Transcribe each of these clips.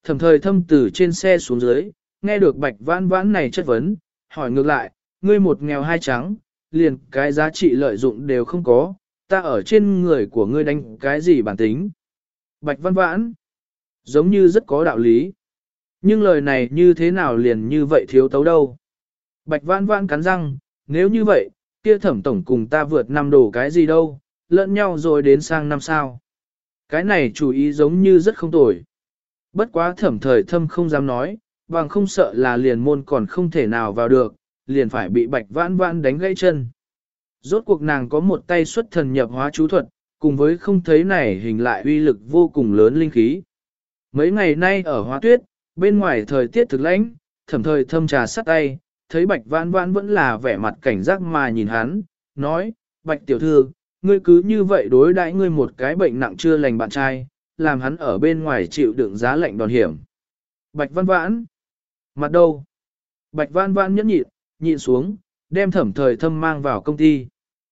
Thẩm thời thâm từ trên xe xuống dưới, nghe được Bạch Vãn Vãn này chất vấn, hỏi ngược lại, ngươi một nghèo hai trắng, liền cái giá trị lợi dụng đều không có, ta ở trên người của ngươi đánh cái gì bản tính. Bạch Vãn Vãn, giống như rất có đạo lý. Nhưng lời này như thế nào liền như vậy thiếu tấu đâu. Bạch Vãn Vãn cắn răng, nếu như vậy, kia Thẩm tổng cùng ta vượt năm đổ cái gì đâu, lẫn nhau rồi đến sang năm sao. Cái này chủ ý giống như rất không tồi. Bất quá Thẩm thời thâm không dám nói, bằng không sợ là liền môn còn không thể nào vào được, liền phải bị Bạch Vãn Vãn đánh gãy chân. Rốt cuộc nàng có một tay xuất thần nhập hóa chú thuật, cùng với không thấy này hình lại uy lực vô cùng lớn linh khí. Mấy ngày nay ở Hóa Tuyết, bên ngoài thời tiết thực lãnh, Thẩm thời thâm trà sắt tay, thấy Bạch Vãn Vãn vẫn là vẻ mặt cảnh giác mà nhìn hắn, nói, Bạch tiểu thư, ngươi cứ như vậy đối đãi ngươi một cái bệnh nặng chưa lành bạn trai, làm hắn ở bên ngoài chịu đựng giá lạnh đòn hiểm. Bạch Vãn Vãn, mặt đâu? Bạch Vãn Vãn nhẫn nhịn xuống, đem Thẩm thời thâm mang vào công ty.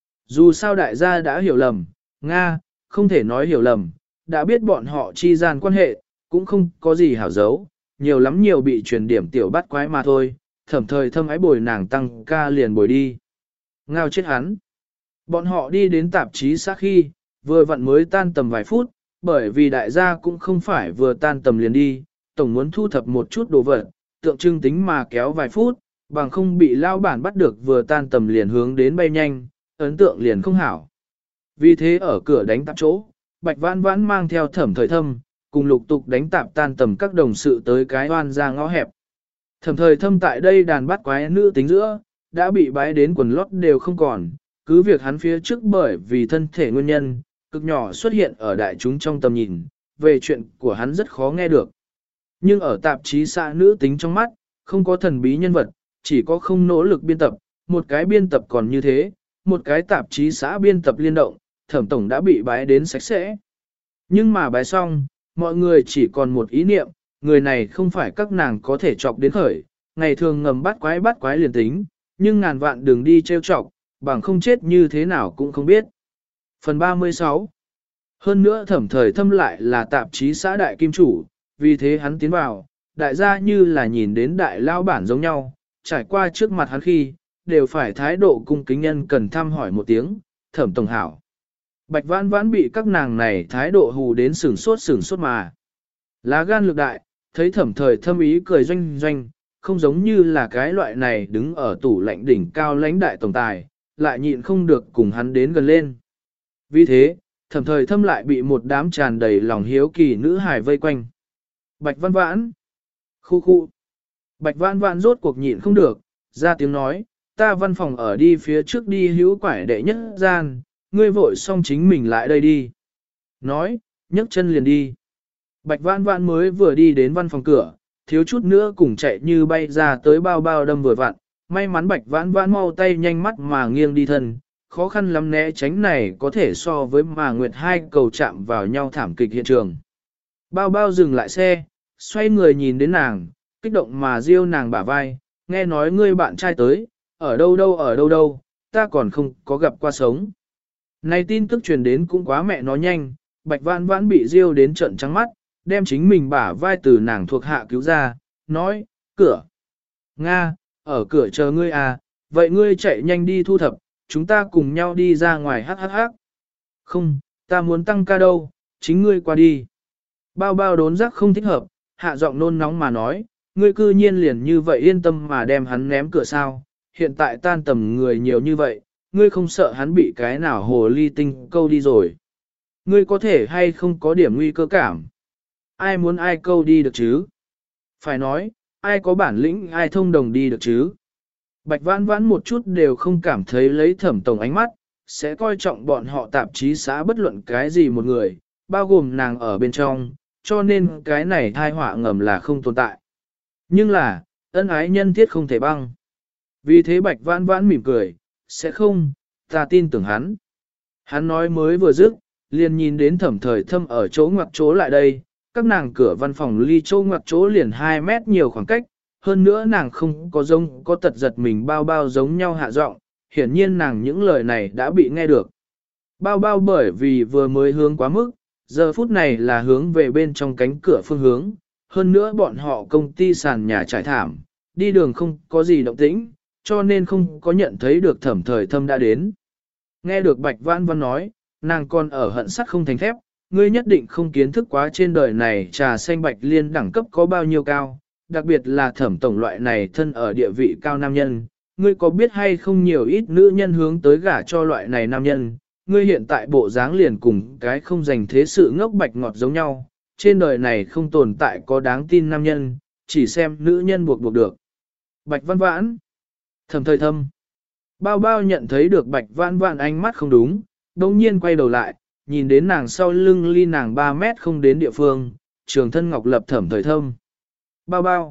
Dù sao đại gia đã hiểu lầm, Nga, không thể nói hiểu lầm, đã biết bọn họ chi gian quan hệ, cũng không có gì hảo giấu, nhiều lắm nhiều bị truyền điểm tiểu bắt quái mà thôi, Thẩm thời thâm ái bồi nàng tăng ca liền bồi đi. Ngao chết hắn. Bọn họ đi đến tạp chí xã khi, vừa vặn mới tan tầm vài phút, bởi vì đại gia cũng không phải vừa tan tầm liền đi, tổng muốn thu thập một chút đồ vật, tượng trưng tính mà kéo vài phút, bằng không bị lao bản bắt được vừa tan tầm liền hướng đến bay nhanh, ấn tượng liền không hảo. Vì thế ở cửa đánh tạp chỗ, Bạch Vãn Vãn mang theo Thẩm thời thâm, cùng lục tục đánh tạp tan tầm các đồng sự tới cái oan ra ngõ hẹp. Thẩm thời thâm tại đây đàn bắt quái nữ tính giữa, đã bị bái đến quần lót đều không còn, cứ việc hắn phía trước bởi vì thân thể nguyên nhân, cực nhỏ xuất hiện ở đại chúng trong tầm nhìn, về chuyện của hắn rất khó nghe được. Nhưng ở tạp chí xã nữ tính trong mắt, không có thần bí nhân vật, chỉ có không nỗ lực biên tập, một cái biên tập còn như thế, một cái tạp chí xã biên tập liên động, Thẩm tổng đã bị bái đến sạch sẽ. Nhưng mà bái xong, mọi người chỉ còn một ý niệm, người này không phải các nàng có thể chọc đến khởi, ngày thường ngầm bắt quái liền tính, nhưng ngàn vạn đừng đi trêu chọc, bằng không chết như thế nào cũng không biết. Phần 36. Hơn nữa Thẩm thời thâm lại là tạp chí xã đại kim chủ, vì thế hắn tiến vào, đại gia như là nhìn đến đại lao bản giống nhau, trải qua trước mặt hắn khi, đều phải thái độ cung kính nhân cần thăm hỏi một tiếng, Thẩm tổng hảo. Bạch Vãn Vãn bị các nàng này thái độ hù đến sửng sốt mà. Lá gan lực đại, thấy Thẩm thời thâm ý cười doanh doanh, không giống như là cái loại này đứng ở tủ lạnh đỉnh cao lãnh đại tổng tài, lại nhịn không được cùng hắn đến gần lên. Vì thế, Thẩm thời thâm lại bị một đám tràn đầy lòng hiếu kỳ nữ hài vây quanh. Bạch Vãn Vãn. Khu khu. Bạch Vãn Vãn rốt cuộc nhịn không được, ra tiếng nói, ta văn phòng ở đi phía trước đi hữu quải đệ nhất gian, ngươi vội xong chính mình lại đây đi. Nói, nhấc chân liền đi. Bạch Vãn Vãn mới vừa đi đến văn phòng cửa, thiếu chút nữa cùng chạy như bay ra tới bao bao đâm vừa vặn. May mắn Bạch Vãn Vãn mau tay nhanh mắt mà nghiêng đi thân, khó khăn lắm né tránh này có thể so với mà Nguyệt hai cầu chạm vào nhau thảm kịch hiện trường. Bao bao dừng lại xe, xoay người nhìn đến nàng, kích động mà riêu nàng bả vai, nghe nói ngươi bạn trai tới, ở đâu, ta còn không có gặp qua sống. Này tin tức truyền đến cũng quá mẹ nó nhanh, Bạch Vãn Vãn bị riêu đến trận trắng mắt, đem chính mình bả vai từ nàng thuộc hạ cứu ra, nói, cửa. Nga, ở cửa chờ ngươi à, vậy ngươi chạy nhanh đi thu thập, chúng ta cùng nhau đi ra ngoài hát. Không, ta muốn tăng ca đâu, chính ngươi qua đi. Bao bao đốn giác không thích hợp, hạ giọng nôn nóng mà nói, ngươi cư nhiên liền như vậy yên tâm mà đem hắn ném cửa sao, hiện tại tan tầm người nhiều như vậy, ngươi không sợ hắn bị cái nào hồ ly tinh câu đi rồi. Ngươi có thể hay không có điểm nguy cơ cảm. Ai muốn ai câu đi được chứ? Phải nói, ai có bản lĩnh ai thông đồng đi được chứ? Bạch Vãn Vãn một chút đều không cảm thấy lấy Thẩm tổng ánh mắt, sẽ coi trọng bọn họ tạp chí xã bất luận cái gì một người, bao gồm nàng ở bên trong, cho nên cái này thai họa ngầm là không tồn tại. Nhưng là, ân ái nhân thiết không thể băng. Vì thế Bạch Vãn Vãn mỉm cười, sẽ không, ta tin tưởng hắn. Hắn nói mới vừa dứt, liền nhìn đến Thẩm thời thâm ở chỗ ngoặc chỗ lại đây, các nàng cửa văn phòng ly chỗ ngoặc chỗ liền 2 mét nhiều khoảng cách, hơn nữa nàng không có giống có tật giật mình bao bao giống nhau hạ giọng, hiển nhiên nàng những lời này đã bị nghe được. Bao bao bởi vì vừa mới hướng quá mức, giờ phút này là hướng về bên trong cánh cửa phương hướng, hơn nữa bọn họ công ty sàn nhà trải thảm, đi đường không có gì động tĩnh, cho nên không có nhận thấy được Thẩm Thời Thâm đã đến. Nghe được Bạch Vãn Vãn nói, nàng còn ở hận sắt không thành thép, ngươi nhất định không kiến thức quá trên đời này trà xanh bạch liên đẳng cấp có bao nhiêu cao, đặc biệt là Thẩm tổng loại này thân ở địa vị cao nam nhân, ngươi có biết hay không nhiều ít nữ nhân hướng tới gả cho loại này nam nhân, ngươi hiện tại bộ dáng liền cùng cái không dành thế sự ngốc bạch ngọt giống nhau, trên đời này không tồn tại có đáng tin nam nhân, chỉ xem nữ nhân buộc được. Bạch Vãn Vãn, Thẩm Thời Thâm. Bao bao nhận thấy được Bạch Vãn Vãn ánh mắt không đúng, đồng nhiên quay đầu lại, nhìn đến nàng sau lưng ly nàng 3 mét không đến địa phương, trường thân ngọc lập Thẩm Thời Thâm. Bao bao.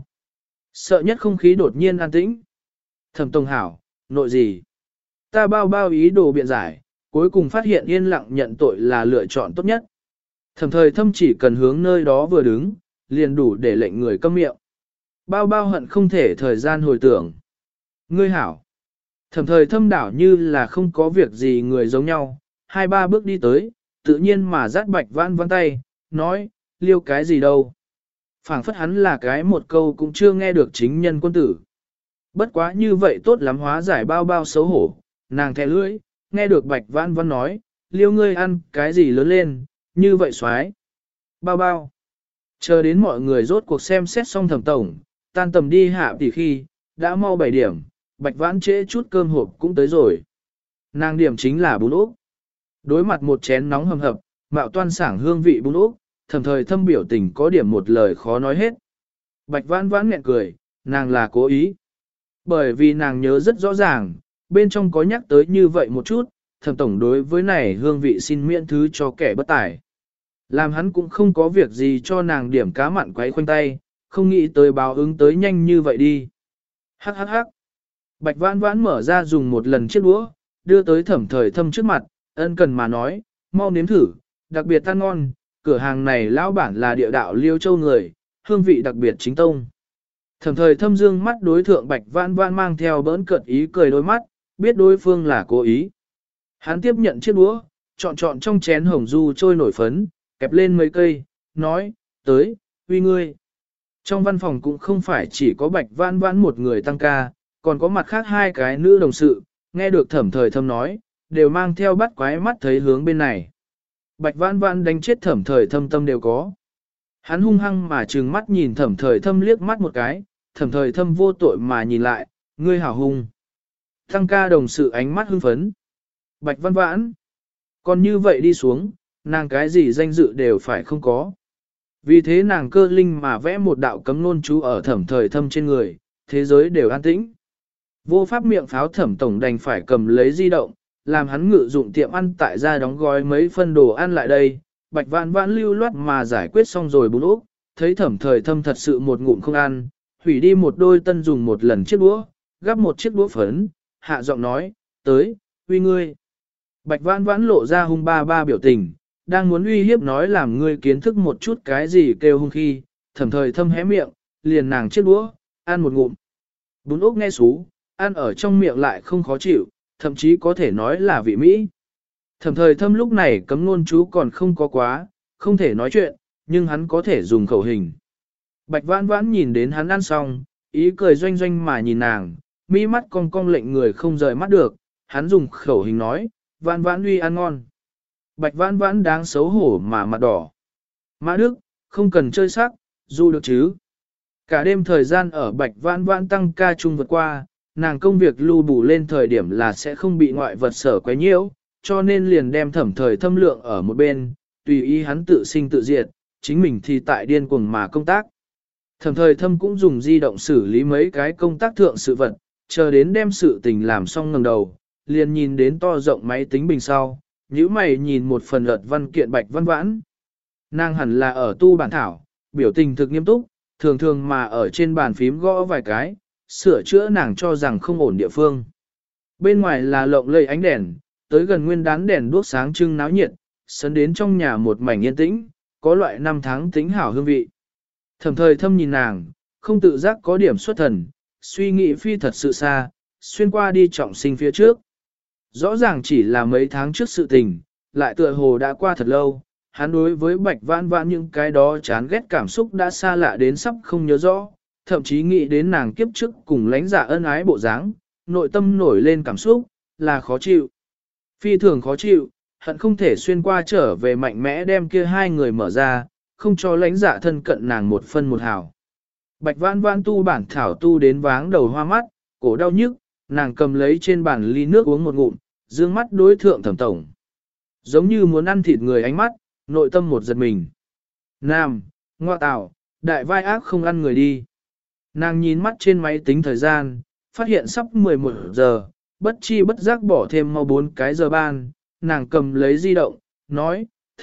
Sợ nhất không khí đột nhiên an tĩnh. Thẩm Tông hảo, nội gì? Ta bao bao ý đồ biện giải, cuối cùng phát hiện yên lặng nhận tội là lựa chọn tốt nhất. Thẩm Thời Thâm chỉ cần hướng nơi đó vừa đứng, liền đủ để lệnh người câm miệng. Bao bao hận không thể thời gian hồi tưởng. Ngươi hảo. Thẩm Thời Thâm đảo như là không có việc gì người giống nhau, 2-3 bước đi tới, tự nhiên mà dắt Bạch Vãn Vãn tay, nói, liêu cái gì đâu. Phảng phất hắn là cái một câu cũng chưa nghe được chính nhân quân tử. Bất quá như vậy tốt lắm hóa giải bao bao xấu hổ, nàng thè lưỡi, nghe được Bạch Vãn Vãn nói, liêu ngươi ăn cái gì lớn lên, như vậy xoái. Bao bao. Chờ đến mọi người rốt cuộc xem xét xong Thẩm tổng, tan tầm đi hạ tỷ khi, đã mau 7 điểm, Bạch Vãn trễ chút cơm hộp cũng tới rồi. Nàng điểm chính là bún ốc. Đối mặt một chén nóng hầm hập, mạo toan sảng hương vị bún ốc, Thẩm Thời Thâm biểu tình có điểm một lời khó nói hết. Bạch Vãn Vãn nghẹn cười, nàng là cố ý. Bởi vì nàng nhớ rất rõ ràng, bên trong có nhắc tới như vậy một chút, Thẩm tổng đối với này hương vị xin miễn thứ cho kẻ bất tài. Làm hắn cũng không có việc gì cho nàng điểm cá mặn quấy khoanh tay, không nghĩ tới báo ứng tới nhanh như vậy đi. Hắc hắc hắc. Bạch Vãn Vãn mở ra dùng một lần chiếc đũa, đưa tới Thẩm Thời Thâm trước mặt, ân cần mà nói, mau nếm thử, đặc biệt ăn ngon, cửa hàng này lão bản là địa đạo Liêu Châu người, hương vị đặc biệt chính tông. Thẩm Thời Thâm dương mắt đối thượng Bạch Vãn Vãn mang theo bỡn cợt ý cười đôi mắt, biết đối phương là cố ý. Hắn tiếp nhận chiếc đũa, chọn trong chén hồng du trôi nổi phấn, kẹp lên mấy cây, nói, tới, uy ngươi. Trong văn phòng cũng không phải chỉ có Bạch Vãn Vãn một người tăng ca, còn có mặt khác 2 cái nữ đồng sự, nghe được Thẩm Thời Thâm nói, đều mang theo bắt quái mắt thấy hướng bên này. Bạch Vãn Vãn đánh chết Thẩm Thời Thâm tâm đều có. Hắn hung hăng mà trừng mắt nhìn Thẩm Thời Thâm liếc mắt một cái, Thẩm Thời Thâm vô tội mà nhìn lại, ngươi hảo hung. Tăng ca đồng sự ánh mắt hưng phấn. Bạch Vãn Vãn. Còn như vậy đi xuống, nàng cái gì danh dự đều phải không có. Vì thế nàng cơ linh mà vẽ một đạo cấm nôn chú ở Thẩm Thời Thâm trên người, thế giới đều an tĩnh. Vô pháp miệng pháo Thẩm tổng đành phải cầm lấy di động, làm hắn ngự dụng tiệm ăn tại gia đóng gói mấy phân đồ ăn lại đây. Bạch Vãn Vãn lưu loát mà giải quyết xong rồi bún ốc, thấy Thẩm Thời Thâm thật sự một ngụm không ăn, hủy đi một đôi tân dùng một lần chiếc đũa, gắp một chiếc đũa phấn, hạ giọng nói, tới, uy ngươi. Bạch Vãn Vãn lộ ra hung ba ba biểu tình, đang muốn uy hiếp nói làm ngươi kiến thức một chút cái gì kêu hung khi, Thẩm Thời Thâm hé miệng, liền nàng chiếc đũa, ăn một ngụm. Bún ốc nghe xú, ăn ở trong miệng lại không khó chịu, thậm chí có thể nói là vị mỹ. Thẩm Thời Thâm lúc này cấm ngôn chú còn không có quá, không thể nói chuyện, nhưng hắn có thể dùng khẩu hình. Bạch Vãn Vãn nhìn đến hắn ăn xong, ý cười doanh doanh mà nhìn nàng, mỹ mắt cong cong lệnh người không rời mắt được, hắn dùng khẩu hình nói, Vãn Vãn uy ăn ngon. Bạch Vãn Vãn đáng xấu hổ mà mặt đỏ. Mã Đức, không cần chơi sắc, dù được chứ. Cả đêm thời gian ở Bạch Vãn Vãn tăng ca chung vượt qua, nàng công việc lưu bù lên thời điểm là sẽ không bị ngoại vật sở quấy nhiễu, cho nên liền đem Thẩm Thời Thâm lượng ở một bên, tùy ý hắn tự sinh tự diệt, chính mình thì tại điên cuồng mà công tác. Thẩm Thời Thâm cũng dùng di động xử lý mấy cái công tác thượng sự vật, chờ đến đem sự tình làm xong ngẩng đầu, liền nhìn đến to rộng máy tính bình sau, nhíu mày nhìn một phần lật văn kiện Bạch Vãn Vãn. Nàng hẳn là ở tu bản thảo, biểu tình thực nghiêm túc, thường thường mà ở trên bàn phím gõ vài cái, sửa chữa nàng cho rằng không ổn địa phương. Bên ngoài là lộng lẫy ánh đèn, tới gần nguyên đán đèn đuốc sáng trưng náo nhiệt, sấn đến trong nhà một mảnh yên tĩnh, có loại năm tháng tính hảo hương vị. Thẩm Thời Thâm nhìn nàng, không tự giác có điểm xuất thần, suy nghĩ phi thật sự xa, xuyên qua đi trọng sinh phía trước. Rõ ràng chỉ là mấy tháng trước sự tình, lại tựa hồ đã qua thật lâu, hắn đối với Bạch Vãn Vãn những cái đó chán ghét cảm xúc đã xa lạ đến sắp không nhớ rõ, thậm chí nghĩ đến nàng kiếp trước cùng lãnh dạ ân ái bộ dáng, nội tâm nổi lên cảm xúc, là khó chịu. Phi thường khó chịu, hận không thể xuyên qua trở về mạnh mẽ đem kia hai người mở ra, không cho lãnh dạ thân cận nàng một phân một hào. Bạch Vãn Vãn tu bản thảo tu đến váng đầu hoa mắt, cổ đau nhức, nàng cầm lấy trên bàn ly nước uống một ngụm, dương mắt đối thượng Thẩm tổng. Giống như muốn ăn thịt người ánh mắt, nội tâm một giật mình. Nam, ngoa tào, đại vai ác không ăn người đi. Nàng nhìn mắt trên máy tính thời gian, phát hiện sắp 11 giờ, bất chi bất giác bỏ thêm mau 4 cái giờ ban, nàng cầm lấy di động, nói,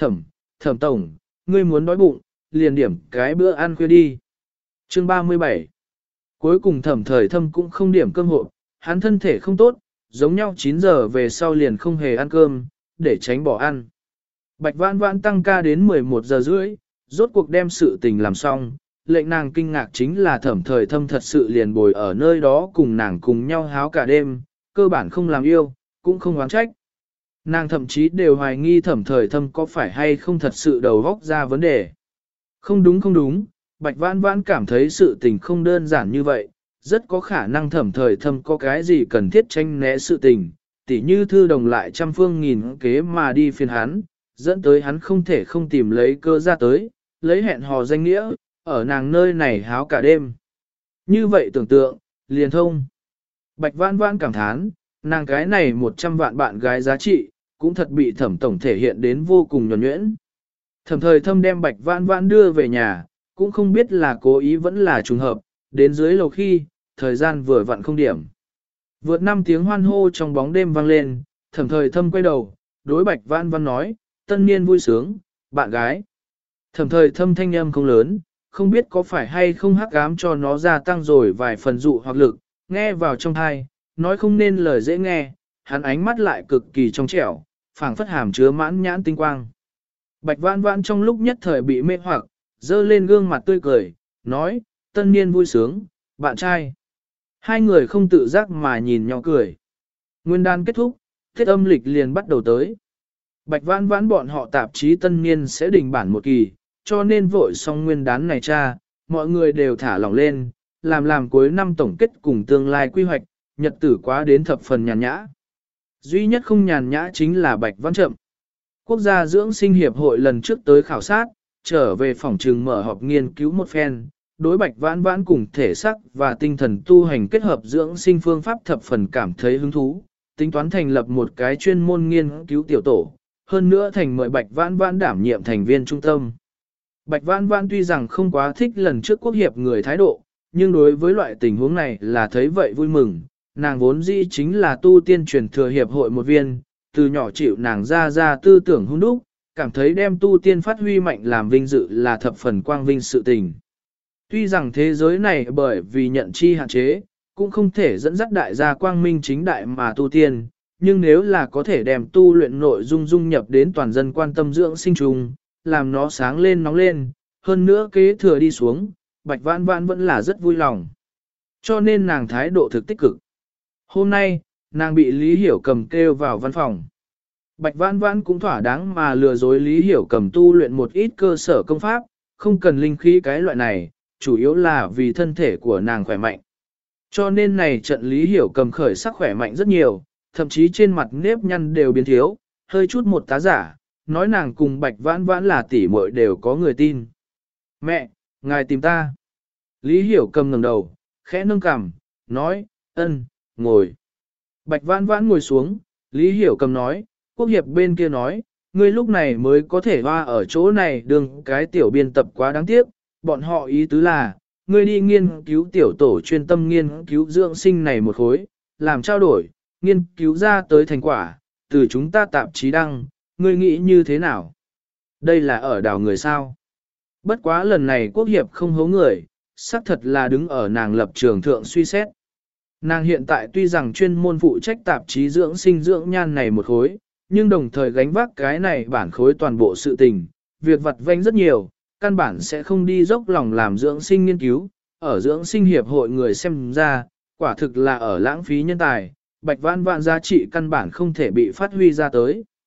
thẩm tổng, ngươi muốn đói bụng, liền điểm cái bữa ăn khuya đi. Chương 37. Cuối cùng Thẩm Thời Thâm cũng không điểm cơm hộp, hắn thân thể không tốt, giống nhau 9 giờ về sau liền không hề ăn cơm, để tránh bỏ ăn. Bạch Vãn Vãn tăng ca đến 11 giờ rưỡi, rốt cuộc đem sự tình làm xong, lệnh nàng kinh ngạc chính là Thẩm Thời Thâm thật sự liền bồi ở nơi đó cùng nàng cùng nhau háo cả đêm, cơ bản không làm yêu, cũng không oán trách. Nàng thậm chí đều hoài nghi Thẩm Thời Thâm có phải hay không thật sự đầu góc ra vấn đề. Không đúng, Bạch Vãn Vãn cảm thấy sự tình không đơn giản như vậy, rất có khả năng Thẩm Thời Thâm có cái gì cần thiết tranh né sự tình, tỉ như thư đồng lại trăm phương nghìn kế mà đi phiền hắn, dẫn tới hắn không thể không tìm lấy cơ ra tới, lấy hẹn hò danh nghĩa, ở nàng nơi này háo cả đêm. Như vậy tưởng tượng, liền thông. Bạch Vãn Vãn cảm thán, nàng cái này 100 vạn bạn gái giá trị, cũng thật bị Thẩm tổng thể hiện đến vô cùng nhuần nhuyễn. Thẩm Thời Thâm đem Bạch Vãn Vãn đưa về nhà, cũng không biết là cố ý vẫn là trùng hợp, đến dưới lầu khi, thời gian vừa vặn không điểm. Vượt 5 tiếng hoan hô trong bóng đêm vang lên, Thẩm Thời Thâm quay đầu, đối Bạch Vãn Vãn nói, tân niên vui sướng, bạn gái. Thẩm Thời Thâm thanh âm không lớn, không biết có phải hay không hắc ám cho nó gia tăng rồi vài phần dụ hoặc lực, nghe vào trong tai, nói không nên lời dễ nghe, hắn ánh mắt lại cực kỳ trong trẻo, phảng phất hàm chứa mãn nhãn tinh quang. Bạch Vãn Vãn trong lúc nhất thời bị mê hoặc, dơ lên gương mặt tươi cười, nói, tân niên vui sướng, bạn trai. Hai người không tự giác mà nhìn nhau cười. Nguyên đán kết thúc, Tết âm lịch liền bắt đầu tới. Bạch Vãn Vãn bọn họ tạp chí tân niên sẽ đình bản một kỳ, cho nên vội xong nguyên đán này cha, mọi người đều thả lỏng lên, làm cuối năm tổng kết cùng tương lai quy hoạch, nhật tử quá đến thập phần nhàn nhã. Duy nhất không nhàn nhã chính là Bạch Vãn Chậm. Quốc gia dưỡng sinh hiệp hội lần trước tới khảo sát, trở về phòng trường mở họp nghiên cứu một phen, đối Bạch Vãn Vãn cùng thể xác và tinh thần tu hành kết hợp dưỡng sinh phương pháp thập phần cảm thấy hứng thú, tính toán thành lập một cái chuyên môn nghiên cứu tiểu tổ, hơn nữa thành mời Bạch Vãn Vãn đảm nhiệm thành viên trung tâm. Bạch Vãn Vãn tuy rằng không quá thích lần trước quốc hiệp người thái độ, nhưng đối với loại tình huống này là thấy vậy vui mừng, nàng vốn dĩ chính là tu tiên truyền thừa hiệp hội một viên, từ nhỏ chịu nàng ra tư tưởng hung đúc, cảm thấy đem tu tiên phát huy mạnh làm vinh dự là thập phần quang vinh sự tình. Tuy rằng thế giới này bởi vì nhận chi hạn chế, cũng không thể dẫn dắt đại gia quang minh chính đại mà tu tiên, nhưng nếu là có thể đem tu luyện nội dung dung nhập đến toàn dân quan tâm dưỡng sinh trùng, làm nó sáng lên nóng lên, hơn nữa kế thừa đi xuống, Bạch Vãn Vãn vẫn là rất vui lòng. Cho nên nàng thái độ thực tích cực. Hôm nay, nàng bị Lý Hiểu Cầm kêu vào văn phòng. Bạch Vãn Vãn cũng thỏa đáng mà lừa dối Lý Hiểu Cầm tu luyện một ít cơ sở công pháp, không cần linh khí cái loại này, chủ yếu là vì thân thể của nàng khỏe mạnh. Cho nên này trận Lý Hiểu Cầm khởi sắc khỏe mạnh rất nhiều, thậm chí trên mặt nếp nhăn đều biến thiếu, hơi chút một tá giả, nói nàng cùng Bạch Vãn Vãn là tỷ muội đều có người tin. Mẹ, ngài tìm ta. Lý Hiểu Cầm ngẩng đầu, khẽ nâng cằm, nói, ân, ngồi. Bạch Vãn Vãn ngồi xuống, Lý Hiểu Cầm nói, quốc hiệp bên kia nói, ngươi lúc này mới có thể hoa ở chỗ này đừng cái tiểu biên tập quá đáng tiếc, bọn họ ý tứ là, ngươi đi nghiên cứu tiểu tổ chuyên tâm nghiên cứu dưỡng sinh này một khối, làm trao đổi, nghiên cứu ra tới thành quả, từ chúng ta tạp chí đăng, ngươi nghĩ như thế nào? Đây là ở đảo người sao? Bất quá lần này quốc hiệp không hố người, xác thật là đứng ở nàng lập trường thượng suy xét. Nàng hiện tại tuy rằng chuyên môn phụ trách tạp chí dưỡng sinh dưỡng nhan này một khối, nhưng đồng thời gánh vác cái này bản khối toàn bộ sự tình, việc vặt vãnh rất nhiều, căn bản sẽ không đi dốc lòng làm dưỡng sinh nghiên cứu, ở dưỡng sinh hiệp hội người xem ra, quả thực là ở lãng phí nhân tài, Bạch Vãn Vãn giá trị căn bản không thể bị phát huy ra tới.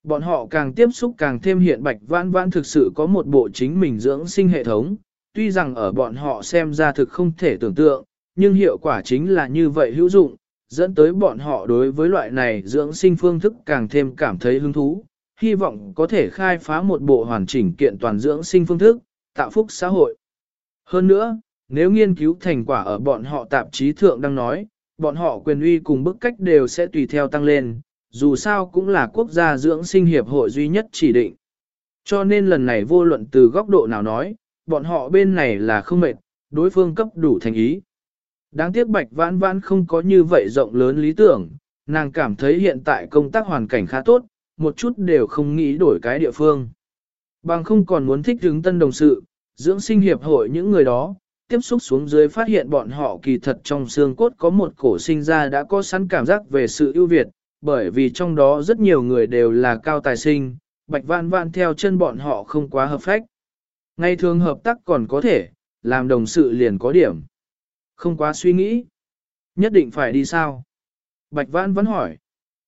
Bọn họ càng tiếp xúc càng thêm hiện Bạch Vãn Vãn thực sự có một bộ chính mình dưỡng sinh hệ thống, tuy rằng ở bọn họ xem ra thực không thể tưởng tượng, nhưng hiệu quả chính là như vậy hữu dụng, dẫn tới bọn họ đối với loại này dưỡng sinh phương thức càng thêm cảm thấy hứng thú, hy vọng có thể khai phá một bộ hoàn chỉnh kiện toàn dưỡng sinh phương thức, tạo phúc xã hội. Hơn nữa, nếu nghiên cứu thành quả ở bọn họ tạp chí thượng đang nói, bọn họ quyền uy cùng bức cách đều sẽ tùy theo tăng lên, dù sao cũng là quốc gia dưỡng sinh hiệp hội duy nhất chỉ định. Cho nên lần này vô luận từ góc độ nào nói, bọn họ bên này là không mệt, đối phương cấp đủ thành ý. Đáng tiếc Bạch Vãn Vãn không có như vậy rộng lớn lý tưởng, nàng cảm thấy hiện tại công tác hoàn cảnh khá tốt, một chút đều không nghĩ đổi cái địa phương. Bằng không còn muốn thích hứng tân đồng sự, dưỡng sinh hiệp hội những người đó, tiếp xúc xuống dưới phát hiện bọn họ kỳ thật trong xương cốt có một cổ sinh ra đã có sẵn cảm giác về sự ưu việt, bởi vì trong đó rất nhiều người đều là cao tài sinh, Bạch Vãn Vãn theo chân bọn họ không quá hợp phách. Ngày thường hợp tác còn có thể, làm đồng sự liền có điểm. Không quá suy nghĩ. Nhất định phải đi sao? Bạch Vãn Vãn hỏi.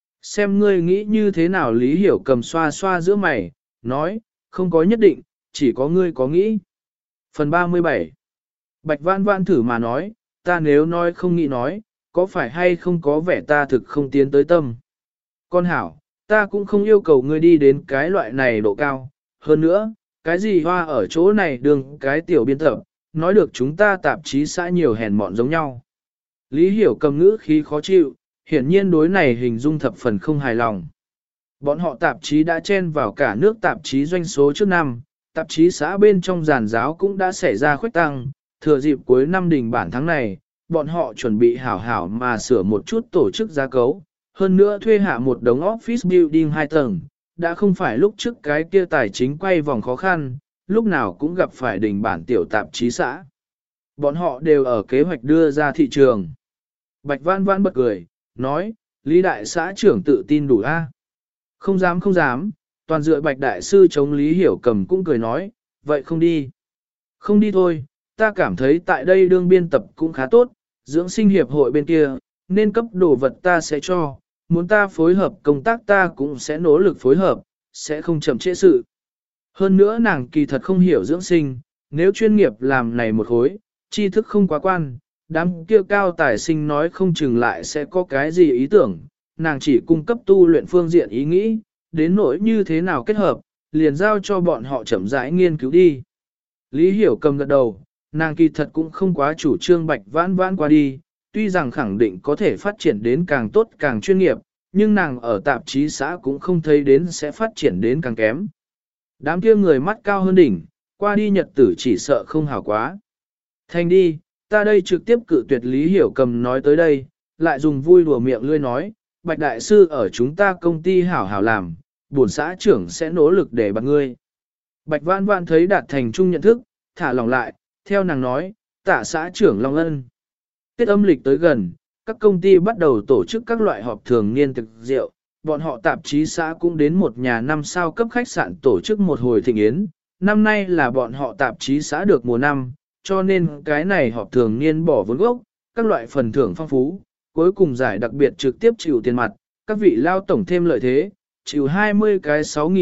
Xem ngươi nghĩ như thế nào Lý Hiểu cầm xoa xoa giữa mày, nói, không có nhất định, chỉ có ngươi có nghĩ. Phần 37 Bạch Vãn Vãn thử mà nói, ta nếu nói không nghĩ nói, có phải hay không có vẻ ta thực không tiến tới tâm. Con hảo, ta cũng không yêu cầu ngươi đi đến cái loại này độ cao. Hơn nữa, cái gì hoa ở chỗ này đừng cái tiểu biên tập, nói được chúng ta tạp chí xã nhiều hèn mọn giống nhau. Lý Hiểu cầm ngữ khí khó chịu, hiển nhiên đối này hình dung thập phần không hài lòng. Bọn họ tạp chí đã chen vào cả nước tạp chí doanh số trước năm, tạp chí xã bên trong giàn giáo cũng đã xảy ra khuếch tăng, thừa dịp cuối năm đình bản tháng này, bọn họ chuẩn bị hảo hảo mà sửa một chút tổ chức giá cấu, hơn nữa thuê hạ một đống office building 2 tầng, đã không phải lúc trước cái kia tài chính quay vòng khó khăn, lúc nào cũng gặp phải đình bản tiểu tạp chí xã. Bọn họ đều ở kế hoạch đưa ra thị trường. Bạch Vãn Vãn bật cười, nói, Lý đại xã trưởng tự tin đủ a. Không dám không dám, toàn dựa Bạch đại sư chống Lý Hiểu cầm cũng cười nói, vậy không đi. Không đi thôi, ta cảm thấy tại đây đương biên tập cũng khá tốt, dưỡng sinh hiệp hội bên kia, nên cấp đồ vật ta sẽ cho, muốn ta phối hợp công tác ta cũng sẽ nỗ lực phối hợp, sẽ không chậm trễ sự. Hơn nữa nàng kỳ thật không hiểu dưỡng sinh, nếu chuyên nghiệp làm này một khối, tri thức không quá quan, đám kia cao tài sinh nói không chừng lại sẽ có cái gì ý tưởng, nàng chỉ cung cấp tu luyện phương diện ý nghĩ, đến nỗi như thế nào kết hợp, liền giao cho bọn họ chậm rãi nghiên cứu đi. Lý Hiểu cầm gật đầu, nàng kỳ thật cũng không quá chủ trương Bạch Vãn Vãn qua đi, tuy rằng khẳng định có thể phát triển đến càng tốt càng chuyên nghiệp, nhưng nàng ở tạp chí xã cũng không thấy đến sẽ phát triển đến càng kém. Đám kia người mắt cao hơn đỉnh, qua đi nhật tử chỉ sợ không hảo quá. Thành đi, ta đây trực tiếp cự tuyệt Lý Hiểu cầm nói tới đây, lại dùng vui đùa miệng lươi nói, Bạch đại sư ở chúng ta công ty hảo hảo làm, bổn xã trưởng sẽ nỗ lực để bắt ngươi. Bạch Vãn Vãn thấy đạt thành chung nhận thức, thả lòng lại, theo nàng nói, tạ xã trưởng Long Ân. Tết âm lịch tới gần, các công ty bắt đầu tổ chức các loại họp thường niên thực rượu, bọn họ tạp chí xã cũng đến một nhà 5 sao cấp khách sạn tổ chức một hồi thịnh yến. Năm nay là bọn họ tạp chí xã được mùa năm, cho nên cái này họp thường niên bỏ vốn gốc, các loại phần thưởng phong phú, cuối cùng giải đặc biệt trực tiếp chịu tiền mặt, các vị lao tổng thêm lợi thế, chịu 20 cái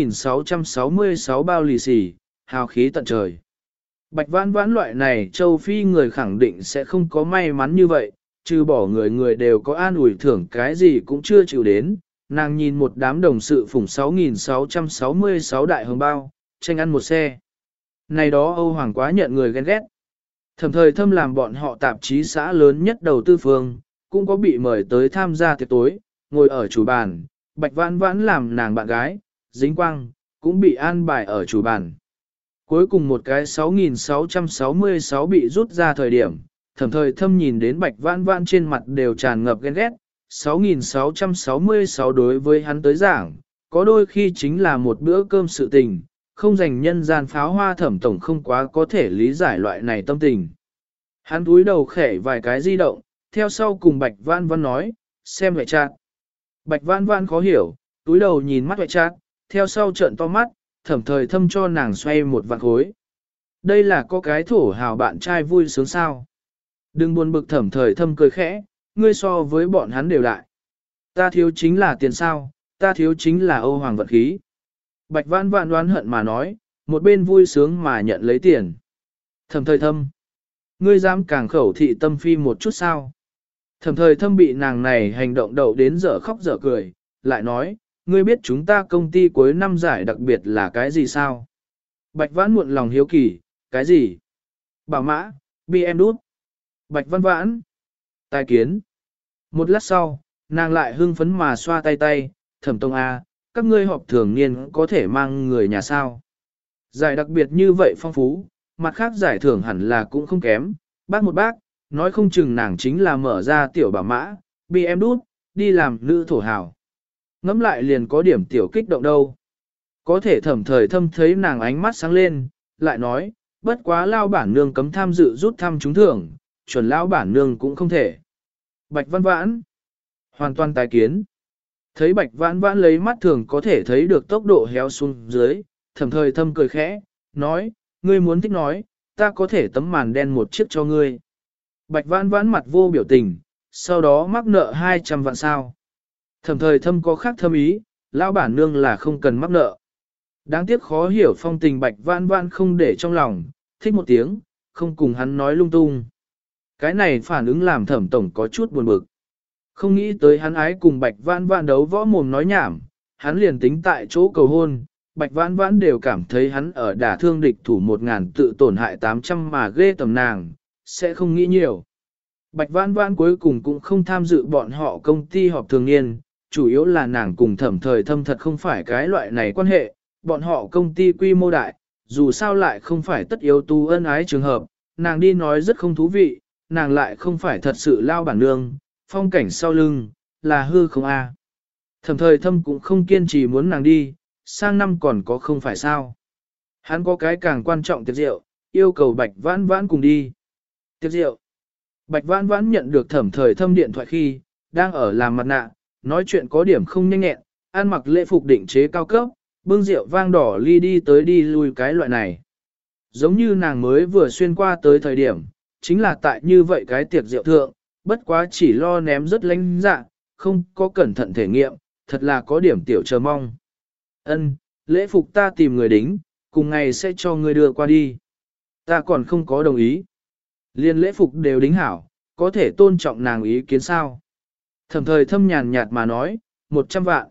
6.666 bao lì xì, hào khí tận trời. Bạch Vãn Vãn loại này châu Phi người khẳng định sẽ không có may mắn như vậy, trừ bỏ người người đều có an ủi thưởng cái gì cũng chưa chịu đến, nàng nhìn một đám đồng sự phủng 6.666 đại hồng bao, tranh ăn một xe. Này đó Âu Hoàng quá nhận người ghen ghét. Thẩm Thời Thâm làm bọn họ tạp chí xã lớn nhất đầu tư phương, cũng có bị mời tới tham gia tiệc tối, ngồi ở chủ bàn, Bạch Vãn Vãn làm nàng bạn gái, Dính Quang, cũng bị an bài ở chủ bàn. Cuối cùng một cái 6.666 bị rút ra thời điểm, Thẩm Thời Thâm nhìn đến Bạch Vãn Vãn trên mặt đều tràn ngập ghen ghét, 6.666 đối với hắn tới giảng, có đôi khi chính là một bữa cơm sự tình, không dành nhân gian pháo hoa Thẩm tổng không quá có thể lý giải loại này tâm tình. Hắn túi đầu khẽ vài cái di động, theo sau cùng Bạch Vãn Vãn nói, xem hệ chat. Bạch Vãn Vãn khó hiểu, túi đầu nhìn mắt hệ chat, theo sau trợn to mắt, Thẩm Thời Thâm cho nàng xoay một vạn khối. Đây là có cái thổ hào bạn trai vui sướng sao. Đừng buồn bực. Thẩm Thời Thâm cười khẽ, ngươi so với bọn hắn đều lại. Ta thiếu chính là tiền sao, ta thiếu chính là Âu Hoàng vận khí. Bạch Vãn Vãn đoán hận mà nói, một bên vui sướng mà nhận lấy tiền. Thẩm Thời Thâm, ngươi dám càng khẩu thị tâm phi một chút sao? Thẩm Thời Thâm bị nàng này hành động đậu đến dở khóc dở cười, lại nói, ngươi biết chúng ta công ty cuối năm giải đặc biệt là cái gì sao? Bạch Vãn muộn lòng hiếu kỳ, cái gì? Bảo mã, BM đút. Bạch Vãn Vãn, tài kiến. Một lát sau, nàng lại hưng phấn mà xoa tay tay, Thẩm Tông A, các ngươi họp thường niên có thể mang người nhà sao? Giải đặc biệt như vậy phong phú, mặt khác giải thưởng hẳn là cũng không kém, bác một bác, nói không chừng nàng chính là mở ra tiểu bảo mã, BM đút, đi làm nữ thổ hào. Ngắm lại liền có điểm tiểu kích động đâu. Có thể Thẩm Thời Thâm thấy nàng ánh mắt sáng lên, lại nói, bất quá lao bản nương cấm tham dự rút thăm trúng thưởng, chuẩn lao bản nương cũng không thể. Bạch Vãn Vãn, hoàn toàn tái kiến. Thấy Bạch Vãn Vãn lấy mắt thường có thể thấy được tốc độ héo xuống dưới, Thẩm Thời Thâm cười khẽ, nói, ngươi muốn thích nói, ta có thể tấm màn đen một chiếc cho ngươi. Bạch Vãn Vãn mặt vô biểu tình, sau đó mắc nợ 200 vạn sao. Thẩm Thời Thâm có khác thâm ý, lão bản nương là không cần mắc nợ. Đáng tiếc khó hiểu phong tình Bạch Vãn Vãn không để trong lòng, thích một tiếng, không cùng hắn nói lung tung. Cái này phản ứng làm Thẩm tổng có chút buồn bực. Không nghĩ tới hắn ái cùng Bạch Vãn Vãn đấu võ mồm nói nhảm, hắn liền tính tại chỗ cầu hôn, Bạch Vãn Vãn đều cảm thấy hắn ở đả thương địch thủ 1000 tự tổn hại 800 mà ghê tầm nàng, sẽ không nghĩ nhiều. Bạch Vãn Vãn cuối cùng cũng không tham dự bọn họ công ty họp thường niên, chủ yếu là nàng cùng Thẩm Thời Thâm thật không phải cái loại này quan hệ, bọn họ công ty quy mô đại, dù sao lại không phải tất yếu tu ân ái trường hợp, nàng đi nói rất không thú vị, nàng lại không phải thật sự lao bản nương, phong cảnh sau lưng, là hư không a. Thẩm Thời Thâm cũng không kiên trì muốn nàng đi, sang năm còn có không phải sao. Hắn có cái càng quan trọng tiệc rượu, yêu cầu Bạch Vãn Vãn cùng đi. Tiệc rượu. Bạch Vãn Vãn nhận được Thẩm Thời Thâm điện thoại khi, đang ở làm mặt nạ, nói chuyện có điểm không nhanh nhẹn, ăn mặc lễ phục định chế cao cấp, bưng rượu vang đỏ ly đi tới đi lui cái loại này. Giống như nàng mới vừa xuyên qua tới thời điểm, chính là tại như vậy cái tiệc rượu thượng, bất quá chỉ lo ném rất lánh dạ, không có cẩn thận thể nghiệm, thật là có điểm tiểu chờ mong. Ân, lễ phục ta tìm người đính, cùng ngày sẽ cho ngươi đưa qua đi. Ta còn không có đồng ý. Liên lễ phục đều đính hảo, có thể tôn trọng nàng ý kiến sao? Thẩm Thời Thâm nhàn nhạt mà nói, 100 vạn.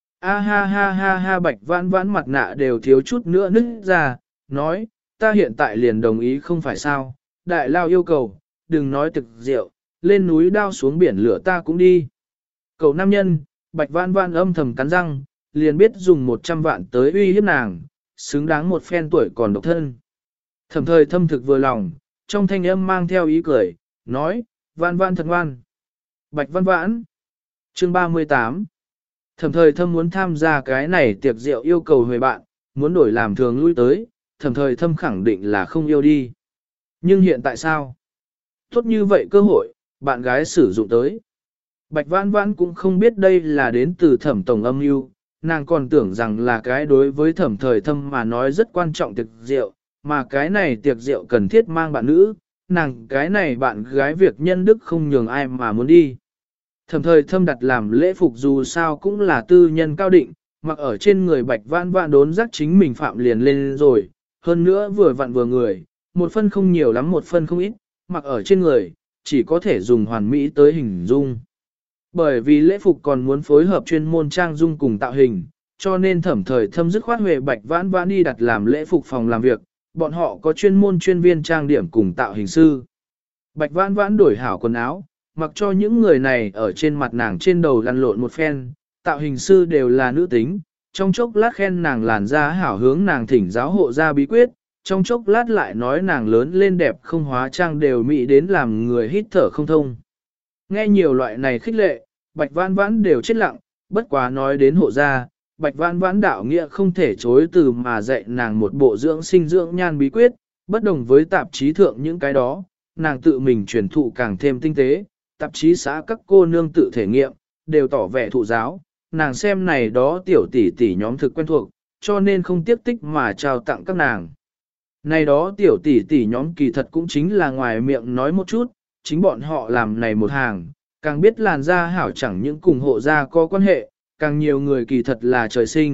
A ha ha ha ha Bạch Vãn Vãn mặt nạ đều thiếu chút nữa nứt ra, nói, ta hiện tại liền đồng ý không phải sao, đại lao yêu cầu, đừng nói thực rượu, lên núi đao xuống biển lửa ta cũng đi. Cậu nam nhân, Bạch Vãn Vãn âm thầm cắn răng, liền biết dùng 100 vạn tới uy hiếp nàng, xứng đáng một phen tuổi còn độc thân. Thẩm Thời Thâm thực vừa lòng, trong thanh âm mang theo ý cười, nói, Vãn Vãn thật ngoan. Bạch Vãn Vãn, chương 38. Thẩm Thời Thâm muốn tham gia cái này tiệc rượu yêu cầu huề bạn, muốn đổi làm thường lui tới, Thẩm Thời Thâm khẳng định là không yêu đi. Nhưng hiện tại sao? Tốt như vậy cơ hội, bạn gái sử dụng tới. Bạch Vãn Vãn cũng không biết đây là đến từ Thẩm tổng âm mưu, nàng còn tưởng rằng là cái đối với Thẩm Thời Thâm mà nói rất quan trọng tiệc rượu, mà cái này tiệc rượu cần thiết mang bạn nữ, nàng cái này bạn gái việc nhân đức không nhường ai mà muốn đi. Thẩm Thời Thâm đặt làm lễ phục dù sao cũng là tư nhân cao định, mặc ở trên người Bạch Vãn Vãn đốn giác chính mình phạm liền lên rồi, hơn nữa vừa vặn vừa người, một phân không nhiều lắm một phân không ít, mặc ở trên người, chỉ có thể dùng hoàn mỹ tới hình dung. Bởi vì lễ phục còn muốn phối hợp chuyên môn trang dung cùng tạo hình, cho nên Thẩm Thời Thâm dứt khoát huề Bạch Vãn Vãn đi đặt làm lễ phục phòng làm việc, bọn họ có chuyên môn chuyên viên trang điểm cùng tạo hình sư. Bạch Vãn Vãn đổi hảo quần áo, mặc cho những người này ở trên mặt nàng trên đầu lăn lộn một phen, tạo hình sư đều là nữ tính, trong chốc lát khen nàng làn da hảo hướng nàng thỉnh giáo hộ ra bí quyết, trong chốc lát lại nói nàng lớn lên đẹp không hóa trang đều mỹ đến làm người hít thở không thông. Nghe nhiều loại này khích lệ, Bạch Vãn Vãn đều chết lặng, bất quá nói đến hộ gia, Bạch Vãn Vãn đạo nghĩa không thể chối từ mà dạy nàng một bộ dưỡng sinh dưỡng nhan bí quyết, bất đồng với tạp chí thượng những cái đó, nàng tự mình truyền thụ càng thêm tinh tế, tạp chí xã các cô nương tự thể nghiệm, đều tỏ vẻ thụ giáo, nàng xem này đó tiểu tỷ tỷ nhóm thực quen thuộc, cho nên không tiếp tích mà trao tặng các nàng. Này đó tiểu tỷ tỷ nhóm kỳ thật cũng chính là ngoài miệng nói một chút, chính bọn họ làm này một hàng, càng biết làn da hảo chẳng những cùng hộ gia có quan hệ, càng nhiều người kỳ thật là trời sinh,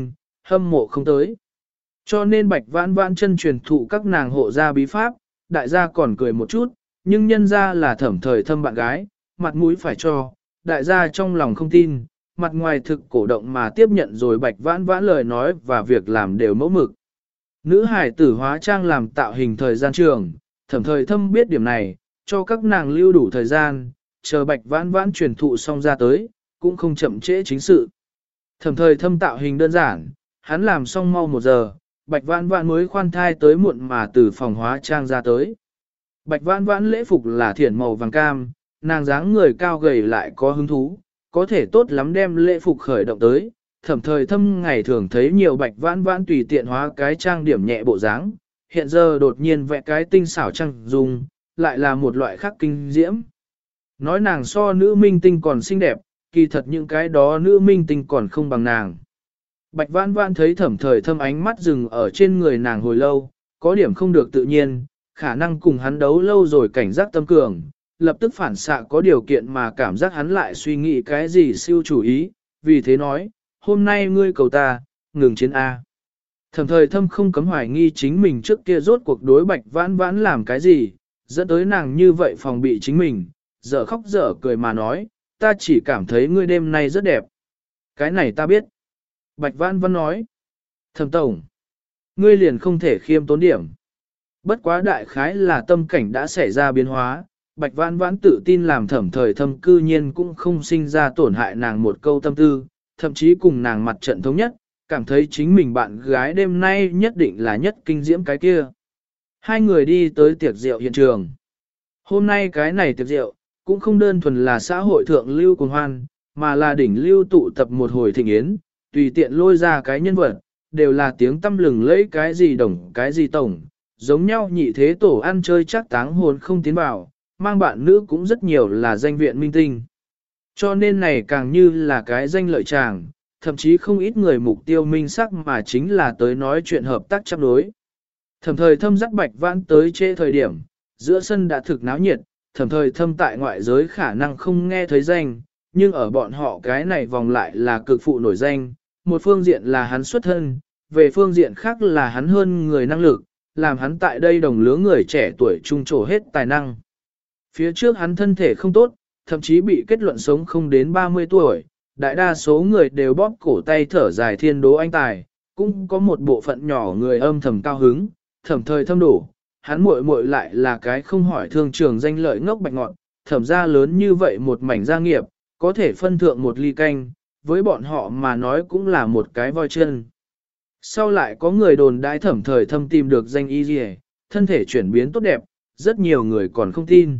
hâm mộ không tới. Cho nên Bạch Vãn Vãn chân truyền thụ các nàng hộ gia bí pháp, đại gia còn cười một chút, nhưng nhân ra là Thẩm Thời Thâm bạn gái, mặt mũi phải cho, đại gia trong lòng không tin, mặt ngoài thực cổ động mà tiếp nhận rồi Bạch Vãn Vãn lời nói và việc làm đều mẫu mực. Nữ hải tử hóa trang làm tạo hình thời gian trường, Thẩm Thời Thâm biết điểm này, cho các nàng lưu đủ thời gian, chờ Bạch Vãn Vãn truyền thụ xong ra tới, cũng không chậm trễ chính sự. Thẩm Thời Thâm tạo hình đơn giản, hắn làm xong mau 1 giờ, Bạch Vãn Vãn mới khoan thai tới muộn mà từ phòng hóa trang ra tới. Bạch Vãn Vãn lễ phục là thiển màu vàng cam, nàng dáng người cao gầy lại có hứng thú, có thể tốt lắm đem lễ phục khởi động tới. Thẩm Thời Thâm ngày thường thấy nhiều Bạch Vãn Vãn tùy tiện hóa cái trang điểm nhẹ bộ dáng, hiện giờ đột nhiên vẽ cái tinh xảo trang dung, lại là một loại khác kinh diễm. Nói nàng so nữ minh tinh còn xinh đẹp, kỳ thật những cái đó nữ minh tinh còn không bằng nàng. Bạch Vãn Vãn thấy Thẩm Thời Thâm ánh mắt dừng ở trên người nàng hồi lâu, có điểm không được tự nhiên, khả năng cùng hắn đấu lâu rồi cảnh giác tâm cường, lập tức phản xạ có điều kiện mà cảm giác hắn lại suy nghĩ cái gì siêu chủ ý, vì thế nói, hôm nay ngươi cầu ta, ngừng chiến A. Thẩm Thời Thâm không cấm hoài nghi chính mình trước kia rốt cuộc đối Bạch Vãn Vãn làm cái gì, dẫn tới nàng như vậy phòng bị chính mình, dở khóc dở cười mà nói, ta chỉ cảm thấy ngươi đêm nay rất đẹp. Cái này ta biết. Bạch Vãn Vãn nói, Thẩm tổng, ngươi liền không thể khiêm tốn điểm. Bất quá đại khái là tâm cảnh đã xảy ra biến hóa, Bạch Vãn Vãn tự tin làm Thẩm Thời Thâm cư nhiên cũng không sinh ra tổn hại nàng một câu tâm tư, thậm chí cùng nàng mặt trận thống nhất, cảm thấy chính mình bạn gái đêm nay nhất định là nhất kinh diễm cái kia. Hai người đi tới tiệc rượu hiện trường. Hôm nay cái này tiệc rượu, cũng không đơn thuần là xã hội thượng lưu cùng hoan, mà là đỉnh lưu tụ tập một hồi thịnh yến, tùy tiện lôi ra cái nhân vật, đều là tiếng tâm lừng lấy cái gì đồng cái gì tổng, giống nhau nhị thế tổ ăn chơi chắc táng hồn không tiến vào, mang bạn nữ cũng rất nhiều là danh viện minh tinh. Cho nên này càng như là cái danh lợi chàng, thậm chí không ít người mục tiêu minh sắc mà chính là tới nói chuyện hợp tác chấp đối. Thẩm Thời Thâm dắt Bạch Vãn tới trễ thời điểm, giữa sân đã thực náo nhiệt, Thẩm Thời Thâm tại ngoại giới khả năng không nghe thấy danh, nhưng ở bọn họ cái này vòng lại là cực phụ nổi danh, một phương diện là hắn xuất thân, về phương diện khác là hắn hơn người năng lực, làm hắn tại đây đồng lứa người trẻ tuổi trung trổ hết tài năng. Phía trước hắn thân thể không tốt, thậm chí bị kết luận sống không đến 30 tuổi, đại đa số người đều bóp cổ tay thở dài thiên đố anh tài, cũng có một bộ phận nhỏ người âm thầm cao hứng, Thẩm Thời Thâm đổ, hắn muội muội lại là cái không hỏi thương trường danh lợi ngốc bạch ngọn, thẩm ra lớn như vậy một mảnh gia nghiệp, có thể phân thượng một ly canh, với bọn họ mà nói cũng là một cái voi chân. Sau lại có người đồn đãi Thẩm Thời Thâm tìm được danh y gì, thân thể chuyển biến tốt đẹp, rất nhiều người còn không tin.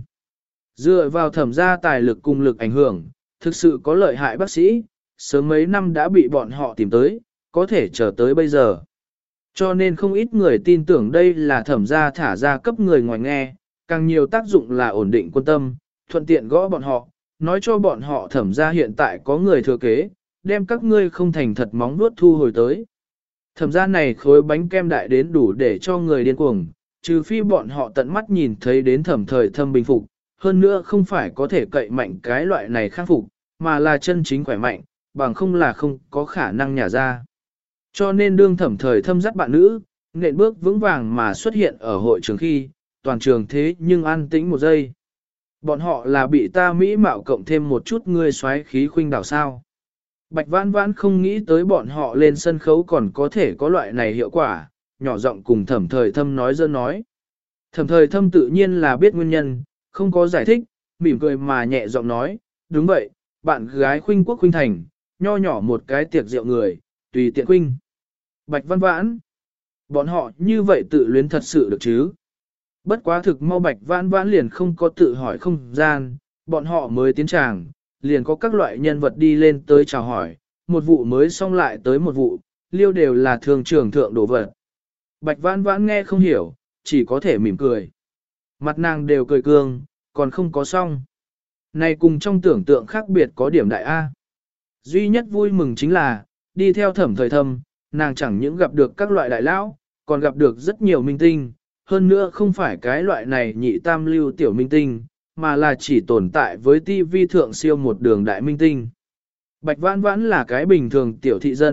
Dựa vào thẩm gia tài lực cùng lực ảnh hưởng, thực sự có lợi hại bác sĩ, sớm mấy năm đã bị bọn họ tìm tới, có thể chờ tới bây giờ. Cho nên không ít người tin tưởng đây là thẩm gia thả ra cấp người ngoài nghe, càng nhiều tác dụng là ổn định quân tâm, thuận tiện gõ bọn họ, nói cho bọn họ thẩm gia hiện tại có người thừa kế, đem các ngươi không thành thật móng vuốt thu hồi tới. Thẩm gia này khối bánh kem đại đến đủ để cho người điên cuồng, trừ phi bọn họ tận mắt nhìn thấy đến Thẩm Thời Thâm bình phục, hơn nữa không phải có thể cậy mạnh cái loại này khắc phục, mà là chân chính khỏe mạnh, bằng không là không có khả năng nhả ra. Cho nên đương Thẩm Thời Thâm dắt bạn nữ, nện bước vững vàng mà xuất hiện ở hội trường khi, toàn trường thế nhưng an tĩnh một giây. Bọn họ là bị ta mỹ mạo cộng thêm một chút ngươi xoáy khí khuynh đảo sao. Bạch Vãn Vãn không nghĩ tới bọn họ lên sân khấu còn có thể có loại này hiệu quả, nhỏ giọng cùng Thẩm Thời Thâm nói dơ nói. Thẩm Thời Thâm tự nhiên là biết nguyên nhân, không có giải thích, mỉm cười mà nhẹ giọng nói, đúng vậy, bạn gái khuynh quốc khuynh thành, nho nhỏ một cái tiệc rượu người, tùy tiện khuynh. Bạch Vãn Vãn, bọn họ như vậy tự luyến thật sự được chứ? Bất quá thực mau Bạch Vãn Vãn liền không có tự hỏi không gian, bọn họ mới tiến tràng, liền có các loại nhân vật đi lên tới chào hỏi, một vụ mới xong lại tới một vụ, liêu đều là thường trưởng thượng đồ vật. Bạch Vãn Vãn nghe không hiểu, chỉ có thể mỉm cười. Mặt nàng đều cười cương, còn không có xong. Này cùng trong tưởng tượng khác biệt có điểm đại A. Duy nhất vui mừng chính là, đi theo Thẩm Thời Thâm, nàng chẳng những gặp được các loại đại lão, còn gặp được rất nhiều minh tinh, hơn nữa không phải cái loại này nhị tam lưu tiểu minh tinh, mà là chỉ tồn tại với TV thượng siêu một đường đại minh tinh. Bạch Vãn Vãn là cái bình thường tiểu thị dân,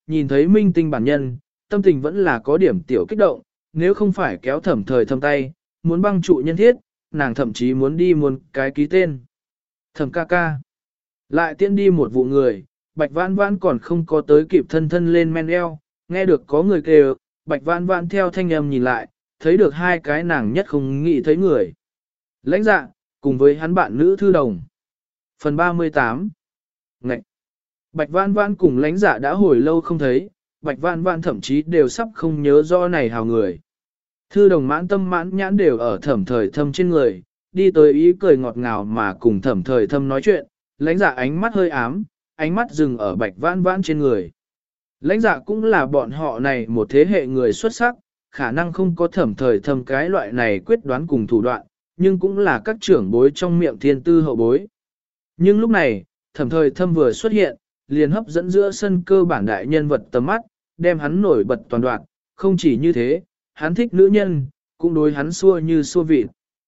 nhìn thấy minh tinh bản nhân, tâm tình vẫn là có điểm tiểu kích động, nếu không phải kéo thẩm thời thâm tay, muốn băng trụ nhân thiết, nàng thậm chí muốn đi muốn cái ký tên. Thẩm ca ca. Lại tiễn đi một vụ người, Bạch Vãn Vãn còn không có tới kịp thân thân lên men eo, nghe được có người kêu, Bạch Vãn Vãn theo thanh âm nhìn lại, thấy được hai cái nàng nhất không nghĩ thấy người. Lãnh Dạ, cùng với hắn bạn nữ Thư Đồng. Phần 38. Ngậy. Bạch Vãn Vãn cùng Lãnh Dạ đã hồi lâu không thấy, Bạch Vãn Vãn thậm chí đều sắp không nhớ rõ này hào người. Thư Đồng mãn tâm mãn nhãn đều ở Thẩm Thời Thâm trên người, đi tới ý cười ngọt ngào mà cùng Thẩm Thời Thâm nói chuyện, Lãnh Dạ ánh mắt hơi ám, ánh mắt dừng ở Bạch Vãn Vãn trên người. Lãnh Dạ cũng là bọn họ này một thế hệ người xuất sắc, khả năng không có Thẩm Thời Thâm cái loại này quyết đoán cùng thủ đoạn, nhưng cũng là các trưởng bối trong miệng thiên tư hậu bối. Nhưng lúc này, Thẩm Thời Thâm vừa xuất hiện, liền hấp dẫn giữa sân cơ bản đại nhân vật tầm mắt, đem hắn nổi bật toàn đoạn, không chỉ như thế, hắn thích nữ nhân, cũng đối hắn xua như xua vịt.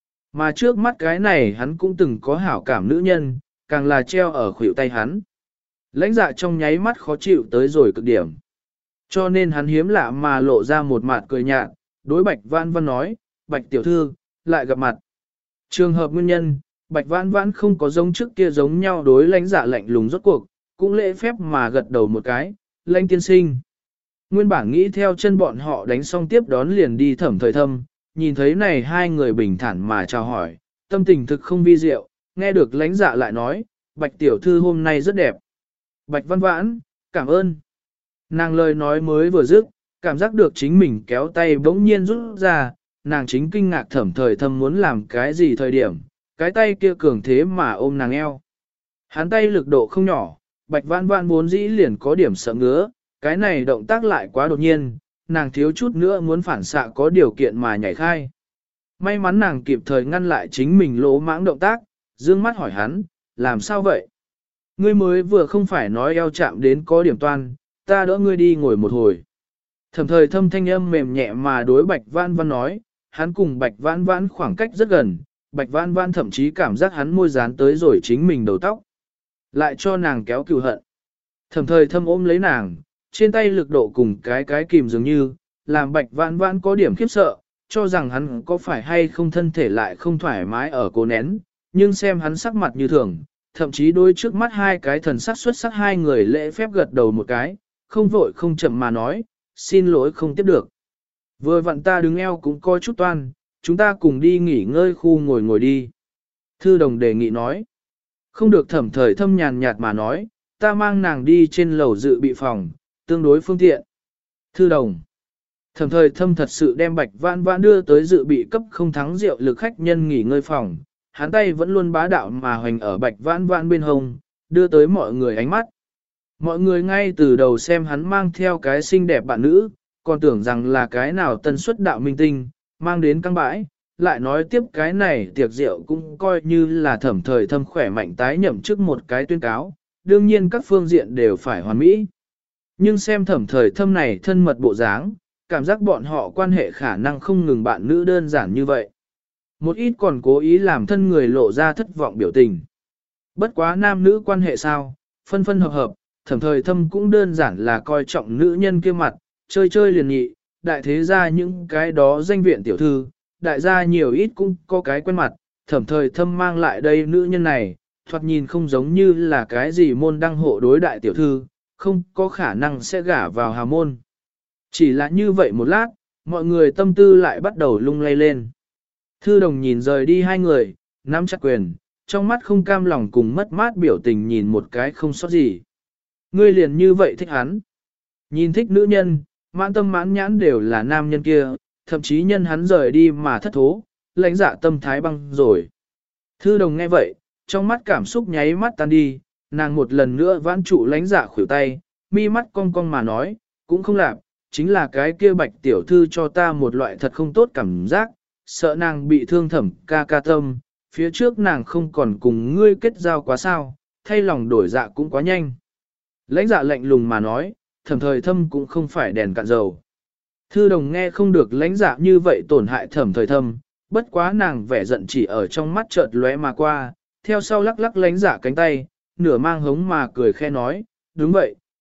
Mà trước mắt cái này hắn cũng từng có hảo cảm nữ nhân, càng là treo ở khuỷu tay hắn. Lãnh Dạ trong nháy mắt khó chịu tới rồi cực điểm. Cho nên hắn hiếm lạ mà lộ ra một mặt cười nhạt, đối Bạch Vãn Vãn nói, Bạch tiểu thư, lại gặp mặt. Trường hợp nguyên nhân, Bạch Vãn Vãn không có giống trước kia giống nhau đối Lãnh Dạ lạnh lùng rốt cuộc, cũng lễ phép mà gật đầu một cái, Lãnh tiên sinh. Nguyên bản nghĩ theo chân bọn họ đánh xong tiếp đón liền đi Thẩm Thời Thâm, nhìn thấy này hai người bình thản mà chào hỏi, tâm tình thực không vi diệu, nghe được Lãnh Dạ lại nói, Bạch tiểu thư hôm nay rất đẹp. Bạch Vãn Vãn, cảm ơn. Nàng lời nói mới vừa dứt, cảm giác được chính mình kéo tay bỗng nhiên rút ra, nàng chính kinh ngạc Thẩm Thời Thâm muốn làm cái gì thời điểm, cái tay kia cường thế mà ôm nàng eo. Hắn tay lực độ không nhỏ, Bạch Vãn Vãn vốn dĩ liền có điểm sợ ngứa, cái này động tác lại quá đột nhiên, nàng thiếu chút nữa muốn phản xạ có điều kiện mà nhảy khai. May mắn nàng kịp thời ngăn lại chính mình lỗ mãng động tác, dương mắt hỏi hắn, làm sao vậy? Ngươi mới vừa không phải nói eo chạm đến có điểm toan, ta đỡ ngươi đi ngồi một hồi. Thẩm Thời Thâm thanh âm mềm nhẹ mà đối Bạch Vãn Vãn nói, hắn cùng Bạch Vãn Vãn khoảng cách rất gần, Bạch Vãn Vãn thậm chí cảm giác hắn môi dán tới rồi chính mình đầu tóc. Lại cho nàng kéo cừu hận. Thẩm Thời Thâm ôm lấy nàng, trên tay lực độ cùng cái kìm dường như, làm Bạch Vãn Vãn có điểm khiếp sợ, cho rằng hắn có phải hay không thân thể lại không thoải mái ở cố nén, nhưng xem hắn sắc mặt như thường, thậm chí đôi trước mắt hai cái thần sắc xuất sắc hai người lễ phép gật đầu một cái, không vội không chậm mà nói, xin lỗi không tiếp được. Vừa vặn ta đứng eo cũng coi chút toan, chúng ta cùng đi nghỉ ngơi khu ngồi ngồi đi. Thư Đồng đề nghị nói, không được. Thẩm Thời Thâm nhàn nhạt mà nói, ta mang nàng đi trên lầu dự bị phòng, tương đối phương tiện. Thư Đồng. Thẩm Thời Thâm thật sự đem Bạch Vãn Vãn đưa tới dự bị cấp không thắng rượu lực khách nhân nghỉ ngơi phòng, hắn tay vẫn luôn bá đạo mà hoành ở Bạch Vãn Vãn bên hông, đưa tới mọi người ánh mắt. Mọi người ngay từ đầu xem hắn mang theo cái xinh đẹp bạn nữ, còn tưởng rằng là cái nào tân xuất đạo minh tinh, mang đến căng bãi, lại nói tiếp cái này tiệc rượu cũng coi như là Thẩm Thời Thâm khỏe mạnh tái nhậm chức một cái tuyên cáo, đương nhiên các phương diện đều phải hoàn mỹ. Nhưng xem Thẩm Thời Thâm này thân mật bộ dáng, cảm giác bọn họ quan hệ khả năng không ngừng bạn nữ đơn giản như vậy. Một ít còn cố ý làm thân người lộ ra thất vọng biểu tình. Bất quá nam nữ quan hệ sao, phân phân hợp hợp, Thẩm Thời Thâm cũng đơn giản là coi trọng nữ nhân kia mặt, chơi chơi liền nhị, đại thế gia những cái đó danh viện tiểu thư, đại gia nhiều ít cũng có cái quen mặt, Thẩm Thời Thâm mang lại đây nữ nhân này, thoạt nhìn không giống như là cái gì môn đăng hộ đối đại tiểu thư, không có khả năng sẽ gả vào hào môn. Chỉ là như vậy một lát, mọi người tâm tư lại bắt đầu lung lay lên. Thư Đồng nhìn rời đi hai người, nắm chặt quyền, trong mắt không cam lòng cùng mất mát biểu tình nhìn một cái không sót gì. Ngươi liền như vậy thích hắn. Nhìn thích nữ nhân, mãn tâm mãn nhãn đều là nam nhân kia, thậm chí nhân hắn rời đi mà thất thố, Lãnh Dạ tâm thái băng rồi. Thư Đồng nghe vậy, trong mắt cảm xúc nháy mắt tan đi, nàng một lần nữa vãn trụ Lãnh Dạ khuỷu tay, mi mắt cong cong mà nói, cũng không làm, chính là cái kia Bạch tiểu thư cho ta một loại thật không tốt cảm giác, sợ nàng bị thương Thẩm ca ca tâm, phía trước nàng không còn cùng ngươi kết giao quá sao, thay lòng đổi dạ cũng quá nhanh. Lãnh Dạ lạnh lùng mà nói, Thẩm Thời Thâm cũng không phải đèn cạn dầu. Thư Đồng nghe không được Lãnh Dạ như vậy tổn hại Thẩm Thời Thâm, bất quá nàng vẻ giận chỉ ở trong mắt chợt lóe mà qua, theo sau lắc lắc Lãnh Dạ cánh tay, nửa mang hống mà cười khe nói, đúng vậy,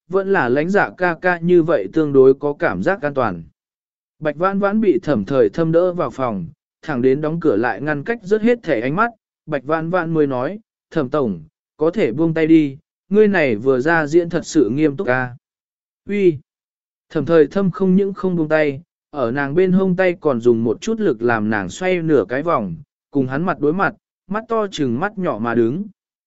vẫn là lãnh dạ ca ca như vậy tương đối có cảm giác an toàn. Bạch Vãn Vãn bị Thẩm Thời Thâm đỡ vào phòng, thẳng đến đóng cửa lại ngăn cách rớt hết thể ánh mắt, Bạch Vãn Vãn mới nói, Thẩm Tổng, có thể buông tay đi, ngươi này vừa ra diễn thật sự nghiêm túc ca. Uy. Thẩm Thời Thâm không những không buông tay, ở nàng bên hông tay còn dùng một chút lực làm nàng xoay nửa cái vòng, cùng hắn mặt đối mặt, mắt to chừng mắt nhỏ mà đứng.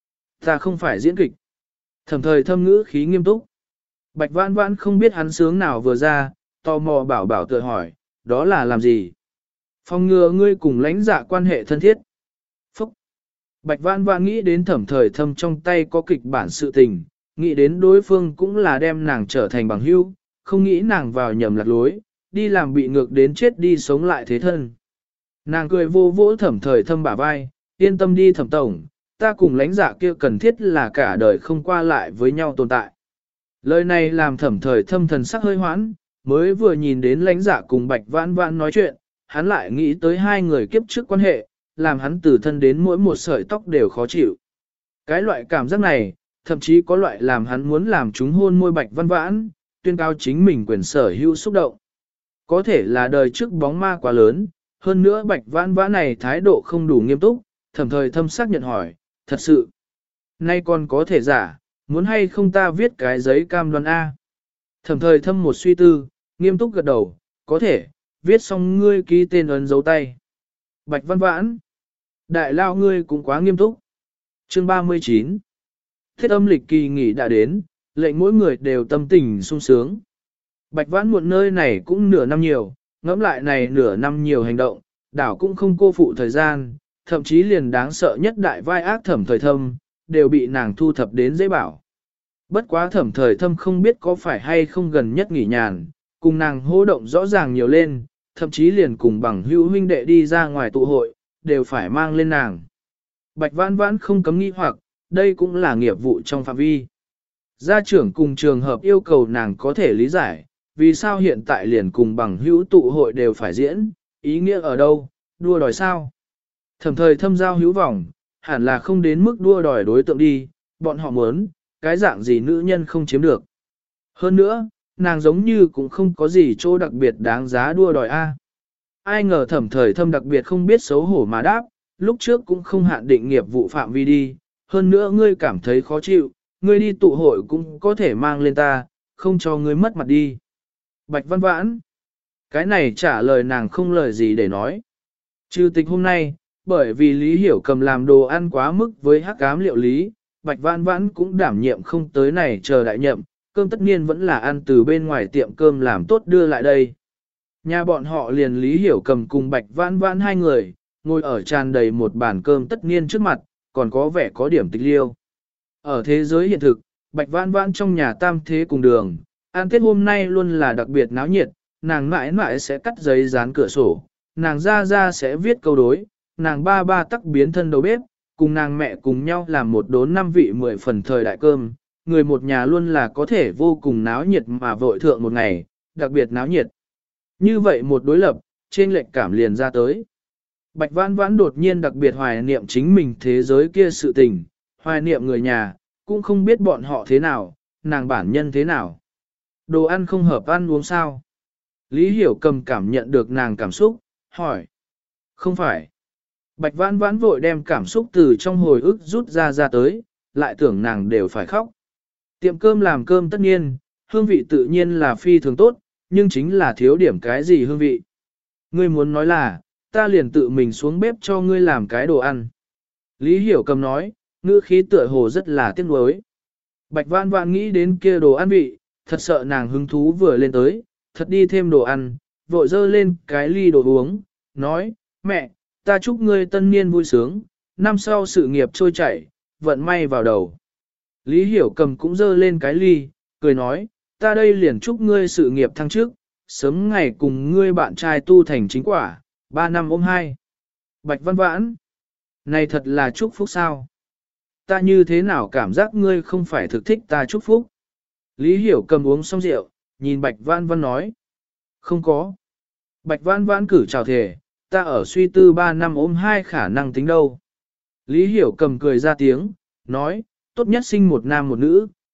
Ta không phải diễn kịch. Thẩm Thời Thâm ngữ khí nghiêm túc. Bạch Vãn Vãn không biết hắn sướng nào vừa ra, tò mò bảo bảo tự hỏi, đó là làm gì? Phòng ngừa ngươi cùng lãnh dạ quan hệ thân thiết. Phúc! Bạch Vãn Vãn nghĩ đến Thẩm Thời Thâm trong tay có kịch bản sự tình, nghĩ đến đối phương cũng là đem nàng trở thành bằng hữu, không nghĩ nàng vào nhầm lạc lối, đi làm bị ngược đến chết đi sống lại thế thân. Nàng cười vô vỗ Thẩm Thời Thâm bả vai, yên tâm đi Thẩm Tổng, ta cùng lãnh dạ kia cần thiết là cả đời không qua lại với nhau tồn tại. Lời này làm Thẩm Thời Thâm thần sắc hơi hoãn, mới vừa nhìn đến lãnh dạ cùng Bạch Vãn Vãn nói chuyện, hắn lại nghĩ tới hai người kiếp trước quan hệ, làm hắn từ thân đến mỗi một sợi tóc đều khó chịu. Cái loại cảm giác này, thậm chí có loại làm hắn muốn làm chúng hôn môi Bạch Vãn Vãn, tuyên cao chính mình quyền sở hữu xúc động. Có thể là đời trước bóng ma quá lớn, hơn nữa Bạch Vãn Vãn này thái độ không đủ nghiêm túc, Thẩm Thời Thâm xác nhận hỏi, thật sự, nay còn có thể giả, muốn hay không ta viết cái giấy cam đoan A. Thẩm Thời Thâm một suy tư, nghiêm túc gật đầu, có thể, viết xong ngươi ký tên ấn dấu tay. Bạch Vãn Vãn, đại lao ngươi cũng quá nghiêm túc. Chương 39 Thiết âm lịch kỳ nghỉ đã đến, lệnh mỗi người đều tâm tình sung sướng. Bạch Vãn muộn nơi này cũng nửa năm nhiều, ngẫm lại này nửa năm nhiều hành động, đảo cũng không cô phụ thời gian, thậm chí liền đáng sợ nhất đại vai ác Thẩm Thời Thâm, đều bị nàng thu thập đến dễ bảo. Bất quá Thẩm Thời Thâm không biết có phải hay không gần nhất nghỉ nhàn, cùng nàng hô động rõ ràng nhiều lên, thậm chí liền cùng bằng hữu huynh đệ đi ra ngoài tụ hội, đều phải mang lên nàng. Bạch Vãn Vãn không cấm nghi hoặc, đây cũng là nghiệp vụ trong phạm vi. Gia trưởng cùng trường hợp yêu cầu nàng có thể lý giải, vì sao hiện tại liền cùng bằng hữu tụ hội đều phải diễn, ý nghĩa ở đâu, đua đòi sao? Thẩm Thời Thâm giao hữu vòng, hẳn là không đến mức đua đòi đối tượng đi, bọn họ muốn, cái dạng gì nữ nhân không chiếm được. Hơn nữa, nàng giống như cũng không có gì chỗ đặc biệt đáng giá đua đòi a. Ai ngờ Thẩm Thời Thâm đặc biệt không biết xấu hổ mà đáp, lúc trước cũng không hạn định nghiệp vụ phạm vi đi, hơn nữa ngươi cảm thấy khó chịu, ngươi đi tụ hội cũng có thể mang lên ta, không cho ngươi mất mặt đi. Bạch Vãn Vãn, cái này trả lời nàng không lời gì để nói. Trừ tịch hôm nay, bởi vì Lý Hiểu Cầm làm đồ ăn quá mức với hắc ám liệu lý, Bạch Vãn Vãn cũng đảm nhiệm không tới này chờ đại nhậm, cơm tất nhiên vẫn là ăn từ bên ngoài tiệm cơm làm tốt đưa lại đây. Nhà bọn họ liền Lý Hiểu Cầm cùng Bạch Vãn Vãn hai người, ngồi ở tràn đầy một bàn cơm tất nhiên trước mặt, còn có vẻ có điểm tịch liêu. Ở thế giới hiện thực, Bạch Vãn Vãn trong nhà tam thế cùng đường, ăn Tết hôm nay luôn là đặc biệt náo nhiệt, nàng mãi mãi sẽ cắt giấy dán cửa sổ, nàng ra sẽ viết câu đối, nàng ba tắc biến thân đầu bếp, cùng nàng mẹ cùng nhau làm một đốn 5 vị 10 phần thời đại cơm, người một nhà luôn là có thể vô cùng náo nhiệt mà vội thượng một ngày, đặc biệt náo nhiệt. Như vậy một đối lập, trên lệch cảm liền ra tới. Bạch Vãn Vãn đột nhiên đặc biệt hoài niệm chính mình thế giới kia sự tình, hoài niệm người nhà, cũng không biết bọn họ thế nào, nàng bản nhân thế nào. Đồ ăn không hợp ăn uống sao? Lý Hiểu Cầm cảm nhận được nàng cảm xúc, hỏi. Không phải. Bạch Vãn Vãn vội đem cảm xúc từ trong hồi ức rút ra tới, lại tưởng nàng đều phải khóc. Tiệm cơm làm cơm tất nhiên, hương vị tự nhiên là phi thường tốt, nhưng chính là thiếu điểm cái gì hương vị. Ngươi muốn nói là, ta liền tự mình xuống bếp cho ngươi làm cái đồ ăn. Lý Hiểu Cầm nói, ngữ khí tựa hồ rất là tiếc nuối. Bạch Vãn Vãn nghĩ đến kia đồ ăn vị, thật sợ nàng hứng thú vừa lên tới, thật đi thêm đồ ăn, vội dơ lên cái ly đồ uống, nói, mẹ, ta chúc ngươi tân niên vui sướng, năm sau sự nghiệp trôi chảy, vận may vào đầu. Lý Hiểu Cầm cũng dơ lên cái ly, cười nói, ta đây liền chúc ngươi sự nghiệp thăng trước, sớm ngày cùng ngươi bạn trai tu thành chính quả, 3 năm ôm 2. Bạch Vãn Vãn, này thật là chúc phúc sao? Ta như thế nào cảm giác ngươi không phải thực thích ta chúc phúc? Lý Hiểu Cầm uống xong rượu, nhìn Bạch Vãn Vãn nói. Không có. Bạch Vãn Vãn cử chào thề, ta ở suy tư 3 năm ôm 2 khả năng tính đâu. Lý Hiểu Cầm cười ra tiếng, nói, tốt nhất sinh một nam một nữ,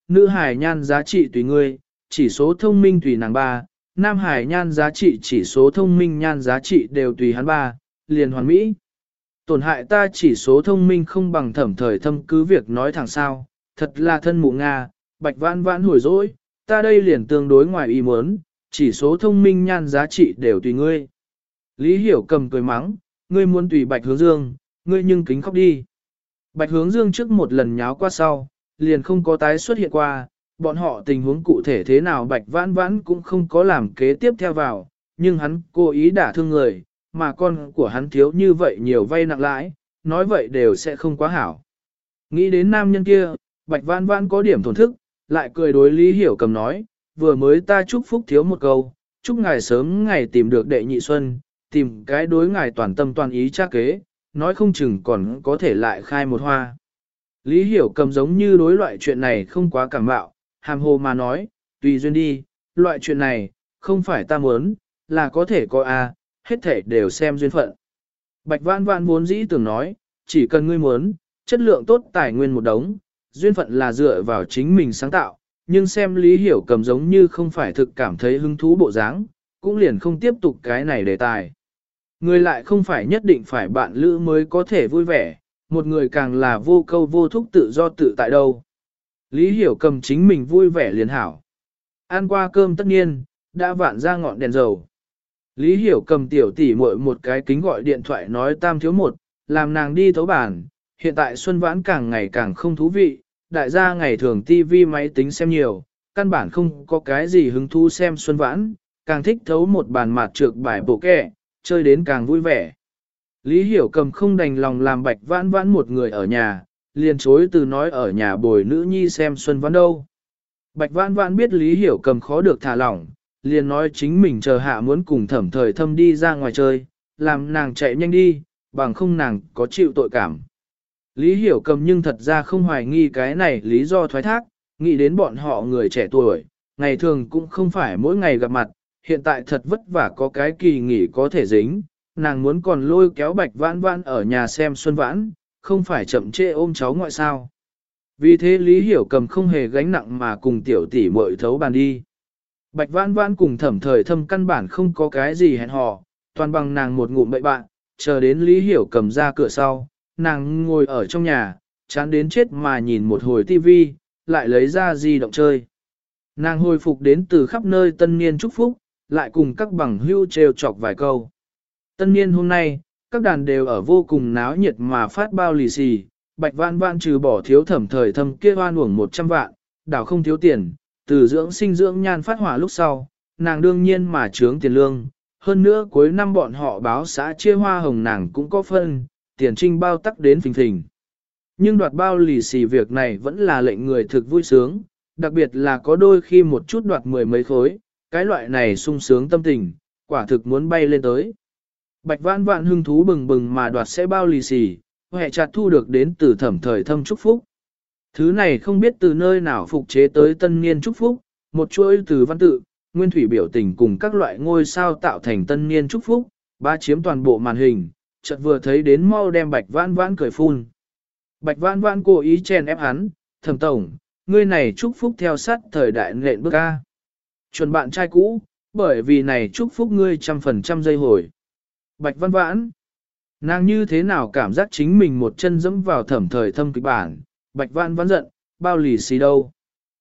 nữ hải nhan giá trị tùy ngươi, chỉ số thông minh tùy nàng 3, nam hải nhan giá trị chỉ số thông minh nhan giá trị đều tùy hắn 3, liền hoàn mỹ. Tổn hại ta chỉ số thông minh không bằng Thẩm Thời Thâm cứ việc nói thẳng sao, thật là thân mụ Nga, Bạch Vãn Vãn hồi dỗi, ta đây liền tương đối ngoài ý muốn, chỉ số thông minh nhan giá trị đều tùy ngươi. Lý Hiểu Cầm cười mắng, ngươi muốn tùy Bạch Hướng Dương, ngươi nhưng kính khóc đi. Bạch Hướng Dương trước một lần nháo qua sau, liền không có tái xuất hiện qua, bọn họ tình huống cụ thể thế nào Bạch Vãn Vãn cũng không có làm kế tiếp theo vào, nhưng hắn cố ý đả thương người, mà con của hắn thiếu như vậy nhiều vay nặng lãi, nói vậy đều sẽ không quá hảo. Nghĩ đến nam nhân kia, Bạch Vãn Vãn có điểm thổn thức, lại cười đối Lý Hiểu Cầm nói, vừa mới ta chúc phúc thiếu một câu, chúc ngài sớm ngày tìm được đệ nhị xuân, tìm cái đối ngài toàn tâm toàn ý cha kế, nói không chừng còn có thể lại khai một hoa. Lý Hiểu Cầm giống như đối loại chuyện này không quá cảm bạo, hàm hồ mà nói, tùy duyên đi, loại chuyện này, không phải ta muốn, là có thể có a, hết thể đều xem duyên phận. Bạch Vãn Vãn vốn dĩ tưởng nói, chỉ cần ngươi muốn, chất lượng tốt tài nguyên một đống, duyên phận là dựa vào chính mình sáng tạo, nhưng xem Lý Hiểu Cầm giống như không phải thực cảm thấy hứng thú bộ dáng, cũng liền không tiếp tục cái này đề tài. Người lại không phải nhất định phải bạn lữ mới có thể vui vẻ, một người càng là vô câu vô thúc tự do tự tại đâu. Lý Hiểu Cầm chính mình vui vẻ liền hảo. Ăn qua cơm tất nhiên, đã vạn ra ngọn đèn dầu. Lý Hiểu Cầm tiểu tỷ muội một cái kính gọi điện thoại nói tam thiếu một, làm nàng đi thấu bản. Hiện tại Xuân Vãn càng ngày càng không thú vị, đại gia ngày thường tivi máy tính xem nhiều, căn bản không có cái gì hứng thú xem Xuân Vãn, càng thích thấu một bàn mạt trược bài bộ kẹ, chơi đến càng vui vẻ. Lý Hiểu Cầm không đành lòng làm Bạch Vãn Vãn một người ở nhà, liền chối từ nói ở nhà bồi nữ nhi xem Xuân Vãn đâu. Bạch Vãn Vãn biết Lý Hiểu Cầm khó được thả lỏng, liền nói chính mình chờ hạ muốn cùng Thẩm Thời Thâm đi ra ngoài chơi, làm nàng chạy nhanh đi, bằng không nàng có chịu tội cảm. Lý Hiểu Cầm nhưng thật ra không hoài nghi cái này lý do thoái thác, nghĩ đến bọn họ người trẻ tuổi, ngày thường cũng không phải mỗi ngày gặp mặt, hiện tại thật vất vả có cái kỳ nghỉ có thể dính, nàng muốn còn lôi kéo Bạch Vãn Vãn ở nhà xem Xuân Vãn, không phải chậm trễ ôm cháu ngoại sao. Vì thế Lý Hiểu Cầm không hề gánh nặng mà cùng tiểu tỷ muội thấu bàn đi. Bạch Vãn Vãn cùng Thẩm Thời Thâm căn bản không có cái gì hẹn hò, toàn bằng nàng một ngụm bậy bạn, chờ đến Lý Hiểu Cầm ra cửa sau, nàng ngồi ở trong nhà, chán đến chết mà nhìn một hồi tivi, lại lấy ra di động chơi. Nàng hồi phục đến từ khắp nơi tân niên chúc phúc, lại cùng các bằng hưu trêu chọc vài câu. Tân niên hôm nay, các đàn đều ở vô cùng náo nhiệt mà phát bao lì xì, Bạch Vãn Vãn trừ bỏ thiếu Thẩm Thời Thâm kia oan uổng 100 vạn, đảo không thiếu tiền, từ dưỡng sinh dưỡng nhan phát hỏa lúc sau, nàng đương nhiên mà trướng tiền lương, hơn nữa cuối năm bọn họ báo xã chia hoa hồng nàng cũng có phân, tiền trinh bao tắc đến phình phình. Nhưng đoạt bao lì xì việc này vẫn là lệnh người thực vui sướng, đặc biệt là có đôi khi một chút đoạt mười mấy khối, cái loại này sung sướng tâm tình, quả thực muốn bay lên tới. Bạch Vãn Vãn hưng thú bừng bừng mà đoạt sẽ bao lì xì, hệ chặt thu được đến từ Thẩm Thời Thâm chúc phúc. Thứ này không biết từ nơi nào phục chế tới tân niên chúc phúc, một chuỗi từ văn tự, nguyên thủy biểu tình cùng các loại ngôi sao tạo thành tân niên chúc phúc, ba chiếm toàn bộ màn hình, chợt vừa thấy đến mau đem Bạch Vãn Vãn cười phun. Bạch Vãn Vãn cố ý chèn ép hắn, Thẩm tổng, ngươi này chúc phúc theo sát thời đại nện bước A. Chuẩn bạn trai cũ, bởi vì này chúc phúc ngươi 100% dây hồi. Bạch Vãn Vãn, nàng như thế nào cảm giác chính mình một chân dẫm vào Thẩm Thời Thâm kịch bản, Bạch Vãn Vãn giận, bao lì xì đâu.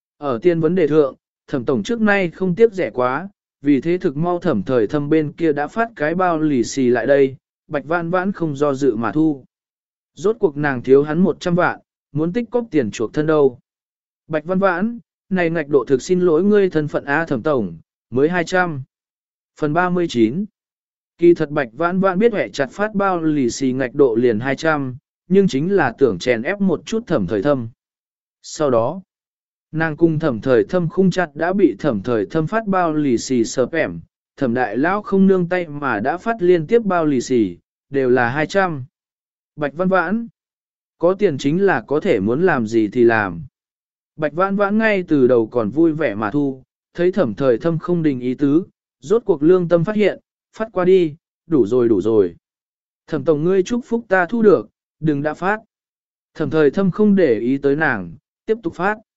Ở tiên vấn đề thượng, Thẩm tổng trước nay không tiếc rẻ quá, vì thế thực mau Thẩm Thời Thâm bên kia đã phát cái bao lì xì lại đây, Bạch Vãn Vãn không do dự mà thu. Rốt cuộc nàng thiếu hắn 100 vạn, muốn tích cóp tiền chuộc thân đâu. Bạch Vãn Vãn, này ngạch độ thực xin lỗi ngươi thân phận A Thẩm tổng, mới 200. Phần 39. Kỳ thật Bạch Vãn Vãn biết hẹ chặt phát bao lì xì ngạch độ liền 200, nhưng chính là tưởng chèn ép một chút Thẩm Thời Thâm. Sau đó, nàng cùng Thẩm Thời Thâm khung chặt đã bị Thẩm Thời Thâm phát bao lì xì sợp ẻm, Thẩm đại lão không nương tay mà đã phát liên tiếp bao lì xì, đều là 200. Bạch Vãn Vãn, có tiền chính là có thể muốn làm gì thì làm. Bạch Vãn Vãn ngay từ đầu còn vui vẻ mà thu, thấy Thẩm Thời Thâm không đình ý tứ, rốt cuộc lương tâm phát hiện, phát qua đi, đủ rồi đủ rồi. Thẩm tổng ngươi chúc phúc ta thu được, đừng đã phát. Thẩm Thời Thâm không để ý tới nàng, tiếp tục phát.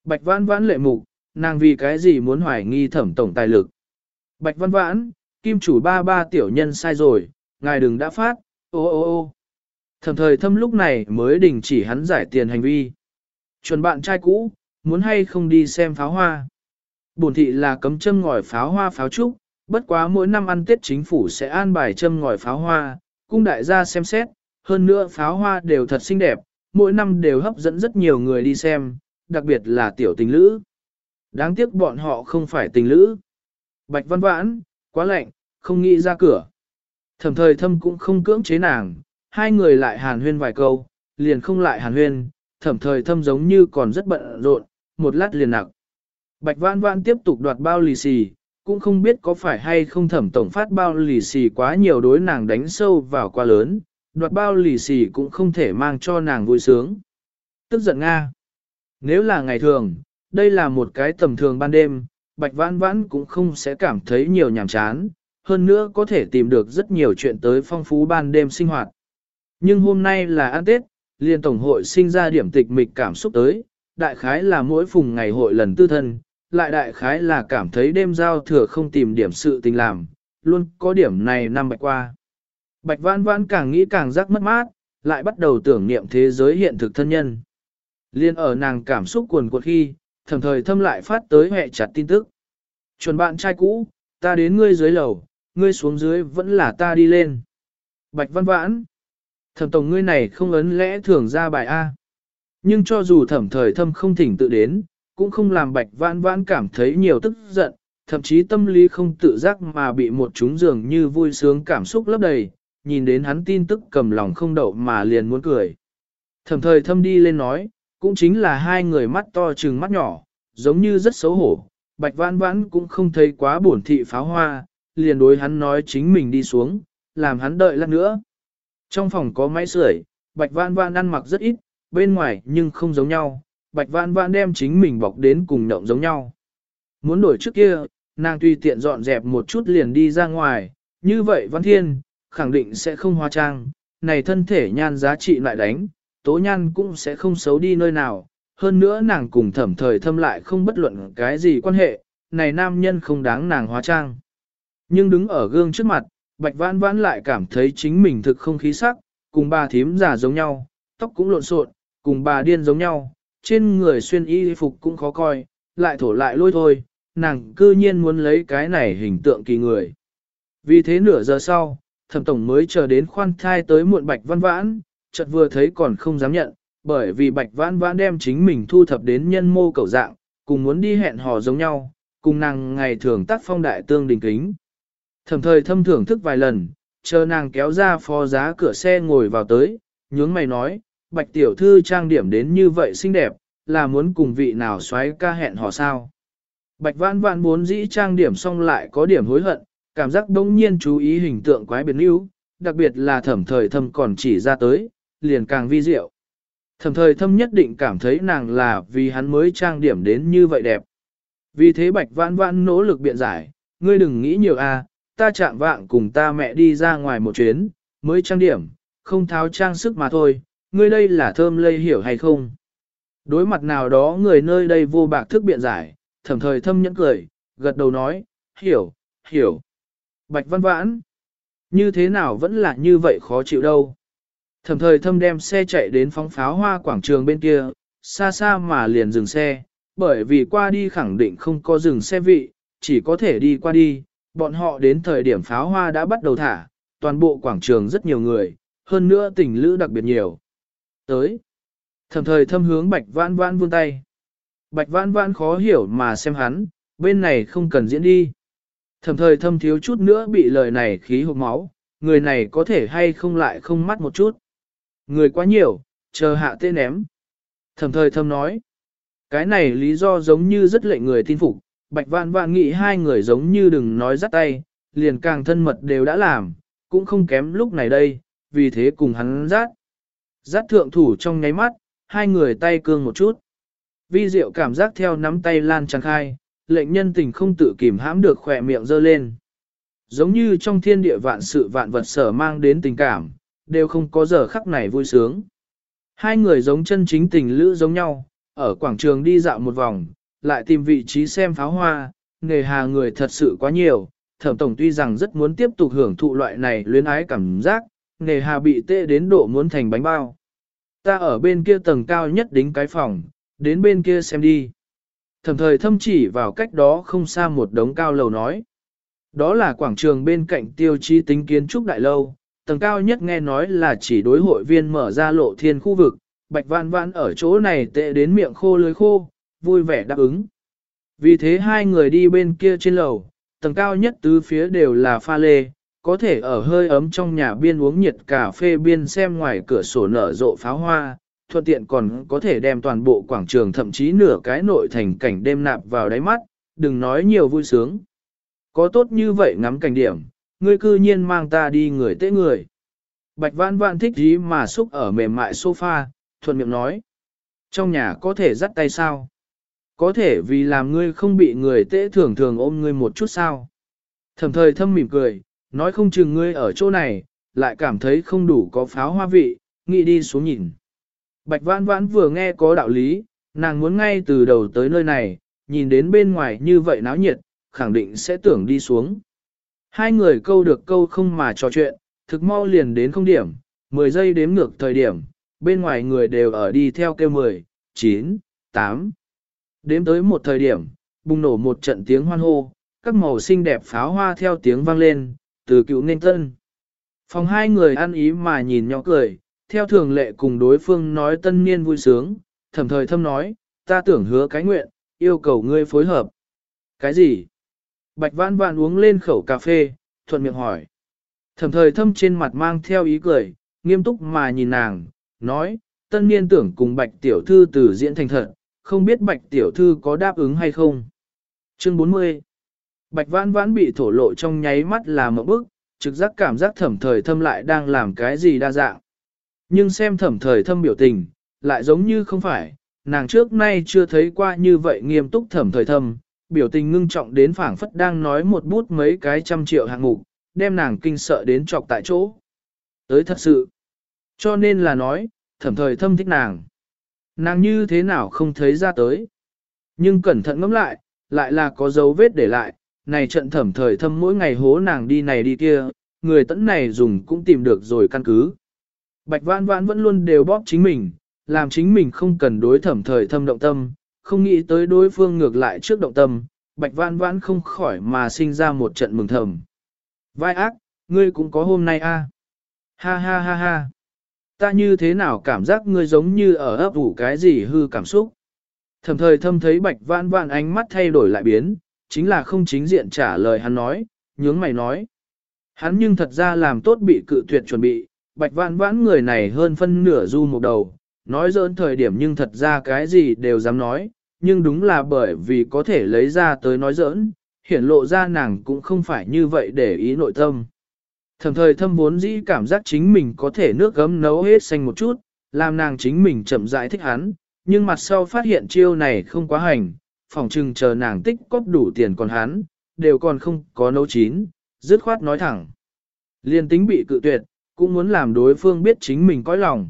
Bạch Vãn Vãn lệ mục, nàng vì cái gì muốn hoài nghi Thẩm tổng tài lực. Bạch Vãn Vãn, kim chủ ba ba tiểu nhân sai rồi, ngài đừng đã phát, ô ô ô. Thẩm Thời Thâm lúc này mới đình chỉ hắn giải tiền hành vi. Chuẩn bạn trai cũ, muốn hay không đi xem pháo hoa. Bổn thị là cấm châm ngòi pháo hoa pháo trúc, bất quá mỗi năm ăn Tết chính phủ sẽ an bài châm ngòi pháo hoa, cung đại gia xem xét, hơn nữa pháo hoa đều thật xinh đẹp, mỗi năm đều hấp dẫn rất nhiều người đi xem, đặc biệt là tiểu tình lữ. Đáng tiếc bọn họ không phải tình lữ. Bạch Văn Vãn, quá lạnh, không nghĩ ra cửa. Thẩm Thời Thâm cũng không cưỡng chế nàng, hai người lại hàn huyên vài câu, liền không lại hàn huyên, Thẩm Thời Thâm giống như còn rất bận rộn, một lát liền nặc. Bạch Vãn Vãn tiếp tục đoạt bao lì xì, cũng không biết có phải hay không Thẩm tổng phát bao lì xì quá nhiều đối nàng đánh sâu vào quá lớn, đoạt bao lì xì cũng không thể mang cho nàng vui sướng. Tức giận Nga. Nếu là ngày thường, đây là một cái tầm thường ban đêm, Bạch Vãn Vãn cũng không sẽ cảm thấy nhiều nhàm chán, hơn nữa có thể tìm được rất nhiều chuyện tới phong phú ban đêm sinh hoạt. Nhưng hôm nay là ăn Tết, liên tổng hội sinh ra điểm tịch mịch cảm xúc tới, đại khái là mỗi phùng ngày hội lần tư thân, lại đại khái là cảm thấy đêm giao thừa không tìm điểm sự tình làm, luôn có điểm này năm bạch qua. Bạch Vãn Vãn càng nghĩ càng giác mất mát, lại bắt đầu tưởng niệm thế giới hiện thực thân nhân. Liên ở nàng cảm xúc cuồn cuộn khi, Thẩm Thời Thâm lại phát tới hệ chặt tin tức. Chuẩn bạn trai cũ, ta đến ngươi dưới lầu, ngươi xuống dưới vẫn là ta đi lên. Bạch Văn Vãn, Thẩm tổng ngươi này không ấn lẽ thường ra bài A. Nhưng cho dù Thẩm Thời Thâm không thỉnh tự đến, cũng không làm Bạch Vãn Vãn cảm thấy nhiều tức giận, thậm chí tâm lý không tự giác mà bị một chúng dường như vui sướng cảm xúc lấp đầy, nhìn đến hắn tin tức cầm lòng không đậu mà liền muốn cười. Thẩm Thời Thâm đi lên nói, cũng chính là hai người mắt to trừng mắt nhỏ, giống như rất xấu hổ. Bạch Vãn Vãn cũng không thấy quá bổn thị pháo hoa, liền đối hắn nói chính mình đi xuống, làm hắn đợi lát nữa. Trong phòng có máy sưởi, Bạch Vãn Vãn ăn mặc rất ít, bên ngoài nhưng không giống nhau, Bạch Vãn Vãn đem chính mình bọc đến cùng nhộng giống nhau. Muốn đổi trước kia, nàng tùy tiện dọn dẹp một chút liền đi ra ngoài, như vậy Văn Thiên, khẳng định sẽ không hóa trang, này thân thể nhan giá trị lại đánh, tố nhan cũng sẽ không xấu đi nơi nào, hơn nữa nàng cùng Thẩm Thời Thâm lại không bất luận cái gì quan hệ, này nam nhân không đáng nàng hóa trang. Nhưng đứng ở gương trước mặt, Bạch Vãn Vãn lại cảm thấy chính mình thực không khí sắc, cùng bà thím già giống nhau, tóc cũng lộn xộn, cùng bà điên giống nhau, trên người xuyên y phục cũng khó coi, lại thổ lại lôi thôi, nàng cư nhiên muốn lấy cái này hình tượng kỳ người. Vì thế nửa giờ sau, Thẩm tổng mới chờ đến khoan thai tới muộn Bạch Vãn Vãn, chợt vừa thấy còn không dám nhận, bởi vì Bạch Vãn Vãn đem chính mình thu thập đến nhân mô cầu dạng, cùng muốn đi hẹn hò giống nhau, cùng nàng ngày thường tác phong đại tương đình kính. Thẩm Thời Thâm thưởng thức vài lần, chờ nàng kéo ra phó giá cửa xe ngồi vào tới, nhướng mày nói, Bạch tiểu thư trang điểm đến như vậy xinh đẹp, là muốn cùng vị nào xoáy ca hẹn hò sao. Bạch Vãn Vãn muốn dĩ trang điểm xong lại có điểm hối hận, cảm giác đông nhiên chú ý hình tượng quái biệt níu, đặc biệt là Thẩm Thời Thâm còn chỉ ra tới, liền càng vi diệu. Thẩm Thời Thâm nhất định cảm thấy nàng là vì hắn mới trang điểm đến như vậy đẹp. Vì thế Bạch Vãn Vãn nỗ lực biện giải, ngươi đừng nghĩ nhiều a, ta chạm vạng cùng ta mẹ đi ra ngoài một chuyến, mới trang điểm, không tháo trang sức mà thôi, ngươi đây là thơm lây hiểu hay không? Đối mặt nào đó người nơi đây vô bạc thức biện giải, Thẩm Thời Thâm nhẫn cười, gật đầu nói, hiểu, hiểu. Bạch Văn Vãn, như thế nào vẫn là như vậy khó chịu đâu. Thẩm Thời Thâm đem xe chạy đến phóng pháo hoa quảng trường bên kia, xa xa mà liền dừng xe, bởi vì qua đi khẳng định không có dừng xe vị, chỉ có thể đi qua đi, bọn họ đến thời điểm pháo hoa đã bắt đầu thả, toàn bộ quảng trường rất nhiều người, hơn nữa tình lữ đặc biệt nhiều. Tới, Thẩm Thời Thâm hướng Bạch Vãn Vãn vươn tay. Bạch Vãn Vãn khó hiểu mà xem hắn, bên này không cần diễn đi. Thẩm Thời Thâm thiếu chút nữa bị lời này khí hộc máu, người này có thể hay không lại không mắt một chút. Người quá nhiều, chờ hạ tên ném. Thẩm Thời Thâm nói, cái này lý do giống như rất lệnh người tin phục, Bạch Vãn Vãn nghĩ hai người giống như đừng nói dắt tay, liền càng thân mật đều đã làm, cũng không kém lúc này đây, vì thế cùng hắn dắt. Dắt thượng thủ trong nháy mắt, hai người tay cương một chút. Vi diệu cảm giác theo nắm tay lan tràn khai, lệnh nhân tình không tự kìm hãm được khỏe miệng dơ lên. Giống như trong thiên địa vạn sự vạn vật sở mang đến tình cảm, đều không có giờ khắc này vui sướng. Hai người giống chân chính tình lữ giống nhau, ở quảng trường đi dạo một vòng, lại tìm vị trí xem pháo hoa, nề hà người thật sự quá nhiều. Thẩm tổng tuy rằng rất muốn tiếp tục hưởng thụ loại này luyến ái cảm giác, nề hà bị tê đến độ muốn thành bánh bao. Ta ở bên kia tầng cao nhất đính cái phòng, đến bên kia xem đi. Thẩm thời thâm chỉ vào cách đó không xa một đống cao lầu nói. Đó là quảng trường bên cạnh tiêu chí tính kiến trúc đại lâu, tầng cao nhất nghe nói là chỉ đối hội viên mở ra lộ thiên khu vực, Bạch Vãn Vãn ở chỗ này tệ đến miệng khô lưỡi khô, vui vẻ đáp ứng. Vì thế hai người đi bên kia trên lầu, tầng cao nhất tứ phía đều là pha lê, có thể ở hơi ấm trong nhà biên uống nhiệt cà phê biên xem ngoài cửa sổ nở rộ pháo hoa, thuận tiện còn có thể đem toàn bộ quảng trường thậm chí nửa cái nội thành cảnh đêm nạp vào đáy mắt, đừng nói nhiều vui sướng. Có tốt như vậy ngắm cảnh điểm, ngươi cư nhiên mang ta đi người tế người. Bạch Vãn Vãn thích gì mà xúc ở mềm mại sofa, thuận miệng nói. Trong nhà có thể dắt tay sao? Có thể vì làm ngươi không bị người tế thường thường ôm ngươi một chút sao? Thẩm thời thâm mỉm cười, nói không chừng ngươi ở chỗ này, lại cảm thấy không đủ có pháo hoa vị, nghĩ đi xuống nhìn. Bạch Vãn Vãn vừa nghe có đạo lý, nàng muốn ngay từ đầu tới nơi này, nhìn đến bên ngoài như vậy náo nhiệt, khẳng định sẽ tưởng đi xuống. Hai người câu được câu không mà trò chuyện, thực mau liền đến không điểm, 10 giây đếm ngược thời điểm, bên ngoài người đều ở đi theo kêu 10, 9, 8. Đếm tới một thời điểm, bùng nổ một trận tiếng hoan hô, các màu xinh đẹp pháo hoa theo tiếng vang lên, từ cựu nên tân. Phòng hai người ăn ý mà nhìn nhỏ cười, theo thường lệ cùng đối phương nói tân niên vui sướng, Thẩm thời thâm nói, ta tưởng hứa cái nguyện, yêu cầu ngươi phối hợp. Cái gì? Bạch Vãn Vãn uống lên khẩu cà phê, thuận miệng hỏi. Thẩm thời thâm trên mặt mang theo ý cười, nghiêm túc mà nhìn nàng, nói, tân niên tưởng cùng Bạch tiểu thư từ diễn thành thật, không biết Bạch tiểu thư có đáp ứng hay không. Chương 40. Bạch Vãn Vãn bị thổ lộ trong nháy mắt là một bức, trực giác cảm giác Thẩm thời thâm lại đang làm cái gì đa dạng. Nhưng xem Thẩm thời thâm biểu tình, lại giống như không phải, nàng trước nay chưa thấy qua như vậy nghiêm túc Thẩm thời thâm, biểu tình ngưng trọng đến phảng phất đang nói một bút mấy cái trăm triệu hạng mục, đem nàng kinh sợ đến chọc tại chỗ. Tới thật sự. Cho nên là nói, Thẩm thời thâm thích nàng. Nàng như thế nào không thấy ra tới. Nhưng cẩn thận ngẫm lại là có dấu vết để lại, này trận Thẩm thời thâm mỗi ngày hố nàng đi này đi kia, người tẫn này dùng cũng tìm được rồi căn cứ. Bạch Vãn Vãn vẫn luôn đều bóp chính mình, làm chính mình không cần đối Thẩm thời thâm động tâm, không nghĩ tới đối phương ngược lại trước động tâm, Bạch Vãn Vãn không khỏi mà sinh ra một trận mừng thầm. Vai ác, ngươi cũng có hôm nay a? Ha ha ha ha. Ta như thế nào cảm giác ngươi giống như ở ấp ủ cái gì hư cảm xúc. Thẩm thời thâm thấy Bạch Vãn Vãn ánh mắt thay đổi lại biến, chính là không chính diện trả lời hắn nói, nhướng mày nói. Hắn nhưng thật ra làm tốt bị cự tuyệt chuẩn bị, Bạch Vãn Vãn người này hơn phân nửa du một đầu, nói giỡn thời điểm nhưng thật ra cái gì đều dám nói, nhưng đúng là bởi vì có thể lấy ra tới nói giỡn, hiển lộ ra nàng cũng không phải như vậy để ý nội tâm. Thẩm thời thâm vốn dĩ cảm giác chính mình có thể nước gấm nấu hết xanh một chút, làm nàng chính mình chậm rãi thích hắn, nhưng mặt sau phát hiện chiêu này không quá hành, phỏng chừng chờ nàng tích cóp đủ tiền còn hắn, đều còn không có nấu chín, dứt khoát nói thẳng. Liên tính bị cự tuyệt, cũng muốn làm đối phương biết chính mình cõi lòng.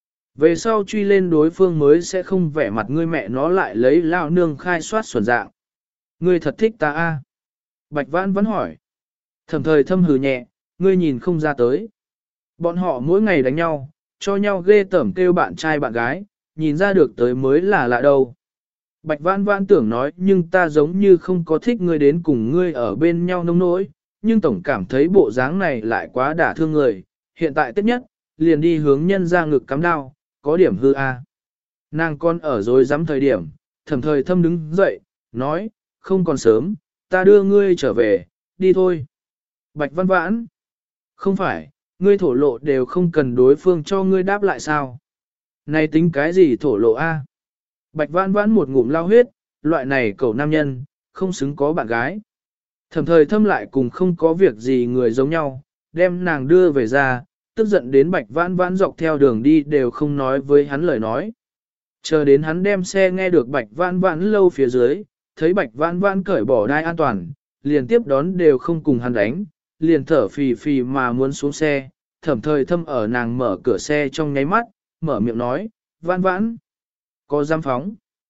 Về sau truy lên đối phương mới sẽ không vẻ mặt ngươi mẹ nó lại lấy lao nương khai soát xuẩn dạng. Ngươi thật thích ta a? Bạch Vãn vẫn hỏi. Thẩm thời thâm hừ nhẹ, ngươi nhìn không ra tới. Bọn họ mỗi ngày đánh nhau, cho nhau ghê tởm kêu bạn trai bạn gái, nhìn ra được tới mới là lạ đâu. Bạch Vãn Vãn tưởng nói nhưng ta giống như không có thích ngươi đến cùng ngươi ở bên nhau nông nỗi, nhưng tổng cảm thấy bộ dáng này lại quá đả thương người. Hiện tại tất nhất, liền đi hướng nhân ra ngực cắm đao, có điểm hư a. Nàng con ở rồi dám thời điểm, Thẩm thời thâm đứng dậy, nói, không còn sớm, ta đưa ngươi trở về, đi thôi. Bạch Vãn Vãn, không phải, ngươi thổ lộ đều không cần đối phương cho ngươi đáp lại sao? Này tính cái gì thổ lộ a? Bạch Vãn Vãn một ngụm lao huyết, loại này cầu nam nhân, không xứng có bạn gái. Thẩm thời thâm lại cùng không có việc gì người giống nhau, đem nàng đưa về ra, tức giận đến Bạch Vãn Vãn dọc theo đường đi đều không nói với hắn lời nói. Chờ đến hắn đem xe nghe được Bạch Vãn Vãn lâu phía dưới, thấy Bạch Vãn Vãn cởi bỏ đai an toàn, liền tiếp đón đều không cùng hắn đánh, liền thở phì phì mà muốn xuống xe, Thẩm thời thâm ở nàng mở cửa xe trong nháy mắt, mở miệng nói, Vãn Vãn, có dám phóng.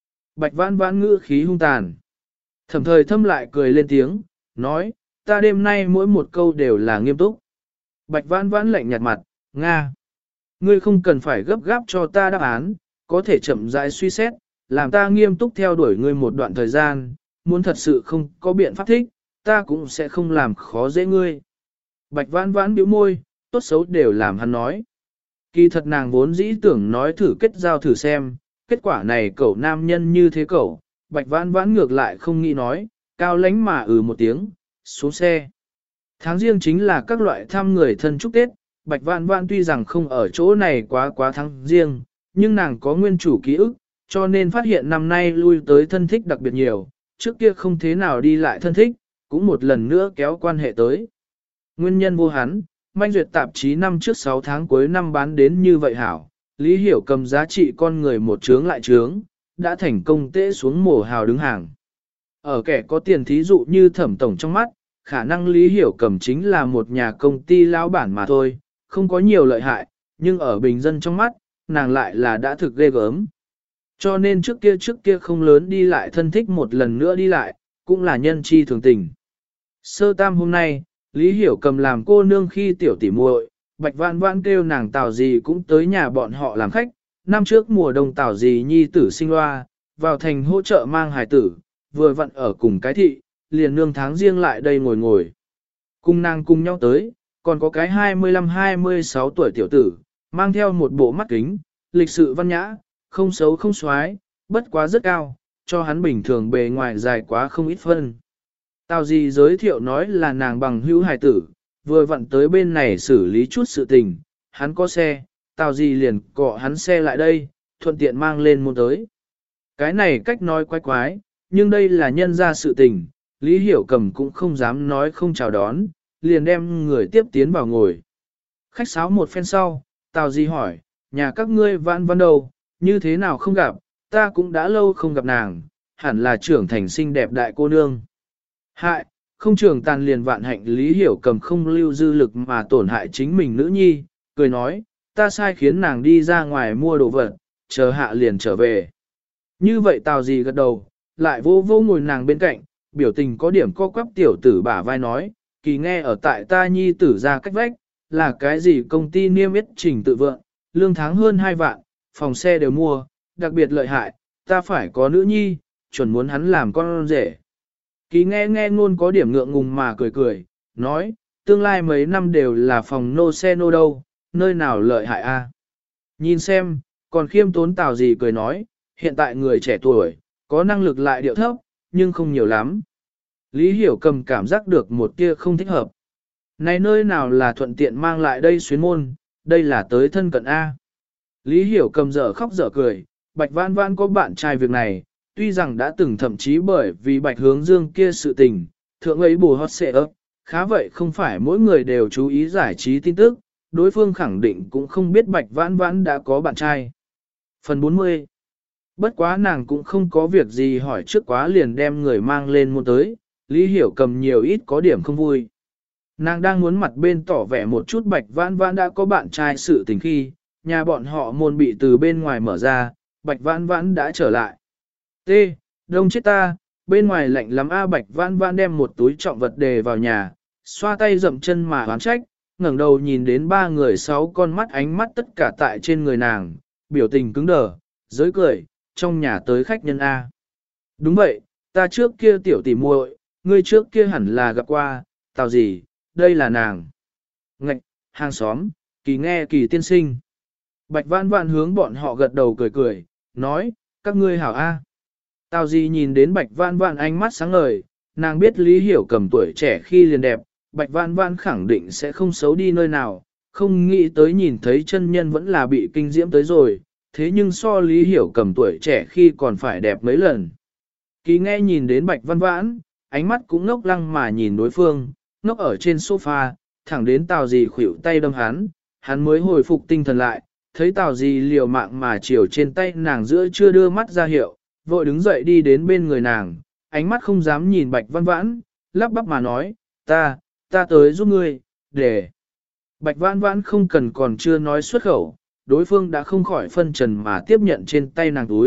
Bạch Vãn Vãn ngữ khí hung tàn. Thẩm Thời Thâm lại cười lên tiếng, nói, ta đêm nay mỗi một câu đều là nghiêm túc. Bạch Vãn Vãn lạnh nhạt mặt, Nga. Ngươi không cần phải gấp gáp cho ta đáp án, có thể chậm rãi suy xét, làm ta nghiêm túc theo đuổi ngươi một đoạn thời gian, muốn thật sự không có biện pháp thích, ta cũng sẽ không làm khó dễ ngươi. Bạch Vãn Vãn bĩu môi, tốt xấu đều làm hắn nói. Kỳ thật nàng vốn dĩ tưởng nói thử kết giao thử xem, kết quả này cậu nam nhân như thế cậu, Bạch Vãn Vãn ngược lại không nghĩ nói, cao lánh mà một tiếng, xuống xe. Tháng riêng chính là các loại thăm người thân chúc Tết, Bạch Vãn Vãn tuy rằng không ở chỗ này quá tháng riêng, nhưng nàng có nguyên chủ ký ức, cho nên phát hiện năm nay lui tới thân thích đặc biệt nhiều, trước kia không thế nào đi lại thân thích, cũng một lần nữa kéo quan hệ tới. Nguyên nhân vô hắn, Manh Duyệt tạp chí năm trước 6 tháng cuối năm bán đến như vậy hảo, Lý Hiểu cầm giá trị con người một trướng lại trướng, đã thành công tễ xuống mổ hào đứng hàng. Ở kẻ có tiền thí dụ như Thẩm tổng trong mắt, khả năng Lý Hiểu cầm chính là một nhà công ty lão bản mà thôi, không có nhiều lợi hại, nhưng ở bình dân trong mắt, nàng lại là đã thực ghê gớm. Cho nên trước kia không lớn đi lại thân thích một lần nữa đi lại, cũng là nhân chi thường tình. Sơ tam hôm nay, Lý Hiểu cầm làm cô nương khi tiểu tỉ muội, Bạch Vãn Vãn kêu nàng Tào Dì cũng tới nhà bọn họ làm khách, năm trước mùa đông Tào Dì nhi tử sinh loa, vào thành hỗ trợ mang hài tử, vừa vặn ở cùng cái thị, liền nương tháng riêng lại đây ngồi. Cùng nàng cùng nhau tới, còn có cái 25-26 tuổi tiểu tử, mang theo một bộ mắt kính, lịch sự văn nhã, không xấu không xoái, bất quá rất cao, cho hắn bình thường bề ngoài dài quá không ít phân. Tào Di giới thiệu nói là nàng bằng hữu hài tử, vừa vặn tới bên này xử lý chút sự tình, hắn có xe, Tào Di liền cọ hắn xe lại đây, thuận tiện mang lên môn tới. Cái này cách nói quái quái, nhưng đây là nhân ra sự tình, Lý Hiểu Cầm cũng không dám nói không chào đón, liền đem người tiếp tiến vào ngồi. Khách sáo một phen sau, Tào Di hỏi, nhà các ngươi Vãn Vãn đâu, như thế nào không gặp, ta cũng đã lâu không gặp nàng, hẳn là trưởng thành xinh đẹp đại cô nương. Hại, không trưởng tàn liền vạn hạnh Lý Hiểu Cầm không lưu dư lực mà tổn hại chính mình nữ nhi, cười nói, ta sai khiến nàng đi ra ngoài mua đồ vật, chờ hạ liền trở về. Như vậy Tào Di gật đầu, lại vô vô ngồi nàng bên cạnh, biểu tình có điểm co quắp tiểu tử bả vai nói, kỳ nghe ở tại ta nhi tử ra cách vách, là cái gì công ty niêm yết trình tự vượng, lương tháng hơn 2 vạn, phòng xe đều mua, đặc biệt lợi hại, ta phải có nữ nhi, chuẩn muốn hắn làm con rể. Kỳ nghe ngôn có điểm ngượng ngùng mà cười, nói, tương lai mấy năm đều là phòng nô xe nô đâu, nơi nào lợi hại a? Nhìn xem, còn khiêm tốn Tào gì cười nói, hiện tại người trẻ tuổi, có năng lực lại điệu thấp, nhưng không nhiều lắm. Lý Hiểu Cầm cảm giác được một tia không thích hợp. Này nơi nào là thuận tiện mang lại đây xuyến môn, đây là tới thân cận A. Lý Hiểu Cầm dở khóc dở cười, Bạch Vãn Vãn có bạn trai việc này, tuy rằng đã từng thậm chí bởi vì Bạch Hướng Dương kia sự tình, thượng ấy bù hót xệ ấp, khá vậy không phải mỗi người đều chú ý giải trí tin tức, đối phương khẳng định cũng không biết Bạch Vãn Vãn đã có bạn trai. Phần 40. Bất quá nàng cũng không có việc gì hỏi trước quá liền đem người mang lên môn tới, Lý Hiểu Cầm nhiều ít có điểm không vui. Nàng đang muốn mặt bên tỏ vẻ một chút Bạch Vãn Vãn đã có bạn trai sự tình khi, nhà bọn họ môn bị từ bên ngoài mở ra, Bạch Vãn Vãn đã trở lại. T. Đông chết ta, bên ngoài lạnh lắm a. Bạch Vãn Vãn đem một túi trọng vật đề vào nhà, xoa tay dậm chân mà oán trách, ngẩng đầu nhìn đến 3 người 6 con mắt ánh mắt tất cả tại trên người nàng, biểu tình cứng đờ, giới cười, trong nhà tới khách nhân A. Đúng vậy, ta trước kia tiểu tỉ muội, ngươi trước kia hẳn là gặp qua, Tào gì, đây là nàng. Ngạch, hàng xóm, kỳ nghe kỳ tiên sinh. Bạch Vãn Vãn hướng bọn họ gật đầu cười, nói, các ngươi hảo A. Tào gì nhìn đến Bạch Vãn Vãn ánh mắt sáng ngời, nàng biết Lý Hiểu Cầm tuổi trẻ khi liền đẹp, Bạch Vãn Vãn khẳng định sẽ không xấu đi nơi nào, không nghĩ tới nhìn thấy chân nhân vẫn là bị kinh diễm tới rồi, thế nhưng so Lý Hiểu Cầm tuổi trẻ khi còn phải đẹp mấy lần. Kỳ nghe nhìn đến Bạch Vãn Vãn, ánh mắt cũng ngốc lăng mà nhìn đối phương, ngốc ở trên sofa, thẳng đến Tào Dì khuỷu tay đâm hắn mới hồi phục tinh thần lại, thấy Tào Dì liều mạng mà chiều trên tay nàng giữa chưa đưa mắt ra hiệu, vội đứng dậy đi đến bên người nàng, ánh mắt không dám nhìn Bạch Vãn Vãn, lắp bắp mà nói, ta tới giúp ngươi, để. Bạch Vãn Vãn không cần còn chưa nói xuất khẩu, đối phương đã không khỏi phân trần mà tiếp nhận trên tay nàng túi,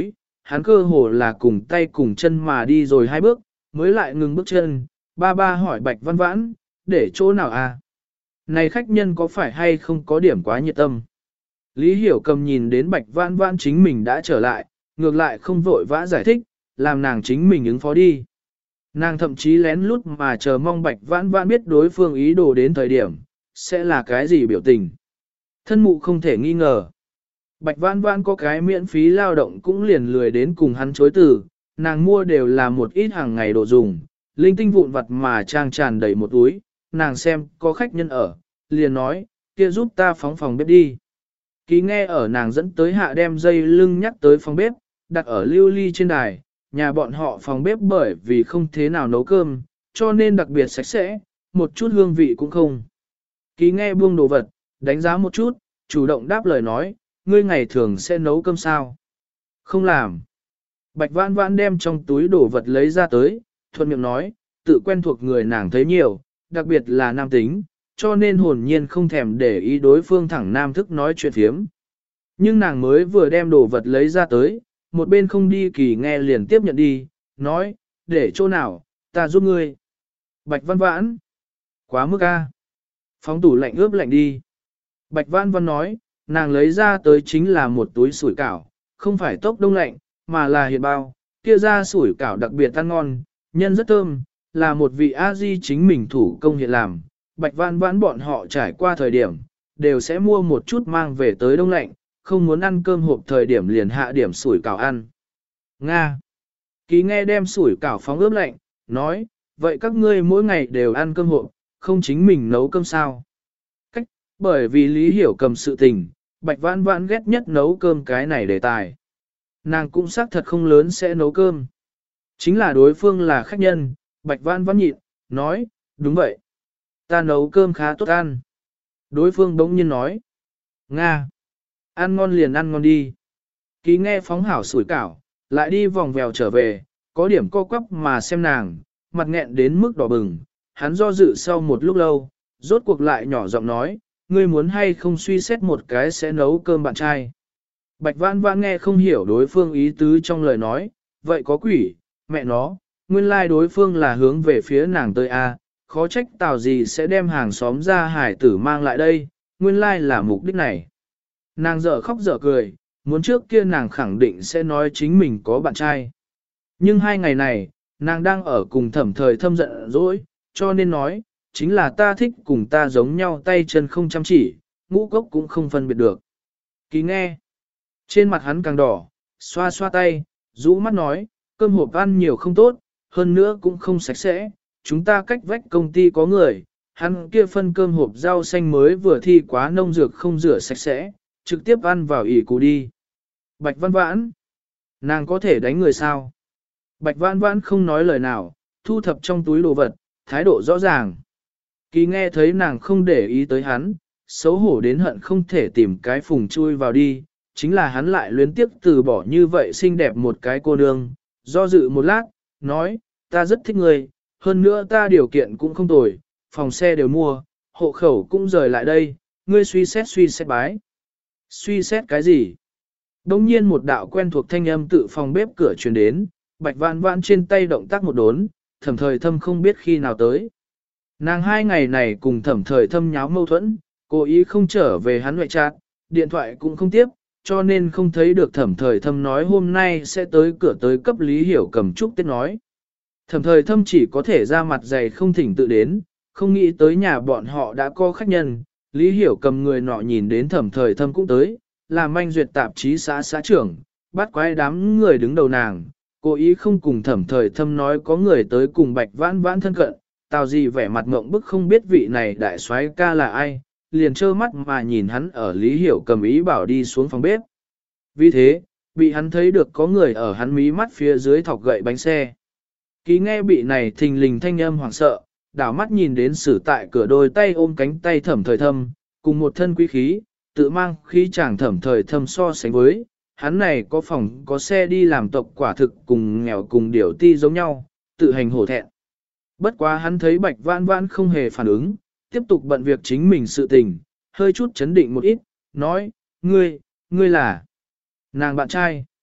hắn cơ hồ là cùng tay cùng chân mà đi rồi 2 bước, mới lại ngừng bước chân, ba ba hỏi Bạch Văn Vãn, để chỗ nào à? Này khách nhân có phải hay không có điểm quá nhiệt tâm? Lý Hiểu Cầm nhìn đến Bạch Văn Vãn chính mình đã trở lại, ngược lại không vội vã giải thích, làm nàng chính mình ứng phó đi. Nàng thậm chí lén lút mà chờ mong Bạch Vãn Vãn biết đối phương ý đồ đến thời điểm, sẽ là cái gì biểu tình. Thân mụ không thể nghi ngờ. Bạch Vãn Vãn có cái miễn phí lao động cũng liền lười đến cùng hắn chối từ, nàng mua đều là một ít hàng ngày đồ dùng, linh tinh vụn vặt mà trang tràn đầy một túi, nàng xem có khách nhân ở, liền nói, kia giúp ta phóng phòng bếp đi. Ký nghe ở nàng dẫn tới hạ đem dây lưng nhắc tới phòng bếp, đặt ở lưu ly trên đài, nhà bọn họ phòng bếp bởi vì không thế nào nấu cơm, cho nên đặc biệt sạch sẽ, một chút hương vị cũng không. Ký nghe buông đồ vật, đánh giá một chút, chủ động đáp lời nói, ngươi ngày thường sẽ nấu cơm sao? Không làm. Bạch Vãn Vãn đem trong túi đồ vật lấy ra tới, thuận miệng nói, tự quen thuộc người nàng thấy nhiều, đặc biệt là nam tính, cho nên hồn nhiên không thèm để ý đối phương thẳng nam thức nói chuyện phiếm. Nhưng nàng mới vừa đem đồ vật lấy ra tới, một bên không đi Kỳ nghe liền tiếp nhận đi, nói, để chỗ nào, ta giúp ngươi. Bạch Văn Vãn, quá mức a. Phóng tủ lạnh ướp lạnh đi. Bạch Văn Văn nói, nàng lấy ra tới chính là một túi sủi cảo, không phải tốc đông lạnh, mà là hiện bao, kia ra sủi cảo đặc biệt ăn ngon, nhân rất thơm, là một vị A-di chính mình thủ công hiện làm. Bạch Văn Vãn bọn họ trải qua thời điểm, đều sẽ mua một chút mang về tới đông lạnh, không muốn ăn cơm hộp thời điểm liền hạ điểm sủi cảo ăn. Nga. Ký nghe đem sủi cảo phóng ướp lạnh, nói, vậy các ngươi mỗi ngày đều ăn cơm hộp, không chính mình nấu cơm sao? Cách, bởi vì Lý Hiểu Cầm sự tình, Bạch Vãn Vãn ghét nhất nấu cơm cái này đề tài. Nàng cũng xác thật không lớn sẽ nấu cơm. Chính là đối phương là khách nhân, Bạch Vãn Vãn nhịn, nói, đúng vậy. Ta nấu cơm khá tốt ăn. Đối phương đống nhiên nói, Nga. Ăn ngon liền ăn ngon đi. Ký nghe phóng hảo sủi cảo, lại đi vòng vèo trở về, có điểm co quắp mà xem nàng, mặt nghẹn đến mức đỏ bừng. Hắn do dự sau một lúc lâu, rốt cuộc lại nhỏ giọng nói, ngươi muốn hay không suy xét một cái sẽ nấu cơm bạn trai. Bạch Vãn Vãn nghe không hiểu đối phương ý tứ trong lời nói, vậy có quỷ, mẹ nó, nguyên lai đối phương là hướng về phía nàng tới a, khó trách tào gì sẽ đem hàng xóm ra hải tử mang lại đây, nguyên lai là mục đích này. Nàng dở khóc dở cười, muốn trước kia nàng khẳng định sẽ nói chính mình có bạn trai. Nhưng 2 ngày này, nàng đang ở cùng Thẩm Thời Thâm giận dỗi, cho nên nói, chính là ta thích cùng ta giống nhau tay chân không chăm chỉ, ngũ cốc cũng không phân biệt được. Ký nghe, trên mặt hắn càng đỏ, xoa xoa tay, rũ mắt nói, cơm hộp ăn nhiều không tốt, hơn nữa cũng không sạch sẽ, chúng ta cách vách công ty có người, hắn kia phân cơm hộp rau xanh mới vừa thi quá nông dược không rửa sạch sẽ, trực tiếp ăn vào ỉ củ đi. Bạch Văn Vãn, nàng có thể đánh người sao? Bạch Văn Vãn không nói lời nào, thu thập trong túi đồ vật, thái độ rõ ràng. Kỳ nghe thấy nàng không để ý tới hắn, xấu hổ đến hận không thể tìm cái phùng chui vào đi, chính là hắn lại luyến tiếp từ bỏ như vậy xinh đẹp một cái cô nương, do dự một lát, nói, ta rất thích người, hơn nữa ta điều kiện cũng không tồi, phòng xe đều mua, hộ khẩu cũng rời lại đây, ngươi suy xét bái. Suy xét cái gì? Đông nhiên một đạo quen thuộc thanh âm tự phòng bếp cửa truyền đến, Bạch Vãn Vãn trên tay động tác một đốn, Thẩm Thời Thâm không biết khi nào tới. Nàng 2 ngày này cùng Thẩm Thời Thâm nháo mâu thuẫn, cố ý không trở về hắn ngoại trát, điện thoại cũng không tiếp, cho nên không thấy được Thẩm Thời Thâm nói hôm nay sẽ tới cửa tới cấp Lý Hiểu Cầm chúc Tết nói. Thẩm Thời Thâm chỉ có thể ra mặt dày không thỉnh tự đến, không nghĩ tới nhà bọn họ đã có khách nhân, Lý Hiểu Cầm người nọ nhìn đến Thẩm Thời Thâm cũng tới, là manh duyệt tạp chí xã trưởng, bắt quái đám người đứng đầu nàng, cố ý không cùng Thẩm Thời Thâm nói có người tới cùng Bạch Vãn Vãn thân cận, tào gì vẻ mặt ngộng bức không biết vị này đại soái ca là ai, liền trơ mắt mà nhìn hắn ở Lý Hiểu Cầm ý bảo đi xuống phòng bếp. Vì thế, bị hắn thấy được có người ở hắn mí mắt phía dưới thọc gậy bánh xe. Ký nghe bị này thình lình thanh âm hoảng sợ, đảo mắt nhìn đến sử tại cửa đôi tay ôm cánh tay Thẩm Thời Thâm, cùng một thân quý khí, tự mang khí chàng Thẩm Thời Thâm so sánh với, hắn này có phòng có xe đi làm tộc quả thực cùng nghèo cùng điểu ti giống nhau, tự hành hổ thẹn. Bất quá hắn thấy Bạch Vãn Vãn không hề phản ứng, tiếp tục bận việc chính mình sự tình, hơi chút chấn định một ít, nói, ngươi là nàng bạn trai.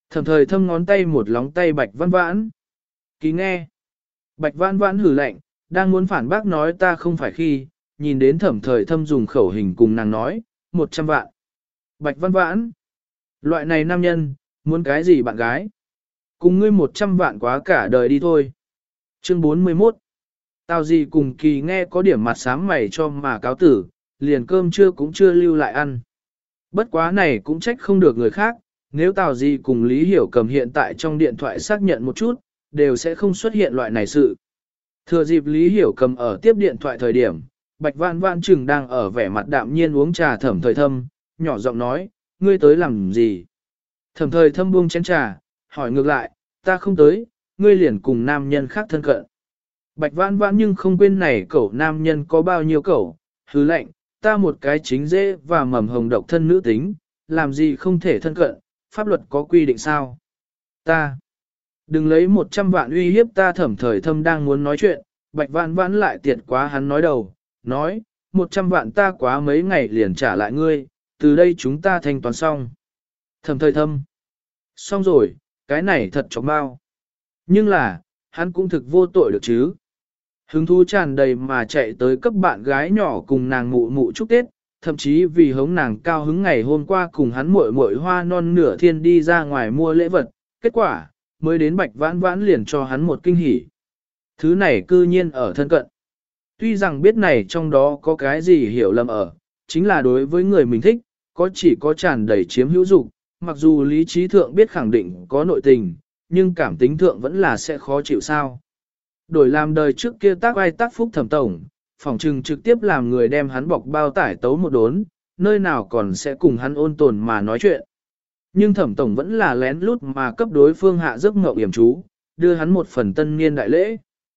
Thẩm thời thâm ngón tay một lóng tay Bạch Văn Vãn. Ký nghe. Bạch Văn Vãn hử lạnh, đang muốn phản bác nói ta không phải khi, nhìn đến thẩm thời thâm dùng khẩu hình cùng nàng nói, 100 vạn. Bạch Văn Vãn. Loại này nam nhân, muốn cái gì bạn gái? Cùng ngươi 100 vạn quá cả đời đi thôi. Chương 41. Tào gì cùng Kỳ nghe có điểm mặt sám mày cho mà cáo tử, liền cơm trưa cũng chưa lưu lại ăn. Bất quá này cũng trách không được người khác, nếu Tào gì cùng Lý Hiểu Cầm hiện tại trong điện thoại xác nhận một chút, đều sẽ không xuất hiện loại này sự. Thừa dịp Lý Hiểu Cầm ở tiếp điện thoại thời điểm, Bạch Vãn Vãn chừng đang ở vẻ mặt đạm nhiên uống trà thẩm thời thâm, nhỏ giọng nói, ngươi tới làm gì? Thẩm thời thâm buông chén trà, hỏi ngược lại, ta không tới, ngươi liền cùng nam nhân khác thân cận. Bạch Vãn Vãn nhưng không quên này cậu nam nhân có bao nhiêu cậu, hứ lệnh, ta một cái chính dễ và mầm hồng độc thân nữ tính, làm gì không thể thân cận, pháp luật có quy định sao? Ta, đừng lấy 100 vạn uy hiếp ta thẩm thời thâm đang muốn nói chuyện, Bạch Vãn Vãn lại tiệt quá hắn nói đầu, nói, 100 vạn ta quá mấy ngày liền trả lại ngươi, từ đây chúng ta thanh toán xong. Thẩm thời thâm, xong rồi, cái này thật chóng bao. Nhưng là, hắn cũng thực vô tội được chứ. Hứng thú tràn đầy mà chạy tới cấp bạn gái nhỏ cùng nàng mụ mụ chúc Tết, thậm chí vì hống nàng cao hứng ngày hôm qua cùng hắn muội muội hoa non nửa thiên đi ra ngoài mua lễ vật, kết quả, mới đến Bạch Vãn Vãn liền cho hắn một kinh hỉ. Thứ này cư nhiên ở thân cận. Tuy rằng biết này trong đó có cái gì hiểu lầm ở, chính là đối với người mình thích, chỉ có tràn đầy chiếm hữu dục, mặc dù lý trí thượng biết khẳng định có nội tình, nhưng cảm tính thượng vẫn là sẽ khó chịu sao. Đổi làm đời trước kia tác ai tác phúc thẩm tổng, phỏng trừng trực tiếp làm người đem hắn bọc bao tải tấu một đốn, nơi nào còn sẽ cùng hắn ôn tồn mà nói chuyện. Nhưng thẩm tổng vẫn là lén lút mà cấp đối phương hạ giấc mộng yểm chú, đưa hắn một phần tân niên đại lễ.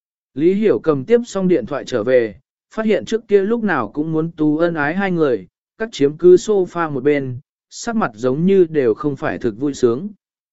Lý Hiểu Cầm tiếp xong điện thoại trở về, phát hiện trước kia lúc nào cũng muốn tú ân ái hai người, các chiếm cứ sofa một bên, sắc mặt giống như đều không phải thực vui sướng.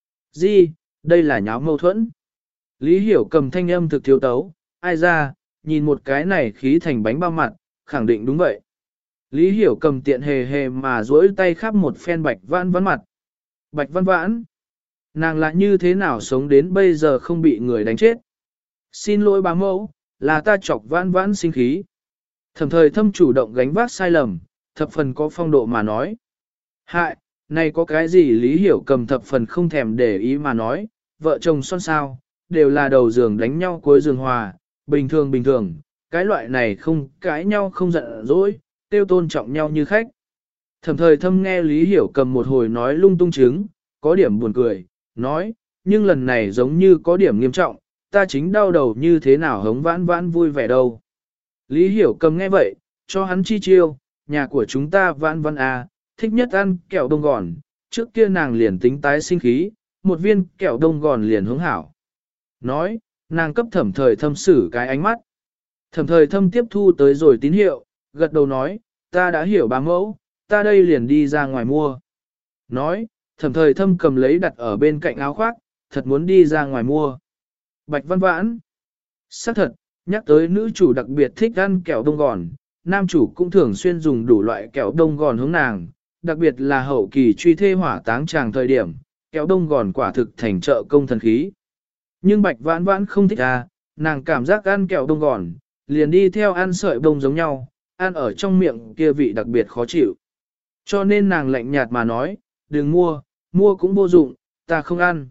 Gì, đây là nháo mâu thuẫn. Lý Hiểu Cầm thanh âm thực thiếu tấu, ai ra, nhìn một cái này khí thành bánh bao mặt, khẳng định đúng vậy. Lý Hiểu Cầm tiện hề hề mà duỗi tay khắp một phen Bạch Vãn Vãn mặt. Bạch Vãn Vãn, nàng là như thế nào sống đến bây giờ không bị người đánh chết? Xin lỗi bá mẫu, là ta chọc Vãn Vãn sinh khí. Thẩm thời thâm chủ động gánh vác sai lầm, thập phần có phong độ mà nói. Hại, này có cái gì Lý Hiểu Cầm thập phần không thèm để ý mà nói, vợ chồng son sao, đều là đầu giường đánh nhau cuối giường hòa, bình thường, cái loại này không cãi nhau không giận dỗi, tiêu tôn trọng nhau như khách. Thẩm thời thâm nghe Lý Hiểu Cầm một hồi nói lung tung chứng, có điểm buồn cười, nói, nhưng lần này giống như có điểm nghiêm trọng, ta chính đau đầu như thế nào hống Vãn Vãn vui vẻ đâu. Lý Hiểu Cầm nghe vậy, cho hắn chi chiêu, nhà của chúng ta Vãn Vãn à, thích nhất ăn kẹo đông gòn, trước kia nàng liền tính tái sinh khí, một viên kẹo đông gòn liền hướng hảo. Nói, nàng cấp thẩm thời thâm xử cái ánh mắt. Thẩm thời thâm tiếp thu tới rồi tín hiệu, gật đầu nói, ta đã hiểu bá mẫu, ta đây liền đi ra ngoài mua. Nói, thẩm thời thâm cầm lấy đặt ở bên cạnh áo khoác, thật muốn đi ra ngoài mua. Bạch Văn Vãn. Xác thật, nhắc tới nữ chủ đặc biệt thích ăn kẹo đông gòn, nam chủ cũng thường xuyên dùng đủ loại kẹo đông gòn hướng nàng, đặc biệt là hậu kỳ truy thê hỏa táng tràng thời điểm, kẹo đông gòn quả thực thành trợ công thần khí. Nhưng Bạch Vãn Vãn không thích nàng cảm giác ăn kẹo đông gòn, liền đi theo ăn sợi bông giống nhau, ăn ở trong miệng kia vị đặc biệt khó chịu. Cho nên nàng lạnh nhạt mà nói, đừng mua, mua cũng vô dụng, ta không ăn.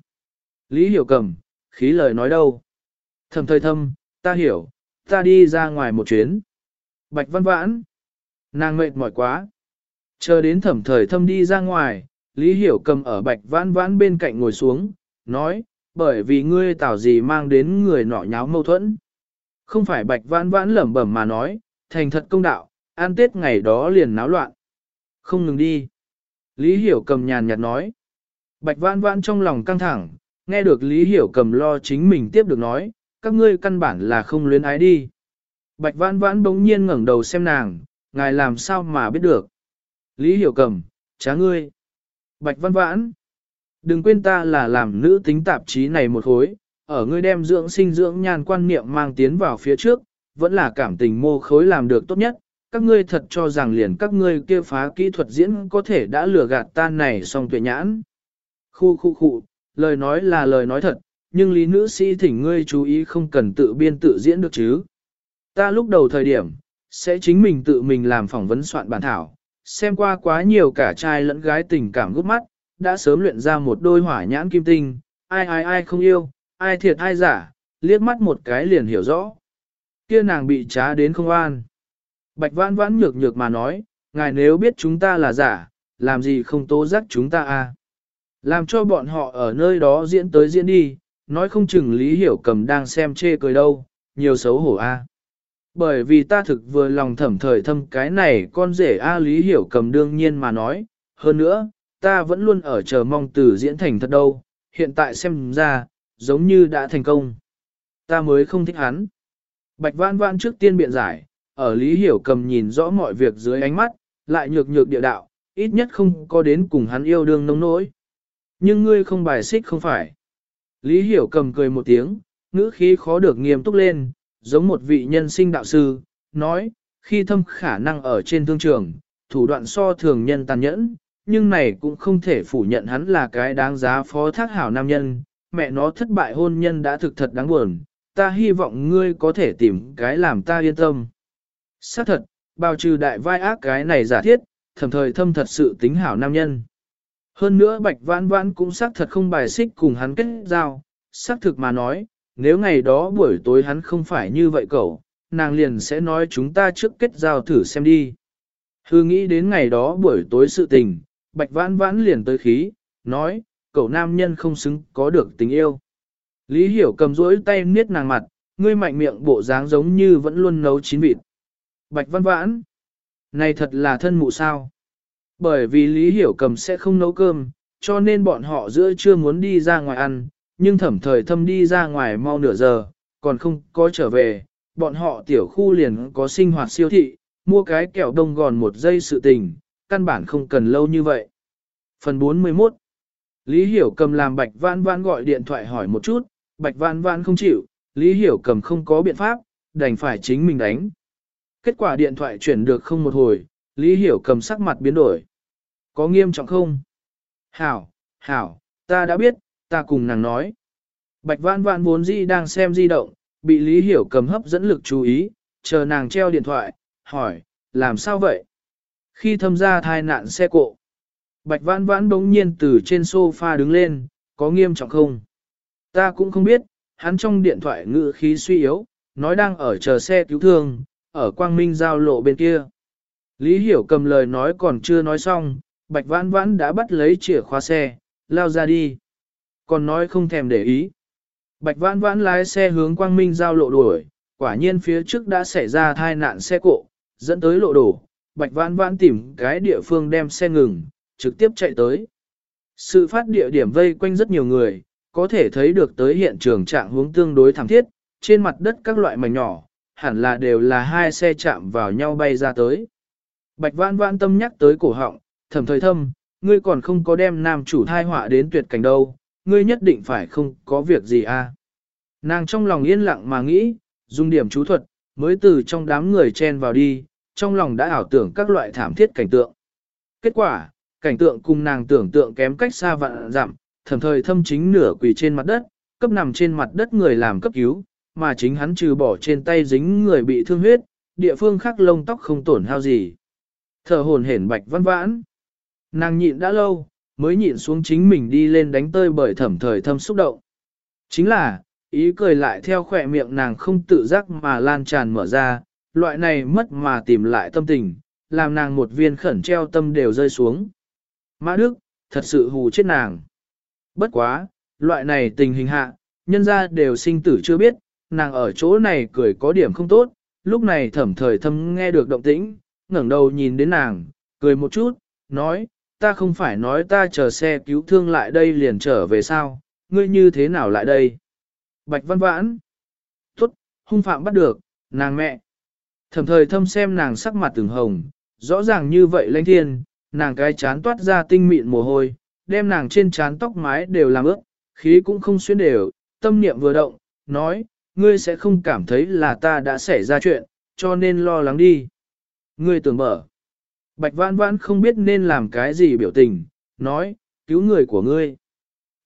Lý Hiểu Cầm, khí lời nói đâu. Thẩm thời thâm, ta hiểu, ta đi ra ngoài một chuyến. Bạch Văn Vãn, nàng mệt mỏi quá. Chờ đến thẩm thời thâm đi ra ngoài, Lý Hiểu Cầm ở Bạch Vãn Vãn bên cạnh ngồi xuống, nói, bởi vì ngươi tảo gì mang đến người nọ nháo mâu thuẫn. Không phải Bạch Vãn Vãn lẩm bẩm mà nói, thành thật công đạo, ăn Tết ngày đó liền náo loạn. Không ngừng đi. Lý Hiểu Cầm nhàn nhạt nói. Bạch Vãn Vãn trong lòng căng thẳng, nghe được Lý Hiểu Cầm lo chính mình tiếp được nói, các ngươi căn bản là không luyến ái đi. Bạch Vãn Vãn bỗng nhiên ngẩng đầu xem nàng, ngài làm sao mà biết được. Lý Hiểu Cầm, trá ngươi. Bạch Vãn Vãn, đừng quên ta là làm nữ tính tạp chí này một khối, ở ngươi đem dưỡng sinh dưỡng nhan quan niệm mang tiến vào phía trước, vẫn là cảm tình mô khối làm được tốt nhất. Các ngươi thật cho rằng liền các ngươi kia phá kỹ thuật diễn có thể đã lừa gạt ta này song tuệ nhãn. Khu, lời nói là lời nói thật, nhưng Lý nữ sĩ thỉnh ngươi chú ý không cần tự biên tự diễn được chứ. Ta lúc đầu thời điểm, sẽ chính mình tự mình làm phỏng vấn soạn bản thảo, xem qua quá nhiều cả trai lẫn gái tình cảm gút mắt, đã sớm luyện ra một đôi hỏa nhãn kim tinh, ai ai ai không yêu, ai thiệt ai giả, liếc mắt một cái liền hiểu rõ. Kia nàng bị trá đến không an. Bạch Vãn Vãn nhược nhược mà nói, ngài nếu biết chúng ta là giả, làm gì không tố giác chúng ta à? Làm cho bọn họ ở nơi đó diễn tới diễn đi, nói không chừng Lý Hiểu Cầm đang xem chê cười đâu, nhiều xấu hổ a. Bởi vì ta thực vừa lòng thẩm thời thâm cái này con rể A Lý Hiểu Cầm đương nhiên mà nói, hơn nữa, ta vẫn luôn ở chờ mong từ diễn thành thật đâu, hiện tại xem ra, giống như đã thành công. Ta mới không thích hắn. Bạch Vãn Vãn trước tiên biện giải, ở Lý Hiểu Cầm nhìn rõ mọi việc dưới ánh mắt, lại nhược nhược địa đạo, ít nhất không có đến cùng hắn yêu đương nông nỗi. Nhưng ngươi không bài xích không phải. Lý Hiểu Cầm cười một tiếng, ngữ khí khó được nghiêm túc lên, giống một vị nhân sinh đạo sư, nói, khi thâm khả năng ở trên thương trường, thủ đoạn so thường nhân tàn nhẫn, nhưng này cũng không thể phủ nhận hắn là cái đáng giá phó thác hảo nam nhân, mẹ nó thất bại hôn nhân đã thực thật đáng buồn, ta hy vọng ngươi có thể tìm cái làm ta yên tâm. Xác thật, bao trừ đại vai ác cái này giả thiết, thầm thời thâm thật sự tính hảo nam nhân. Hơn nữa Bạch Vãn Vãn cũng xác thật không bài xích cùng hắn kết giao, xác thực mà nói, nếu ngày đó buổi tối hắn không phải như vậy cậu, nàng liền sẽ nói chúng ta trước kết giao thử xem đi. Hư nghĩ đến ngày đó buổi tối sự tình, Bạch Vãn Vãn liền tới khí, nói, cậu nam nhân không xứng có được tình yêu. Lý Hiểu Cầm rỗi tay niết nàng mặt, ngươi mạnh miệng bộ dáng giống như vẫn luôn nấu chín vịt. Bạch Vãn Vãn, này thật là thân mụ sao. Bởi vì Lý Hiểu Cầm sẽ không nấu cơm, cho nên bọn họ giữa trưa muốn đi ra ngoài ăn, nhưng thẩm thời thâm đi ra ngoài mau nửa giờ, còn không có trở về, bọn họ tiểu khu liền có sinh hoạt siêu thị, mua cái kẹo đông gòn một giây sự tình, căn bản không cần lâu như vậy. Phần 41 Lý Hiểu Cầm làm Bạch Vãn Vãn gọi điện thoại hỏi một chút, Bạch Vãn Vãn không chịu, Lý Hiểu Cầm không có biện pháp, đành phải chính mình đánh. Kết quả điện thoại chuyển được không một hồi, Lý Hiểu Cầm sắc mặt biến đổi. Có nghiêm trọng không? Hảo, hảo, ta đã biết, ta cùng nàng nói. Bạch Vãn Vãn vốn dĩ đang xem di động, bị Lý Hiểu Cầm hấp dẫn lực chú ý, chờ nàng treo điện thoại, hỏi, làm sao vậy? Khi thâm ra thai nạn xe cộ, Bạch Vãn Vãn bỗng nhiên từ trên sofa đứng lên, có nghiêm trọng không? Ta cũng không biết, hắn trong điện thoại ngữ khí suy yếu, nói đang ở chờ xe cứu thương, ở Quang Minh giao lộ bên kia. Lý Hiểu Cầm lời nói còn chưa nói xong, Bạch Vãn Vãn đã bắt lấy chìa khóa xe, lao ra đi. Còn nói không thèm để ý. Bạch Vãn Vãn lái xe hướng Quang Minh giao lộ đuổi, quả nhiên phía trước đã xảy ra tai nạn xe cộ, dẫn tới lộ đổ. Bạch Vãn Vãn tìm cái địa phương đem xe ngừng, trực tiếp chạy tới. Sự phát địa điểm vây quanh rất nhiều người, có thể thấy được tới hiện trường trạng huống tương đối thảm thiết, trên mặt đất các loại mảnh nhỏ, hẳn là đều là hai xe chạm vào nhau bay ra tới. Bạch Vãn Vãn tâm nhắc tới cổ họng, thẩm thời thâm, ngươi còn không có đem nam chủ thai họa đến tuyệt cảnh đâu, ngươi nhất định phải không có việc gì à. Nàng trong lòng yên lặng mà nghĩ, dùng điểm chú thuật, mới từ trong đám người chen vào đi, trong lòng đã ảo tưởng các loại thảm thiết cảnh tượng. Kết quả, cảnh tượng cùng nàng tưởng tượng kém cách xa vạn dặm, thẩm thời thâm chính nửa quỳ trên mặt đất, cấp nằm trên mặt đất người làm cấp cứu, mà chính hắn trừ bỏ trên tay dính người bị thương huyết, địa phương khác lông tóc không tổn hao gì. Thở hồn hển Bạch Vãn Vãn. Nàng nhịn đã lâu, mới nhịn xuống chính mình đi lên đánh tơi bởi thẩm thời thâm xúc động. Chính là, ý cười lại theo khỏe miệng nàng không tự giác mà lan tràn mở ra, loại này mất mà tìm lại tâm tình, làm nàng một viên khẩn treo tâm đều rơi xuống. Mã Đức, thật sự hù chết nàng. Bất quá, loại này tình hình hạ, nhân ra đều sinh tử chưa biết, nàng ở chỗ này cười có điểm không tốt, lúc này thẩm thời thâm nghe được động tĩnh, ngẩng đầu nhìn đến nàng, cười một chút, nói, ta không phải nói ta chờ xe cứu thương lại đây liền trở về sao, ngươi như thế nào lại đây? Bạch Vãn Vãn. Tốt, hung phạm bắt được, nàng mẹ. Thẩm thời thâm xem nàng sắc mặt từng hồng, rõ ràng như vậy lãnh thiên, nàng cái chán toát ra tinh mịn mồ hôi, đem nàng trên trán tóc mái đều làm ướt, khí cũng không xuyên đều, tâm niệm vừa động, nói, ngươi sẽ không cảm thấy là ta đã xảy ra chuyện, cho nên lo lắng đi. Ngươi tưởng mở. Bạch Vãn Vãn không biết nên làm cái gì biểu tình, nói, cứu người của ngươi.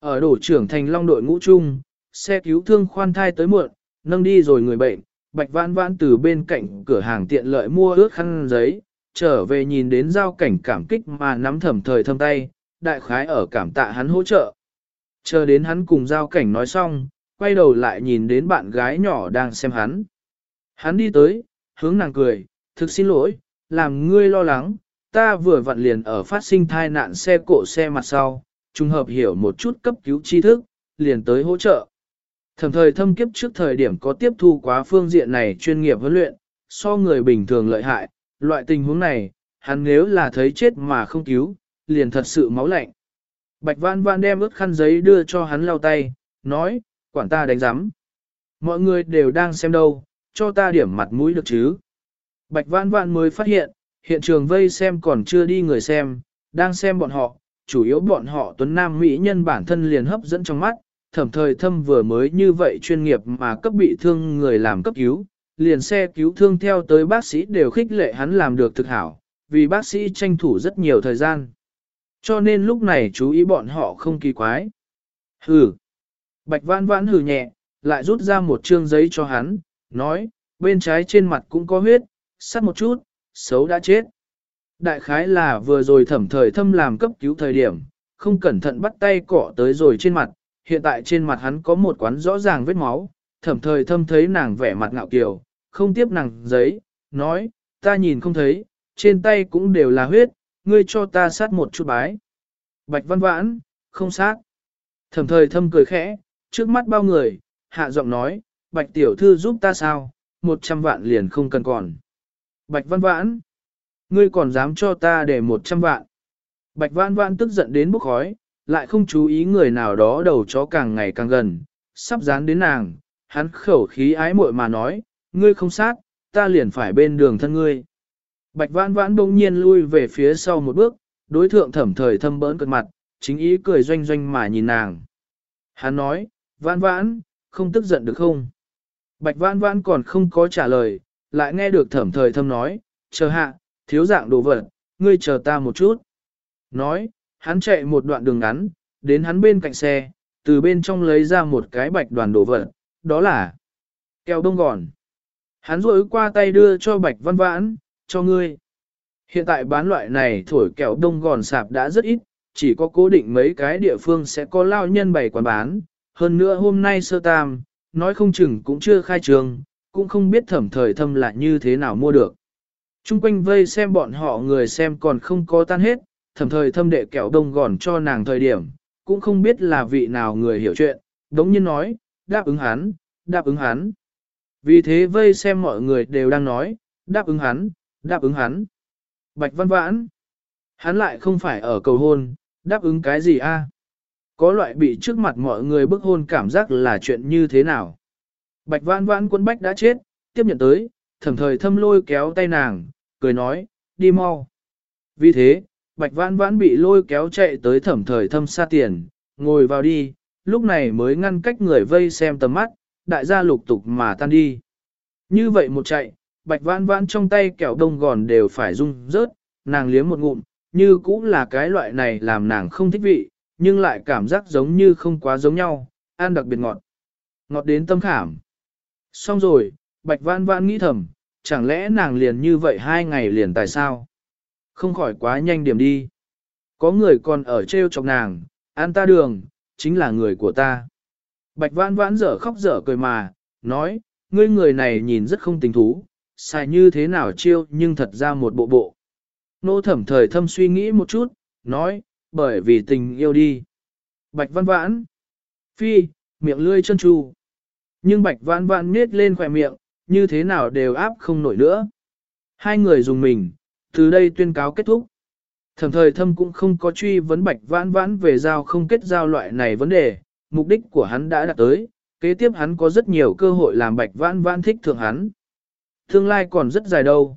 Ở đổ trưởng thành long đội ngũ chung, xe cứu thương khoan thai tới muộn, nâng đi rồi người bệnh, Bạch Vãn Vãn từ bên cạnh cửa hàng tiện lợi mua ướt khăn giấy, trở về nhìn đến giao cảnh cảm kích mà nắm Thẩm Thời Thâm tay, đại khái ở cảm tạ hắn hỗ trợ. Chờ đến hắn cùng giao cảnh nói xong, quay đầu lại nhìn đến bạn gái nhỏ đang xem hắn. Hắn đi tới, hướng nàng cười, thực xin lỗi, làm ngươi lo lắng, ta vừa vặn liền ở phát sinh thai nạn xe cộ xe mặt sau, trùng hợp hiểu một chút cấp cứu tri thức, liền tới hỗ trợ. Thẩm Thời Thâm kiếp trước thời điểm có tiếp thu quá phương diện này chuyên nghiệp huấn luyện, so người bình thường lợi hại, loại tình huống này, hắn nếu là thấy chết mà không cứu, liền thật sự máu lạnh. Bạch Vãn Vãn đem ướt khăn giấy đưa cho hắn lau tay, nói, quản ta đánh giám. Mọi người đều đang xem đâu, cho ta điểm mặt mũi được chứ. Bạch Vãn Vãn mới phát hiện, hiện trường vây xem còn chưa đi người xem, đang xem bọn họ, chủ yếu bọn họ tuấn nam mỹ nhân bản thân liền hấp dẫn trong mắt. Thẩm Thời Thâm vừa mới như vậy chuyên nghiệp mà cấp bị thương người làm cấp cứu, liền xe cứu thương theo tới bác sĩ đều khích lệ hắn làm được thực hảo, vì bác sĩ tranh thủ rất nhiều thời gian. Cho nên lúc này chú ý bọn họ không kỳ quái. Hừ. Bạch Vãn Vãn hừ nhẹ, lại rút ra một trương giấy cho hắn, nói, bên trái trên mặt cũng có huyết, sắt một chút, xấu đã chết. Đại khái là vừa rồi Thẩm Thời Thâm làm cấp cứu thời điểm, không cẩn thận bắt tay cọ tới rồi trên mặt, hiện tại trên mặt hắn có một quán rõ ràng vết máu. Thẩm Thời Thâm thấy nàng vẻ mặt ngạo kiều, không tiếp nàng giấy, nói, ta nhìn không thấy, trên tay cũng đều là huyết, ngươi cho ta sát một chút bái. Bạch Vãn Vãn, không sát. Thẩm Thời Thâm cười khẽ, trước mắt bao người, hạ giọng nói, Bạch tiểu thư giúp ta sao, 100 vạn liền không cần còn. Bạch Vãn Vãn, ngươi còn dám cho ta để 100 vạn. Bạch Vãn Vãn tức giận đến bốc khói, lại không chú ý người nào đó đầu chó càng ngày càng gần, sắp dán đến nàng, hắn khẩu khí ái muội mà nói, ngươi không sát, ta liền phải bên đường thân ngươi. Bạch Vãn Vãn bỗng nhiên lui về phía sau một bước, đối thượng Thẩm Thời Thâm bỡn cợt mặt, chính ý cười doanh doanh mà nhìn nàng. Hắn nói, Vãn Vãn, không tức giận được không? Bạch Vãn Vãn còn không có trả lời, lại nghe được Thẩm Thời Thâm nói, chờ hạ, thiếu dạng đồ vật, ngươi chờ ta một chút. Nói, hắn chạy một đoạn đường ngắn, đến hắn bên cạnh xe, từ bên trong lấy ra một cái bạch đoàn đồ vật, đó là kẹo đông gòn. Hắn rỗi qua tay đưa cho Bạch Vãn Vãn, cho ngươi. Hiện tại bán loại này thổi kẹo đông gòn sạp đã rất ít, chỉ có cố định mấy cái địa phương sẽ có lao nhân bày quán bán. Hơn nữa hôm nay sơ tam, nói không chừng cũng chưa khai trường, cũng không biết Thẩm Thời Thâm là như thế nào mua được. Trung quanh vây xem bọn họ người xem còn không có tan hết, Thẩm Thời Thâm đệ kẹo đông gòn cho nàng thời điểm, cũng không biết là vị nào người hiểu chuyện, đống nhiên nói, đáp ứng hắn, đáp ứng hắn. Vì thế vây xem mọi người đều đang nói, đáp ứng hắn, đáp ứng hắn. Bạch Vãn Vãn, hắn lại không phải ở cầu hôn, đáp ứng cái gì a? Có loại bị trước mặt mọi người bức hôn cảm giác là chuyện như thế nào? Bạch Vãn Vãn quân bách đã chết, tiếp nhận tới, Thẩm Thời Thâm lôi kéo tay nàng, cười nói, đi mau. Vì thế, Bạch Vãn Vãn bị lôi kéo chạy tới Thẩm Thời Thâm xa tiền, ngồi vào đi, lúc này mới ngăn cách người vây xem tầm mắt, đại gia lục tục mà tan đi. Như vậy một chạy, Bạch Vãn Vãn trong tay kẹo đông gòn đều phải rung rớt, nàng liếm một ngụm, như cũng là cái loại này làm nàng không thích vị, nhưng lại cảm giác giống như không quá giống nhau, ăn đặc biệt ngọt. Ngọt đến tâm khảm. Xong rồi, Bạch Vãn Vãn nghĩ thầm, chẳng lẽ nàng liền như vậy 2 ngày liền tại sao? Không khỏi quá nhanh điểm đi. Có người còn ở trêu chọc nàng, ăn ta đường, chính là người của ta. Bạch Vãn Vãn dở khóc dở cười mà, nói, ngươi người này nhìn rất không tình thú, xài như thế nào chiêu nhưng thật ra một bộ bộ. Nô Thẩm Thời Thâm suy nghĩ một chút, nói, bởi vì tình yêu đi. Bạch Vãn Vãn, phi, miệng lươi chân tru. Nhưng Bạch Vãn Vãn nết lên khỏe miệng, như thế nào đều áp không nổi nữa. Hai người dùng mình, từ đây tuyên cáo kết thúc. Thẩm Thời Thâm cũng không có truy vấn Bạch Vãn Vãn về giao không kết giao loại này vấn đề, mục đích của hắn đã đạt tới, kế tiếp hắn có rất nhiều cơ hội làm Bạch Vãn Vãn thích thượng hắn. Tương lai còn rất dài đâu.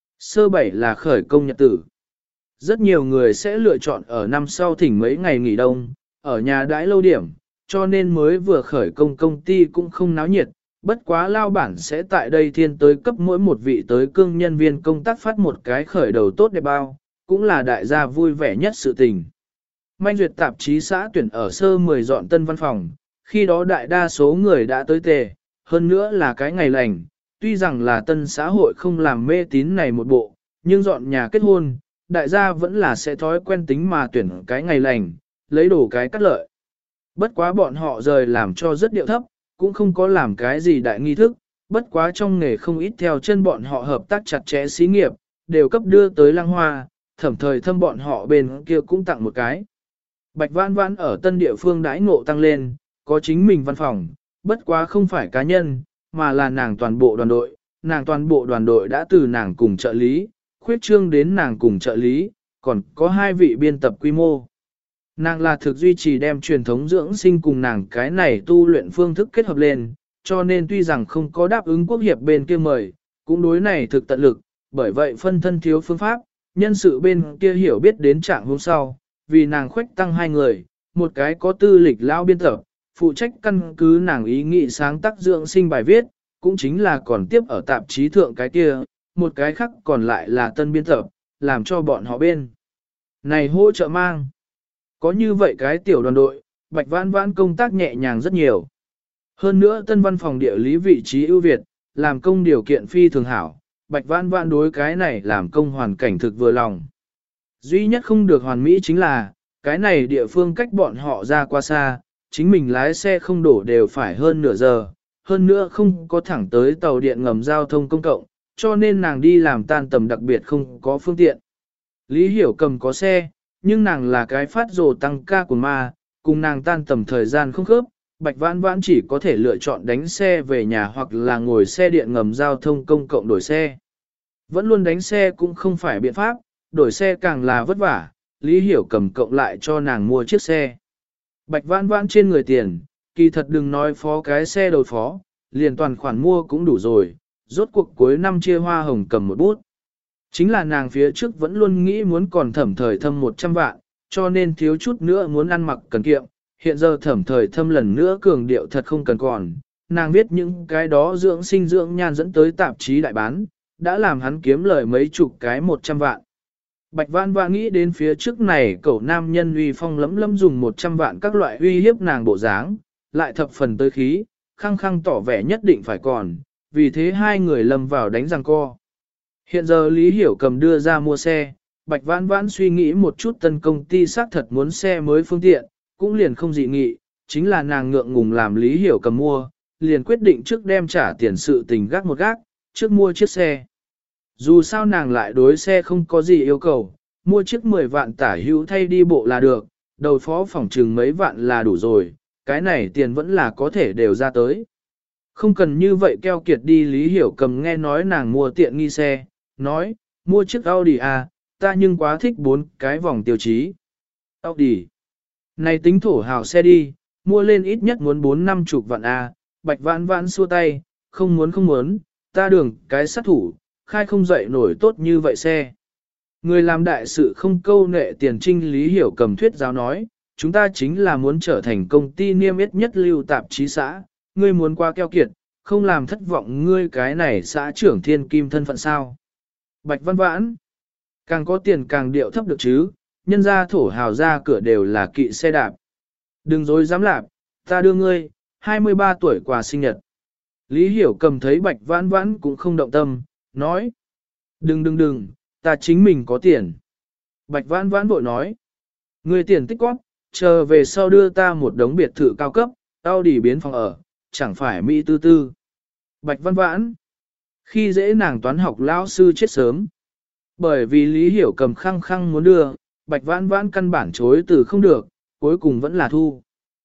Sơ 7 là khởi công nhật tử. Rất nhiều người sẽ lựa chọn ở năm sau thỉnh mấy ngày nghỉ đông, ở nhà đãi lâu điểm, cho nên mới vừa khởi công ty cũng không náo nhiệt, bất quá lao bản sẽ tại đây thiên tới cấp mỗi một vị tới cương nhân viên công tác phát một cái khởi đầu tốt đẹp bao, cũng là đại gia vui vẻ nhất sự tình. Manh duyệt tạp chí xã tuyển ở sơ 10 dọn tân văn phòng, khi đó đại đa số người đã tới tề, hơn nữa là cái ngày lành, tuy rằng là tân xã hội không làm mê tín này một bộ, nhưng dọn nhà kết hôn, đại gia vẫn là sẽ thói quen tính mà tuyển cái ngày lành, lấy đồ cái cắt lợi. Bất quá bọn họ rời làm cho rất điệu thấp, cũng không có làm cái gì đại nghi thức, bất quá trong nghề không ít theo chân bọn họ hợp tác chặt chẽ xí nghiệp, đều cấp đưa tới Lăng Hoa, thẩm thời thâm bọn họ bên kia cũng tặng một cái. Bạch Vãn Vãn ở tân địa phương đãi ngộ tăng lên, có chính mình văn phòng, bất quá không phải cá nhân, mà là nàng toàn bộ đoàn đội, nàng toàn bộ đoàn đội đã từ nàng cùng trợ lý, khuyết trương đến nàng cùng trợ lý, còn có 2 vị biên tập quy mô. Nàng là thực duy trì đem truyền thống dưỡng sinh cùng nàng cái này tu luyện phương thức kết hợp lên, cho nên tuy rằng không có đáp ứng quốc hiệp bên kia mời, cũng đối này thực tận lực, bởi vậy phân thân thiếu phương pháp, nhân sự bên kia hiểu biết đến trạng hôm sau, vì nàng khuếch tăng 2 người, một cái có tư lịch lao biên tập, phụ trách căn cứ nàng ý nghĩ sáng tác dưỡng sinh bài viết, cũng chính là còn tiếp ở tạp chí thượng cái kia, một cái khác còn lại là tân biên tập, làm cho bọn họ bên này hỗ trợ mang. Có như vậy cái tiểu đoàn đội, Bạch Vãn Vãn công tác nhẹ nhàng rất nhiều. Hơn nữa tân văn phòng địa lý vị trí ưu việt, làm công điều kiện phi thường hảo, Bạch Vãn Vãn đối cái này làm công hoàn cảnh thực vừa lòng. Duy nhất không được hoàn mỹ chính là, cái này địa phương cách bọn họ ra qua xa, chính mình lái xe không đổ đều phải hơn nửa giờ, hơn nữa không có thẳng tới tàu điện ngầm giao thông công cộng, cho nên nàng đi làm tan tầm đặc biệt không có phương tiện. Lý Hiểu Cầm có xe, nhưng nàng là cái phát rồ tăng ca của ma, cùng nàng tan tầm thời gian không khớp, Bạch Vãn Vãn chỉ có thể lựa chọn đánh xe về nhà hoặc là ngồi xe điện ngầm giao thông công cộng đổi xe. Vẫn luôn đánh xe cũng không phải biện pháp, đổi xe càng là vất vả, Lý Hiểu Cầm cộng lại cho nàng mua chiếc xe. Bạch Vãn Vãn trên người tiền, kỳ thật đừng nói phó cái xe đầu phó, liền toàn khoản mua cũng đủ rồi, rốt cuộc cuối năm chia hoa hồng cầm một bút. Chính là nàng phía trước vẫn luôn nghĩ muốn còn thẩm thời thâm 100 vạn, cho nên thiếu chút nữa muốn ăn mặc cần kiệm, hiện giờ thẩm thời thâm lần nữa cường điệu thật không cần còn, nàng viết những cái đó dưỡng sinh dưỡng nhan dẫn tới tạp chí đại bán, đã làm hắn kiếm lời mấy chục cái 100 vạn. Bạch Vãn Vãn nghĩ đến phía trước này cậu nam nhân uy phong lấm lấm dùng 100 vạn các loại uy hiếp nàng bộ dáng, lại thập phần tới khí, khăng khăng tỏ vẻ nhất định phải còn, vì thế 2 người lâm vào đánh giằng co. Hiện giờ Lý Hiểu Cầm đưa ra mua xe, Bạch Vãn Vãn suy nghĩ một chút tân công ty xác thật muốn xe mới phương tiện, cũng liền không dị nghị, chính là nàng ngượng ngùng làm Lý Hiểu Cầm mua, liền quyết định trước đem trả tiền sự tình gác một gác, trước mua chiếc xe. Dù sao nàng lại đối xe không có gì yêu cầu, mua chiếc 10 vạn tả hữu thay đi bộ là được, đầu phó phòng trừng mấy vạn là đủ rồi, cái này tiền vẫn là có thể đều ra tới. Không cần như vậy keo kiệt đi. Lý Hiểu Cầm nghe nói nàng mua tiện nghi xe, nói, mua chiếc Audi à, ta nhưng quá thích 4 cái vòng tiêu chí. Audi. Này tính thổ hào xe đi, mua lên ít nhất muốn 4-50 vạn à, Bạch Vãn Vãn xua tay, không muốn, ta đường cái sát thủ, khai không dậy nổi tốt như vậy xe. Người làm đại sự không câu nệ tiền trinh. Lý Hiểu Cầm thuyết giáo nói, chúng ta chính là muốn trở thành công ty niêm yết nhất lưu tạp chí xã, ngươi muốn qua keo kiệt, không làm thất vọng ngươi cái này xã trưởng thiên kim thân phận sao. Bạch Vãn Vãn, càng có tiền càng điệu thấp được chứ, nhân gia thổ hào ra cửa đều là kỵ xe đạp. Đừng dối dám lạp, ta đưa ngươi, 23 tuổi quà sinh nhật. Lý Hiểu Cầm thấy Bạch Vãn Vãn cũng không động tâm, nói. Đừng, ta chính mình có tiền. Bạch Vãn Vãn vội nói. Ngươi tiền tích góp, chờ về sau đưa ta một đống biệt thự cao cấp, tao đi biến phòng ở, chẳng phải Mỹ tư tư. Bạch Vãn Vãn. Khi dễ nàng toán học lão sư chết sớm. Bởi vì Lý Hiểu Cầm khăng khăng muốn đưa, Bạch Vãn Vãn căn bản chối từ không được, cuối cùng vẫn là thu.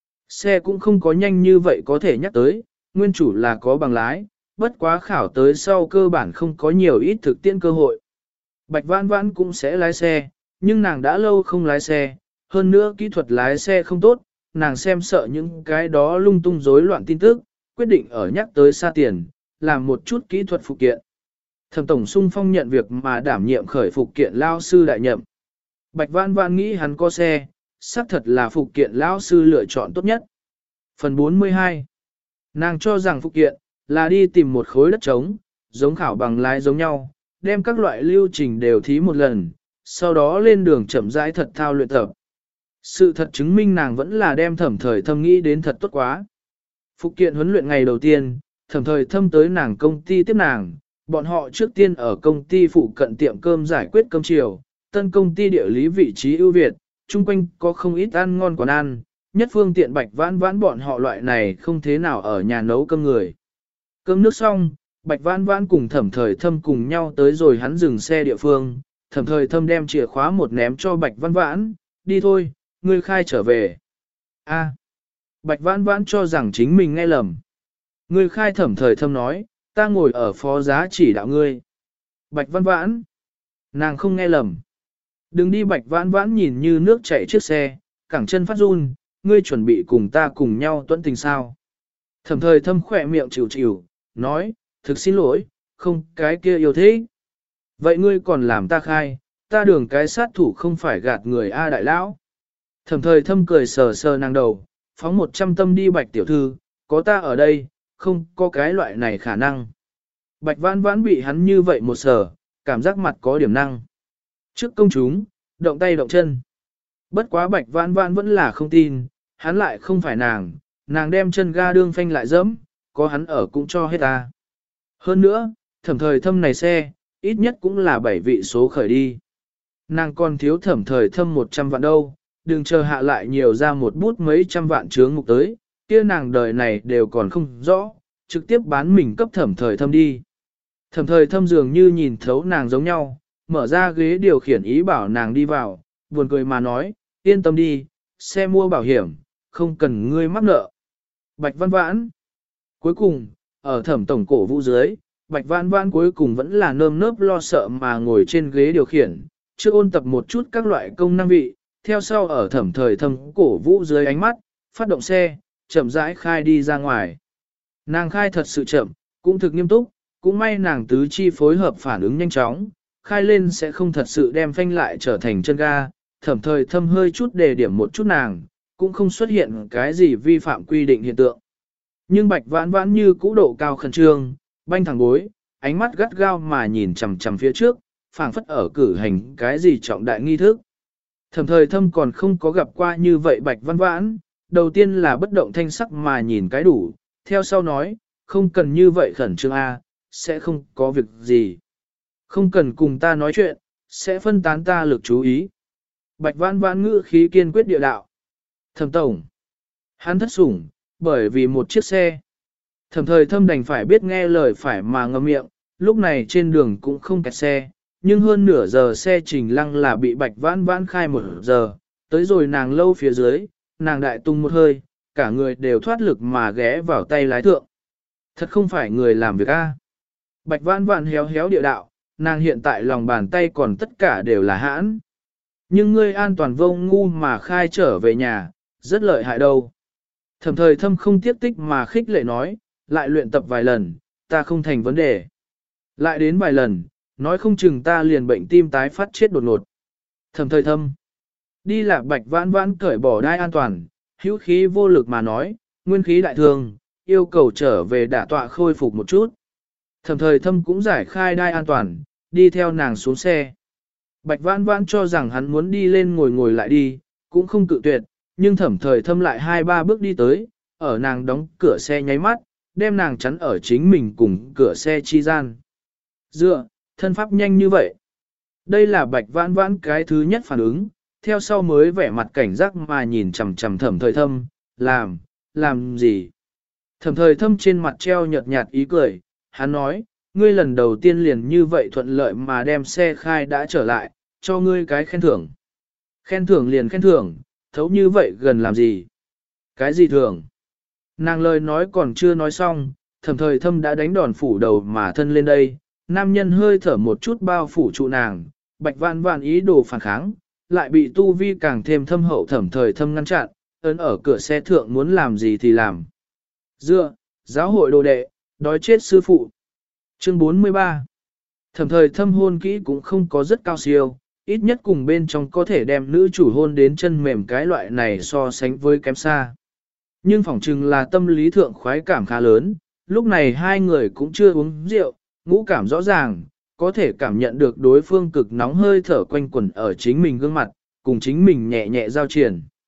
Xe cũng không có nhanh như vậy có thể nhắc tới, nguyên chủ là có bằng lái, bất quá khảo tới sau cơ bản không có nhiều ít thực tiễn cơ hội. Bạch Vãn Vãn cũng sẽ lái xe, nhưng nàng đã lâu không lái xe, hơn nữa kỹ thuật lái xe không tốt, nàng xem sợ những cái đó lung tung rối loạn tin tức, quyết định ở nhắc tới xa tiền, làm một chút kỹ thuật phụ kiện. Thẩm tổng sung phong nhận việc mà đảm nhiệm khởi phụ kiện lao sư đại nhậm. Bạch Vãn Vãn nghĩ hắn có xe, xác thật là phụ kiện lao sư lựa chọn tốt nhất. Phần 42. Nàng cho rằng phụ kiện là đi tìm một khối đất trống, giống khảo bằng lái giống nhau, đem các loại lưu trình đều thí một lần, sau đó lên đường chậm rãi thật thao luyện tập. Sự thật chứng minh nàng vẫn là đem Thẩm Thời Thâm nghĩ đến thật tốt quá. Phụ kiện huấn luyện ngày đầu tiên, Thẩm Thời Thâm tới nàng công ty tiếp nàng, bọn họ trước tiên ở công ty phụ cận tiệm cơm giải quyết cơm chiều, tân công ty địa lý vị trí ưu việt, chung quanh có không ít ăn ngon quán ăn, nhất phương tiện Bạch Vãn Vãn bọn họ loại này không thế nào ở nhà nấu cơm người. Cơm nước xong, Bạch Vãn Vãn cùng Thẩm Thời Thâm cùng nhau tới rồi hắn dừng xe địa phương, Thẩm Thời Thâm đem chìa khóa một ném cho Bạch Vãn Vãn, đi thôi, ngươi khai trở về. A. Bạch Vãn Vãn cho rằng chính mình nghe lầm. Ngươi khai. Thẩm Thời Thâm nói, ta ngồi ở phó giá chỉ đạo ngươi. Bạch Vãn Vãn. Nàng không nghe lầm. Đừng đi. Bạch Vãn Vãn nhìn như nước chảy chiếc xe, cẳng chân phát run, ngươi chuẩn bị cùng ta cùng nhau tuẫn tình sao. Thẩm Thời Thâm khỏe miệng chịu chịu, nói, thực xin lỗi, không cái kia yêu thế. Vậy ngươi còn làm ta khai, ta đường cái sát thủ không phải gạt người A đại lão. Thẩm Thời Thâm cười sờ sờ nàng đầu, phóng 100 tâm đi. Bạch tiểu thư, có ta ở đây, không có cái loại này khả năng. Bạch Vãn Vãn bị hắn như vậy một sờ, cảm giác mặt có điểm năng. Trước công chúng, động tay động chân. Bất quá Bạch Vãn Vãn vẫn là không tin, hắn lại không phải nàng đem chân ga đương phanh lại dẫm, có hắn ở cũng cho hết ta. Hơn nữa, Thẩm Thời Thâm này xe, ít nhất cũng là 7 vị số khởi đi. Nàng còn thiếu Thẩm Thời Thâm 100 vạn đâu, đừng chờ hạ lại nhiều ra một bút mấy trăm vạn chướng mục tới, kia nàng đời này đều còn không rõ, trực tiếp bán mình cấp Thẩm Thời Thâm đi. Thẩm Thời Thâm dường như nhìn thấu nàng giống nhau, mở ra ghế điều khiển ý bảo nàng đi vào, buồn cười mà nói, yên tâm đi, xe mua bảo hiểm, không cần ngươi mắc nợ. Bạch Vãn Vãn. Cuối cùng, ở Thẩm tổng cổ vũ dưới, Bạch Vãn Vãn cuối cùng vẫn là nơm nớp lo sợ mà ngồi trên ghế điều khiển, trước ôn tập một chút các loại công năng vị, theo sau ở Thẩm Thời Thâm cổ vũ dưới ánh mắt, phát động xe, chậm rãi khai đi ra ngoài. Nàng khai thật sự chậm, cũng thực nghiêm túc, cũng may nàng tứ chi phối hợp phản ứng nhanh chóng, khai lên sẽ không thật sự đem phanh lại trở thành chân ga. Thẩm Thời Thâm hơi chút đề điểm một chút nàng, cũng không xuất hiện cái gì vi phạm quy định hiện tượng. Nhưng Bạch Vãn Vãn như cũ độ cao khẩn trương, banh thẳng bối, ánh mắt gắt gao mà nhìn chằm chằm phía trước, phảng phất ở cử hành cái gì trọng đại nghi thức. Thẩm Thời Thâm còn không có gặp qua như vậy Bạch Vãn Vãn, đầu tiên là bất động thanh sắc mà nhìn cái đủ, theo sau nói, không cần như vậy khẩn trương a, sẽ không có việc gì. Không cần cùng ta nói chuyện, sẽ phân tán ta lực chú ý. Bạch Vãn Vãn ngữ khí kiên quyết địa đạo. Thẩm tổng. Hắn thất sủng, bởi vì một chiếc xe. Thẩm Thời Thâm đành phải biết nghe lời phải mà ngậm miệng, lúc này trên đường cũng không kẹt xe, nhưng hơn nửa giờ xe trình lăng là bị Bạch Vãn Vãn khai 1 giờ, tới rồi nàng lâu phía dưới, nàng đại tung một hơi, cả người đều thoát lực mà ghé vào tay lái thượng. Thật không phải người làm việc a. Bạch Vãn Vãn héo héo địa đạo, nàng hiện tại lòng bàn tay còn tất cả đều là hãn. Nhưng ngươi an toàn vô ngu mà khai trở về nhà, rất lợi hại đâu. Thẩm Thời Thâm không tiếc tích mà khích lệ nói, lại luyện tập vài lần, ta không thành vấn đề. Lại đến vài lần, nói không chừng ta liền bệnh tim tái phát chết đột ngột. Thẩm Thời Thâm. Đi Lạc Bạch Vãn Vãn cởi bỏ đai an toàn, hữu khí vô lực mà nói, nguyên khí đại thường, yêu cầu trở về đả tọa khôi phục một chút. Thẩm Thời Thâm cũng giải khai đai an toàn, đi theo nàng xuống xe. Bạch Vãn Vãn cho rằng hắn muốn đi lên ngồi lại đi, cũng không cự tuyệt, nhưng Thẩm Thời Thâm lại 2-3 bước đi tới, ở nàng đóng cửa xe nháy mắt, đem nàng chắn ở chính mình cùng cửa xe chi gian. Dựa, thân pháp nhanh như vậy. Đây là Bạch Vãn Vãn cái thứ nhất phản ứng, theo sau mới vẻ mặt cảnh giác mà nhìn chằm chằm Thẩm Thời Thâm, làm gì? Thẩm Thời Thâm trên mặt treo nhợt nhạt ý cười, hắn nói, ngươi lần đầu tiên liền như vậy thuận lợi mà đem xe khai đã trở lại, cho ngươi cái khen thưởng. Khen thưởng liền khen thưởng, thấu như vậy gần làm gì? Cái gì thưởng? Nàng lời nói còn chưa nói xong, Thẩm Thời Thâm đã đánh đòn phủ đầu mà thân lên đây, nam nhân hơi thở một chút bao phủ trụ nàng, Bạch Vãn Vãn ý đồ phản kháng, lại bị tu vi càng thêm thâm hậu Thẩm Thời Thâm ngăn chặn, ấn ở cửa xe thượng muốn làm gì thì làm. Dựa, giáo hội đồ đệ, đói chết sư phụ. Chương 43. Thẩm Thời Thâm hôn kỹ cũng không có rất cao siêu, ít nhất cùng bên trong có thể đem nữ chủ hôn đến chân mềm cái loại này so sánh với kém xa. Nhưng phỏng chừng là tâm lý thượng khoái cảm khá lớn, lúc này hai người cũng chưa uống rượu, ngũ cảm rõ ràng, có thể cảm nhận được đối phương cực nóng hơi thở quanh quẩn ở chính mình gương mặt, cùng chính mình nhẹ nhẹ giao triển.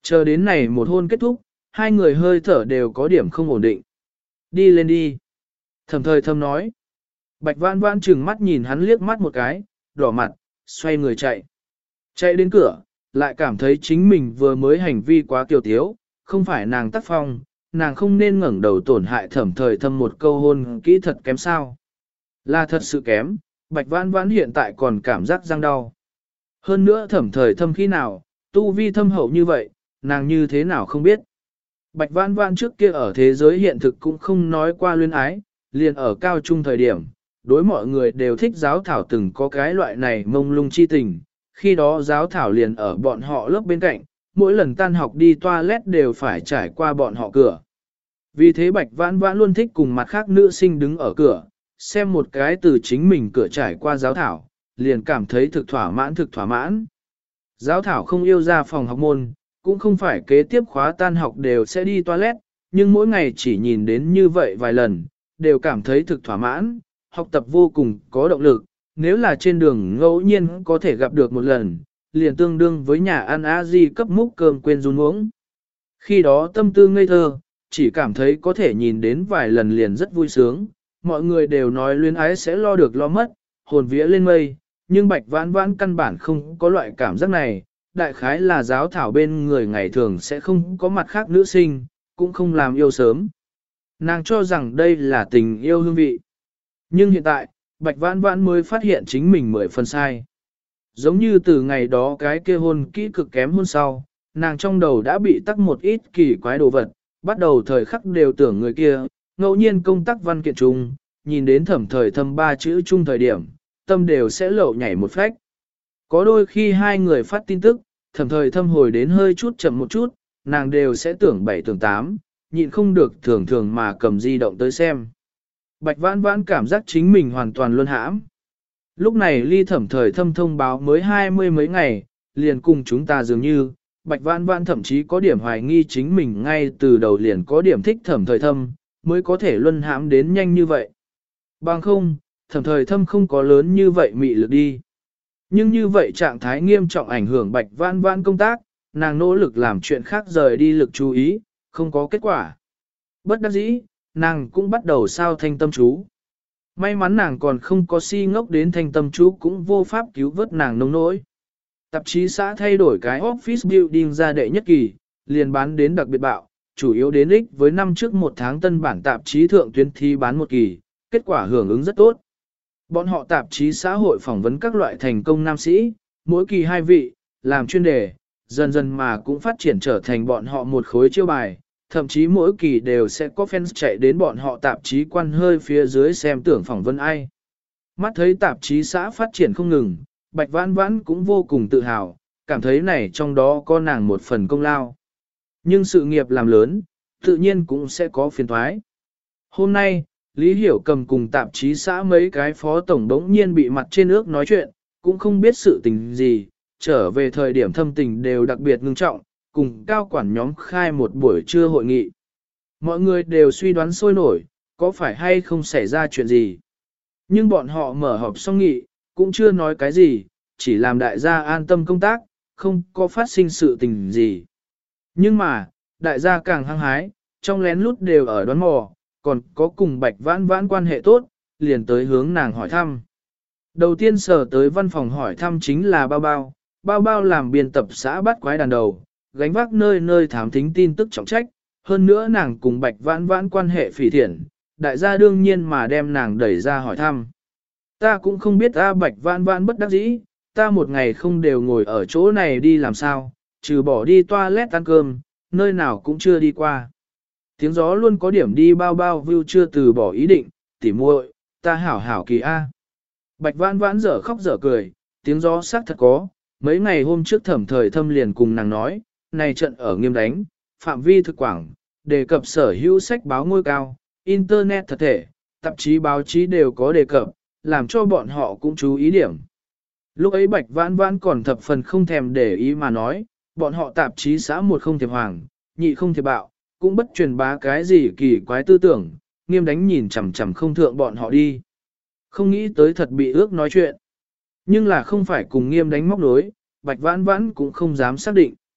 Chờ đến này một hôn kết thúc, hai người hơi thở đều có điểm không ổn định. Đi lên đi. Thẩm thời thâm nói. Bạch Vãn Vãn trừng mắt nhìn hắn liếc mắt một cái, đỏ mặt, xoay người chạy. Chạy đến cửa, lại cảm thấy chính mình vừa mới hành vi quá kiều tiếu, không phải nàng tác phong, nàng không nên ngẩng đầu tổn hại Thẩm thời thâm một câu hôn kỹ thật kém sao. Là thật sự kém, Bạch Vãn Vãn hiện tại còn cảm giác răng đau. Hơn nữa Thẩm thời thâm khi nào, tu vi thâm hậu như vậy, nàng như thế nào không biết. Bạch Vãn Vãn trước kia ở thế giới hiện thực cũng không nói qua luyến ái, liền ở cao trung thời điểm, đối mọi người đều thích giáo thảo từng có cái loại này mông lung chi tình, khi đó giáo thảo liền ở bọn họ lớp bên cạnh, mỗi lần tan học đi toilet đều phải trải qua bọn họ cửa. Vì thế Bạch Vãn Vãn luôn thích cùng mặt khác nữ sinh đứng ở cửa, xem một cái từ chính mình cửa trải qua giáo thảo, liền cảm thấy thực thỏa mãn. Giáo thảo không yêu ra phòng học môn, cũng không phải kế tiếp khóa tan học đều sẽ đi toilet, nhưng mỗi ngày chỉ nhìn đến như vậy vài lần, đều cảm thấy thực thỏa mãn, học tập vô cùng có động lực, nếu là trên đường ngẫu nhiên có thể gặp được một lần, liền tương đương với nhà ăn A-di cấp múc cơm quên run uống. Khi đó tâm tư ngây thơ, chỉ cảm thấy có thể nhìn đến vài lần liền rất vui sướng, mọi người đều nói luyến ái sẽ lo được lo mất, hồn vía lên mây, nhưng Bạch Vãn Vãn căn bản không có loại cảm giác này, đại khái là giáo thảo bên người ngày thường sẽ không có mặt khác nữ sinh, cũng không làm yêu sớm. Nàng cho rằng đây là tình yêu hương vị. Nhưng hiện tại, Bạch Vãn Vãn mới phát hiện chính mình 10 phần sai. Giống như từ ngày đó cái kia hôn kỹ cực kém hôn sau, nàng trong đầu đã bị tắc một ít kỳ quái đồ vật, bắt đầu thời khắc đều tưởng người kia, ngẫu nhiên công tác văn kiện chung, nhìn đến Thẩm thời thâm 3 chữ chung thời điểm, tâm đều sẽ lậu nhảy một phách. Có đôi khi hai người phát tin tức, Thẩm thời thâm hồi đến hơi chút chậm một chút, nàng đều sẽ tưởng 7 tưởng 8, nhịn không được thường thường mà cầm di động tới xem. Bạch Vãn Vãn cảm giác chính mình hoàn toàn luân hãm. Lúc này ly Thẩm thời thâm thông báo mới 20 mấy ngày, liền cùng chúng ta dường như, Bạch Vãn Vãn thậm chí có điểm hoài nghi chính mình ngay từ đầu liền có điểm thích Thẩm thời thâm, mới có thể luân hãm đến nhanh như vậy. Bằng không, Thẩm thời thâm không có lớn như vậy mị lực đi. Nhưng như vậy trạng thái nghiêm trọng ảnh hưởng Bạch Vãn Vãn công tác, nàng nỗ lực làm chuyện khác rời đi lực chú ý, không có kết quả. Bất đắc dĩ, nàng cũng bắt đầu sao thanh tâm chú. May mắn nàng còn không có si ngốc đến thanh tâm chú cũng vô pháp cứu vớt nàng nông nỗi. Tạp chí xã thay đổi cái office building ra đệ nhất kỳ, liền bán đến đặc biệt bạo, chủ yếu đến ích với năm trước một tháng tân bản tạp chí thượng tuyến thi bán một kỳ, kết quả hưởng ứng rất tốt. Bọn họ tạp chí xã hội phỏng vấn các loại thành công nam sĩ, mỗi kỳ 2 vị, làm chuyên đề, dần dần mà cũng phát triển trở thành bọn họ một khối chiêu bài, thậm chí mỗi kỳ đều sẽ có fans chạy đến bọn họ tạp chí quan hơi phía dưới xem tưởng phỏng vấn ai. Mắt thấy tạp chí xã phát triển không ngừng, Bạch Vãn Vãn cũng vô cùng tự hào, cảm thấy này trong đó có nàng một phần công lao. Nhưng sự nghiệp làm lớn, tự nhiên cũng sẽ có phiền thoái. Hôm nay, Lý Hiểu Cầm cùng tạp chí xã mấy cái phó tổng đống nhiên bị mặt trên ước nói chuyện, cũng không biết sự tình gì, trở về thời điểm thâm tình đều đặc biệt ngưng trọng, cùng cao quản nhóm khai một buổi trưa hội nghị. Mọi người đều suy đoán sôi nổi, có phải hay không xảy ra chuyện gì. Nhưng bọn họ mở họp xong nghị, cũng chưa nói cái gì, chỉ làm đại gia an tâm công tác, không có phát sinh sự tình gì. Nhưng mà, đại gia càng hăng hái, trong lén lút đều ở đoán mò, còn có cùng Bạch Vãn Vãn quan hệ tốt, liền tới hướng nàng hỏi thăm. Đầu tiên sở tới văn phòng hỏi thăm chính là Bao Bao, Bao Bao làm biên tập xã bắt quái đàn đầu, gánh vác nơi nơi thám thính tin tức trọng trách, hơn nữa nàng cùng Bạch Vãn Vãn quan hệ phỉ thiện, đại gia đương nhiên mà đem nàng đẩy ra hỏi thăm. Ta cũng không biết Bạch Vãn Vãn bất đắc dĩ, ta một ngày không đều ngồi ở chỗ này đi làm sao, trừ bỏ đi toilet ăn cơm, nơi nào cũng chưa đi qua. Tiếng gió luôn có điểm đi Bao Bao view chưa từ bỏ ý định, tỉ muội, ta hảo hảo kỳ a. Bạch Vãn Vãn dở khóc dở cười, tiếng gió xác thật có, mấy ngày hôm trước Thẩm thời thâm liền cùng nàng nói, này trận ở Nghiêm đánh, phạm vi thực quảng, đề cập sở hữu sách báo ngôi cao, internet thật thể, tạp chí báo chí đều có đề cập, làm cho bọn họ cũng chú ý điểm. Lúc ấy Bạch Vãn Vãn còn thập phần không thèm để ý mà nói, bọn họ tạp chí xã một không thiệp hoàng, nhị không thiệp bạo, cũng bất truyền bá cái gì kỳ quái tư tưởng, Nghiêm đánh nhìn chằm chằm không thượng bọn họ đi. Không nghĩ tới thật bị ước nói chuyện. Nhưng là không phải cùng Nghiêm đánh móc đối, Bạch Vãn Vãn cũng không dám xác định.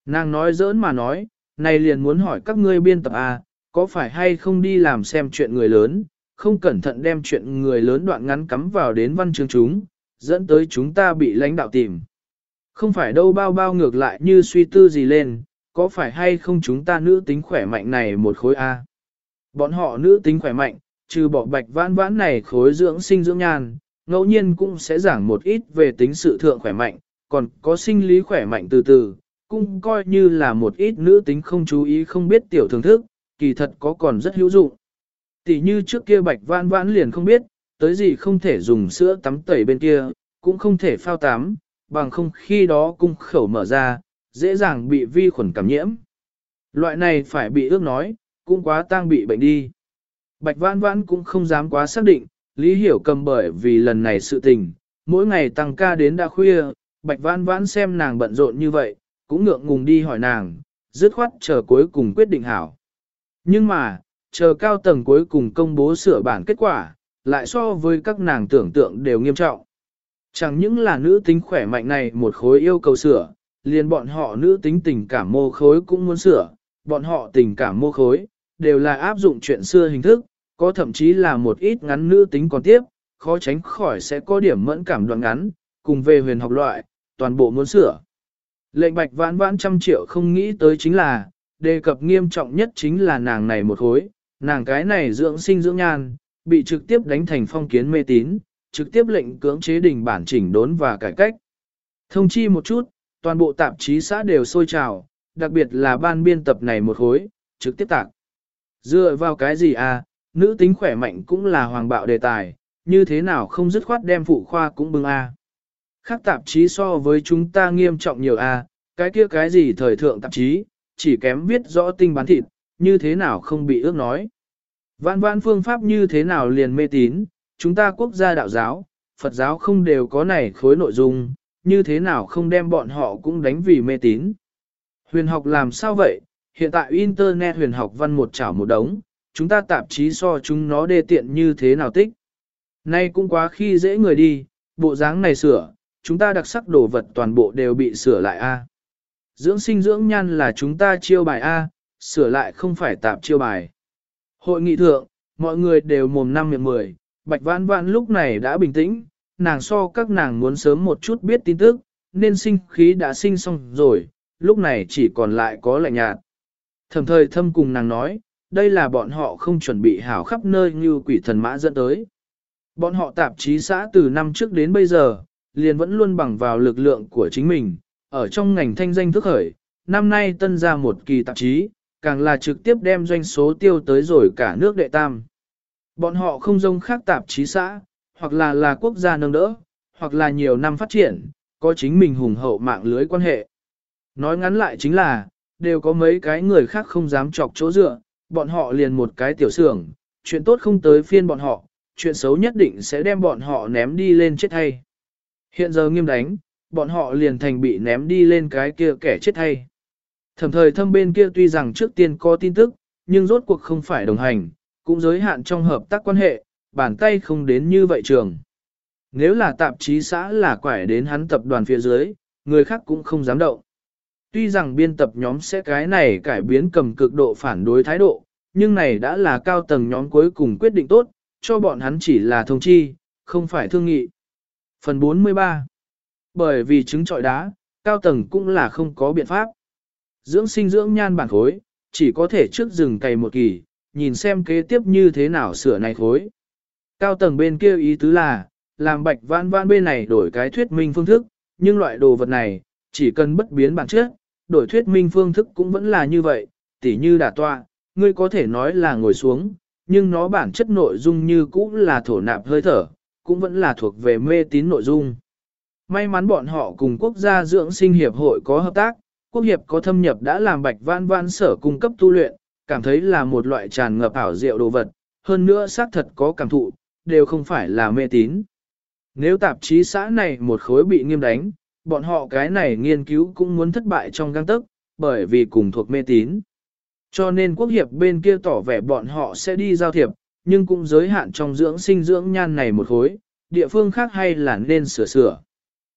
Nàng nói giỡn mà nói, này liền muốn hỏi các ngươi biên tập à, có phải hay không đi làm xem chuyện người lớn, không cẩn thận đem chuyện người lớn đoạn ngắn cắm vào đến văn chương chúng, dẫn tới chúng ta bị lãnh đạo tìm. Không phải đâu bao bao ngược lại như suy tư gì lên, có phải hay không chúng ta nữ tính khỏe mạnh này một khối A. Bọn họ nữ tính khỏe mạnh, trừ bỏ bạch vãn vãn này khối dưỡng sinh dưỡng nhan, ngẫu nhiên cũng sẽ giảng một ít về tính sự thượng khỏe mạnh, còn có sinh lý khỏe mạnh từ từ, cũng coi như là một ít nữ tính không chú ý không biết tiểu thưởng thức, kỳ thật có còn rất hữu dụng. Tỷ như trước kia bạch vãn vãn liền không biết, tới gì không thể dùng sữa tắm tẩy bên kia, cũng không thể phao tắm, bằng không khi đó cung khẩu mở ra, dễ dàng bị vi khuẩn cảm nhiễm. Loại này phải bị ước nói, cũng quá tang bị bệnh đi. Bạch vãn vãn cũng không dám quá xác định, Lý Hiểu Cầm bởi vì lần này sự tình, mỗi ngày tăng ca đến đã khuya, bạch vãn vãn xem nàng bận rộn như vậy, cũng ngượng ngùng đi hỏi nàng, dứt khoát chờ cuối cùng quyết định hảo. Nhưng mà, chờ cao tầng cuối cùng công bố sửa bản kết quả, lại so với các nàng tưởng tượng đều nghiêm trọng. Chẳng những là nữ tính khỏe mạnh này một khối yêu cầu sửa, liền bọn họ nữ tính tình cảm mô khối cũng muốn sửa, bọn họ tình cảm mô khối, đều là áp dụng chuyện xưa hình thức, có thậm chí là một ít ngắn nữ tính còn tiếp, khó tránh khỏi sẽ có điểm mẫn cảm đoạn ngắn, cùng về huyền học loại, toàn bộ muốn sửa. Lệnh bạch vãn vãn trăm triệu không nghĩ tới chính là, đề cập nghiêm trọng nhất chính là nàng này một khối, nàng cái này dưỡng sinh dưỡng nhan, bị trực tiếp đánh thành phong kiến mê tín, trực tiếp lệnh cưỡng chế đình bản chỉnh đốn và cải cách. Thông chi một chút, toàn bộ tạp chí xã đều sôi trào, đặc biệt là ban biên tập này một khối, trực tiếp tạc. Dựa vào cái gì à, nữ tính khỏe mạnh cũng là hoàng bạo đề tài, như thế nào không dứt khoát đem phụ khoa cũng bưng a. Khác tạp chí so với chúng ta nghiêm trọng nhiều a, cái kia cái gì thời thượng tạp chí, chỉ kém viết rõ tinh bán thịt, như thế nào không bị ước nói. Vạn vạn phương pháp như thế nào liền mê tín, chúng ta quốc gia đạo giáo, Phật giáo không đều có này khối nội dung, như thế nào không đem bọn họ cũng đánh vì mê tín. Huyền học làm sao vậy, hiện tại Internet huyền học văn một chảo một đống, chúng ta tạp chí so chúng nó đê tiện như thế nào tích. Nay cũng quá khi dễ người đi, bộ dáng này sửa, chúng ta đặc sắc đồ vật toàn bộ đều bị sửa lại a. Dưỡng sinh dưỡng nhan là chúng ta chiêu bài a, sửa lại không phải tạp chiêu bài. Hội nghị thượng, mọi người đều mồm năm miệng mười, bạch vãn vãn lúc này đã bình tĩnh, nàng so các nàng muốn sớm một chút biết tin tức, nên sinh khí đã sinh xong rồi, lúc này chỉ còn lại có lạnh nhạt. Thẩm thời thâm cùng nàng nói, đây là bọn họ không chuẩn bị hảo khắp nơi như quỷ thần mã dẫn tới. Bọn họ tạp chí xã từ năm trước đến bây giờ, liền vẫn luôn bằng vào lực lượng của chính mình, ở trong ngành thanh danh thức khởi, năm nay tân ra một kỳ tạp chí, càng là trực tiếp đem doanh số tiêu tới rồi cả nước đệ tam. Bọn họ không giống khác tạp chí xã, hoặc là quốc gia nâng đỡ, hoặc là nhiều năm phát triển, có chính mình hùng hậu mạng lưới quan hệ. Nói ngắn lại chính là, đều có mấy cái người khác không dám chọc chỗ dựa, bọn họ liền một cái tiểu xưởng, chuyện tốt không tới phiên bọn họ, chuyện xấu nhất định sẽ đem bọn họ ném đi lên chết hay. Hiện giờ nghiêm đánh, bọn họ liền thành bị ném đi lên cái kia kẻ chết hay. Thẩm thời thâm bên kia tuy rằng trước tiên có tin tức, nhưng rốt cuộc không phải đồng hành, cũng giới hạn trong hợp tác quan hệ, bàn tay không đến như vậy trường. Nếu là tạp chí xã là quải đến hắn tập đoàn phía dưới, người khác cũng không dám động. Tuy rằng biên tập nhóm sẽ cái này cải biến cầm cực độ phản đối thái độ, nhưng này đã là cao tầng nhóm cuối cùng quyết định tốt, cho bọn hắn chỉ là thông chi, không phải thương nghị. Phần 43. Bởi vì trứng trọi đá, cao tầng cũng là không có biện pháp. Dưỡng sinh dưỡng nhan bản khối, chỉ có thể trước rừng cày một kỳ, nhìn xem kế tiếp như thế nào sửa này khối. Cao tầng bên kia ý tứ là, làm bạch vãn vãn bên này đổi cái thuyết minh phương thức, nhưng loại đồ vật này, chỉ cần bất biến bản chất, đổi thuyết minh phương thức cũng vẫn là như vậy, tỉ như đả tọa, ngươi có thể nói là ngồi xuống, nhưng nó bản chất nội dung như cũ là thổ nạp hơi thở, cũng vẫn là thuộc về mê tín nội dung. May mắn bọn họ cùng quốc gia dưỡng sinh hiệp hội có hợp tác, quốc hiệp có thâm nhập đã làm bạch vãn vãn sở cung cấp tu luyện, cảm thấy là một loại tràn ngập ảo diệu đồ vật, hơn nữa xác thật có cảm thụ, đều không phải là mê tín. Nếu tạp chí xã này một khối bị nghiêm đánh, bọn họ cái này nghiên cứu cũng muốn thất bại trong gang tấc, bởi vì cùng thuộc mê tín. Cho nên quốc hiệp bên kia tỏ vẻ bọn họ sẽ đi giao thiệp, nhưng cũng giới hạn trong dưỡng sinh dưỡng nhan này một khối, địa phương khác hay là nên sửa sửa.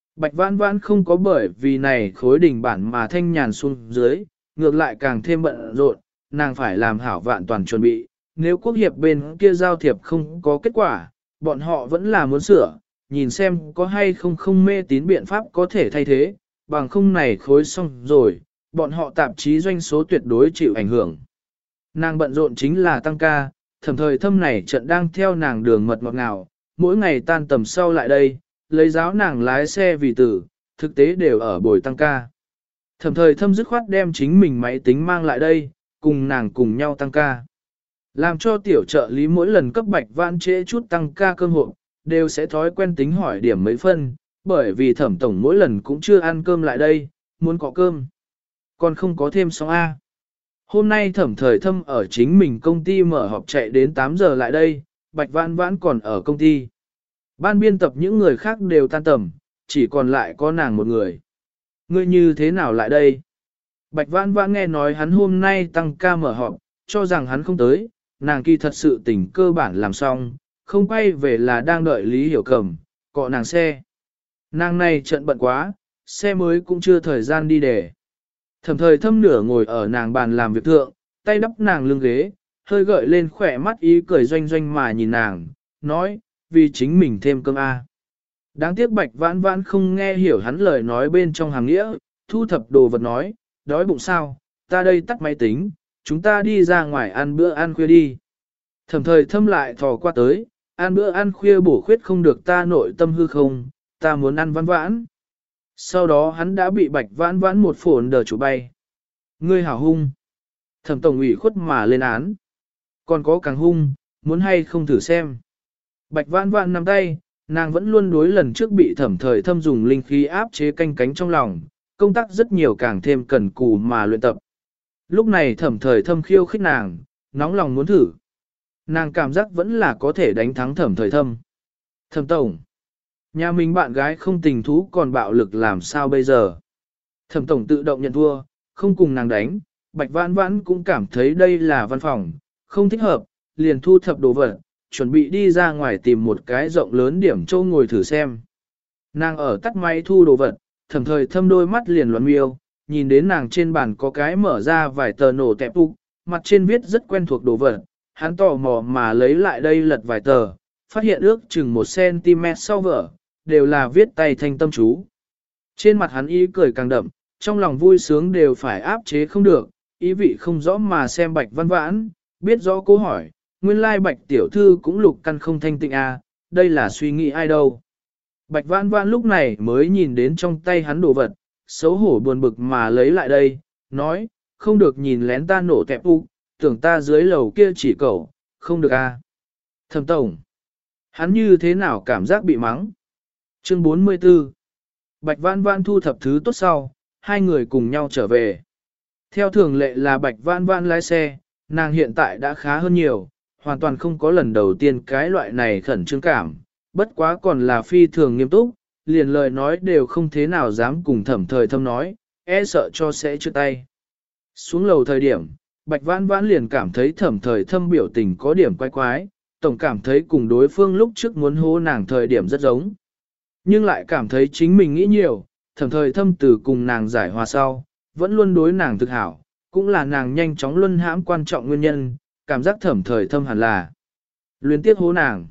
Bạch Vãn Vãn không có bởi vì này khối đỉnh bản mà thanh nhàn xuống dưới, ngược lại càng thêm bận rộn, nàng phải làm hảo vạn toàn chuẩn bị, nếu quốc hiệp bên kia giao thiệp không có kết quả, bọn họ vẫn là muốn sửa, nhìn xem có hay không không mê tín biện pháp có thể thay thế, bằng không này khối xong rồi, bọn họ tạp chí doanh số tuyệt đối chịu ảnh hưởng. Nàng bận rộn chính là tăng ca, thẩm thời thâm này trận đang theo nàng đường mật ngọt ngào, mỗi ngày tan tầm sau lại đây, lấy giáo nàng lái xe vì tử, thực tế đều ở buổi tăng ca. Thẩm thời thâm dứt khoát đem chính mình máy tính mang lại đây, cùng nàng cùng nhau tăng ca. Làm cho tiểu trợ lý mỗi lần cấp Bạch Vãn trễ chút tăng ca cơm hộ, đều sẽ thói quen tính hỏi điểm mấy phân, bởi vì thẩm tổng mỗi lần cũng chưa ăn cơm lại đây, muốn có cơm. Còn không có thêm xong A. Hôm nay thẩm thời thâm ở chính mình công ty mở họp chạy đến 8 giờ lại đây, Bạch Vãn Vãn còn ở công ty. Ban biên tập những người khác đều tan tầm, chỉ còn lại có nàng một người. Ngươi như thế nào lại đây? Bạch Vãn Vãn nghe nói hắn hôm nay tăng ca mở họp, cho rằng hắn không tới, nàng kỳ thật sự tình cơ bản làm xong, không quay về là đang đợi Lý Hiểu Cầm, cọ nàng xe. Nàng này trận bận quá, xe mới cũng chưa thời gian đi để. Thẩm thời thâm nửa ngồi ở nàng bàn làm việc thượng, tay đắp nàng lưng ghế, hơi gợi lên khỏe mắt ý cười doanh doanh mà nhìn nàng, nói, vì chính mình thêm cơm A. Đáng tiếc Bạch Vãn Vãn không nghe hiểu hắn lời nói bên trong hàng nghĩa, thu thập đồ vật nói, đói bụng sao, ta đây tắt máy tính, chúng ta đi ra ngoài ăn bữa ăn khuya đi. Thẩm thời thâm lại thò qua tới, ăn bữa ăn khuya bổ khuyết không được ta nội tâm hư không, ta muốn ăn Vãn Vãn. Sau đó hắn đã bị Bạch Vãn Vãn một phồn đờ chủ bay. Ngươi hảo hung. Thẩm tổng ủy khuất mà lên án. Còn có càng hung, muốn hay không thử xem. Bạch Vãn Vãn nắm tay, nàng vẫn luôn đối lần trước bị thẩm thời thâm dùng linh khí áp chế canh cánh trong lòng, công tác rất nhiều càng thêm cần cù mà luyện tập. Lúc này thẩm thời thâm khiêu khích nàng, nóng lòng muốn thử. Nàng cảm giác vẫn là có thể đánh thắng thẩm thời thâm. Thẩm tổng. Nhà mình bạn gái không tình thú còn bạo lực làm sao bây giờ. Thẩm tổng tự động nhận thua, không cùng nàng đánh, Bạch Vãn Vãn cũng cảm thấy đây là văn phòng, không thích hợp, liền thu thập đồ vật, chuẩn bị đi ra ngoài tìm một cái rộng lớn điểm châu ngồi thử xem. Nàng ở tắt máy thu đồ vật, thẩm thời thâm đôi mắt liền loạn miêu, nhìn đến nàng trên bàn có cái mở ra vài tờ nổ tẹp ục, mặt trên viết rất quen thuộc đồ vật, hắn tò mò mà lấy lại đây lật vài tờ, phát hiện ước chừng 1cm sau vở, đều là viết tay thanh tâm chú. Trên mặt hắn ý cười càng đậm, trong lòng vui sướng đều phải áp chế không được, ý vị không rõ mà xem Bạch Vãn Vãn, biết rõ câu hỏi, nguyên lai Bạch tiểu thư cũng lục căn không thanh tịnh à, đây là suy nghĩ ai đâu. Bạch Vãn Vãn lúc này mới nhìn đến trong tay hắn đồ vật, xấu hổ buồn bực mà lấy lại đây, nói, không được nhìn lén ta nổ tẹp ục, tưởng ta dưới lầu kia chỉ cẩu, không được à. Thẩm tổng, hắn như thế nào cảm giác bị mắng? Chương 44. Bạch Vãn Vãn thu thập thứ tốt sau, hai người cùng nhau trở về. Theo thường lệ là Bạch Vãn Vãn lái xe, nàng hiện tại đã khá hơn nhiều, hoàn toàn không có lần đầu tiên cái loại này khẩn trương cảm, bất quá còn là phi thường nghiêm túc, liền lời nói đều không thế nào dám cùng thẩm thời thâm nói, e sợ cho sẽ chữa tay. Xuống lầu thời điểm, Bạch Vãn Vãn liền cảm thấy thẩm thời thâm biểu tình có điểm quái quái, tổng cảm thấy cùng đối phương lúc trước muốn hô nàng thời điểm rất giống. Nhưng lại cảm thấy chính mình nghĩ nhiều, thẩm thời thâm từ cùng nàng giải hòa sau, vẫn luôn đối nàng thực hảo, cũng là nàng nhanh chóng luân hãm quan trọng nguyên nhân, cảm giác thẩm thời thâm hẳn là luyến tiếc hố nàng.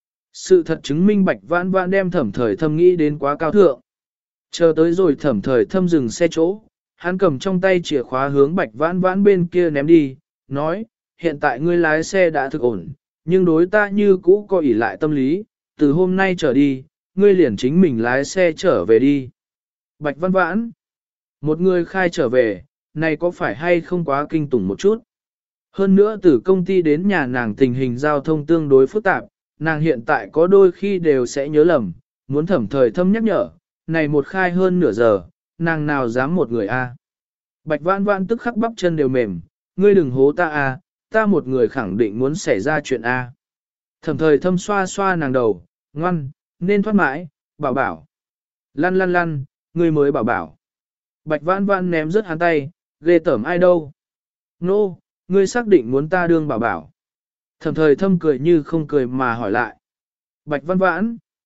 Sự thật chứng minh Bạch Vãn Vãn đem thẩm thời thâm nghĩ đến quá cao thượng. Chờ tới rồi thẩm thời thâm dừng xe chỗ, hắn cầm trong tay chìa khóa hướng Bạch Vãn Vãn bên kia ném đi, nói, hiện tại ngươi lái xe đã thực ổn, nhưng đối ta như cũ có ỷ lại tâm lý, từ hôm nay trở đi, ngươi liền chính mình lái xe trở về đi. Bạch Vãn Vãn, một người khai trở về, này có phải hay không quá kinh tủng một chút? Hơn nữa từ công ty đến nhà nàng tình hình giao thông tương đối phức tạp, nàng hiện tại có đôi khi đều sẽ nhớ lầm, muốn thẩm thời thâm nhắc nhở, này một khai hơn nửa giờ, nàng nào dám một người a? Bạch Vãn Vãn tức khắc bắp chân đều mềm, ngươi đừng hố ta a, ta một người khẳng định muốn xảy ra chuyện a. Thẩm thời thâm xoa xoa nàng đầu, ngoan, nên thoát mãi, bảo bảo. Lăn lăn lăn, ngươi mới bảo bảo. Bạch Vãn Vãn ném rớt hắn tay, ghê tởm ai đâu. Nô, ngươi xác định muốn ta đương bảo bảo. Thẩm thời thâm cười như không cười mà hỏi lại. Bạch Vãn Vãn.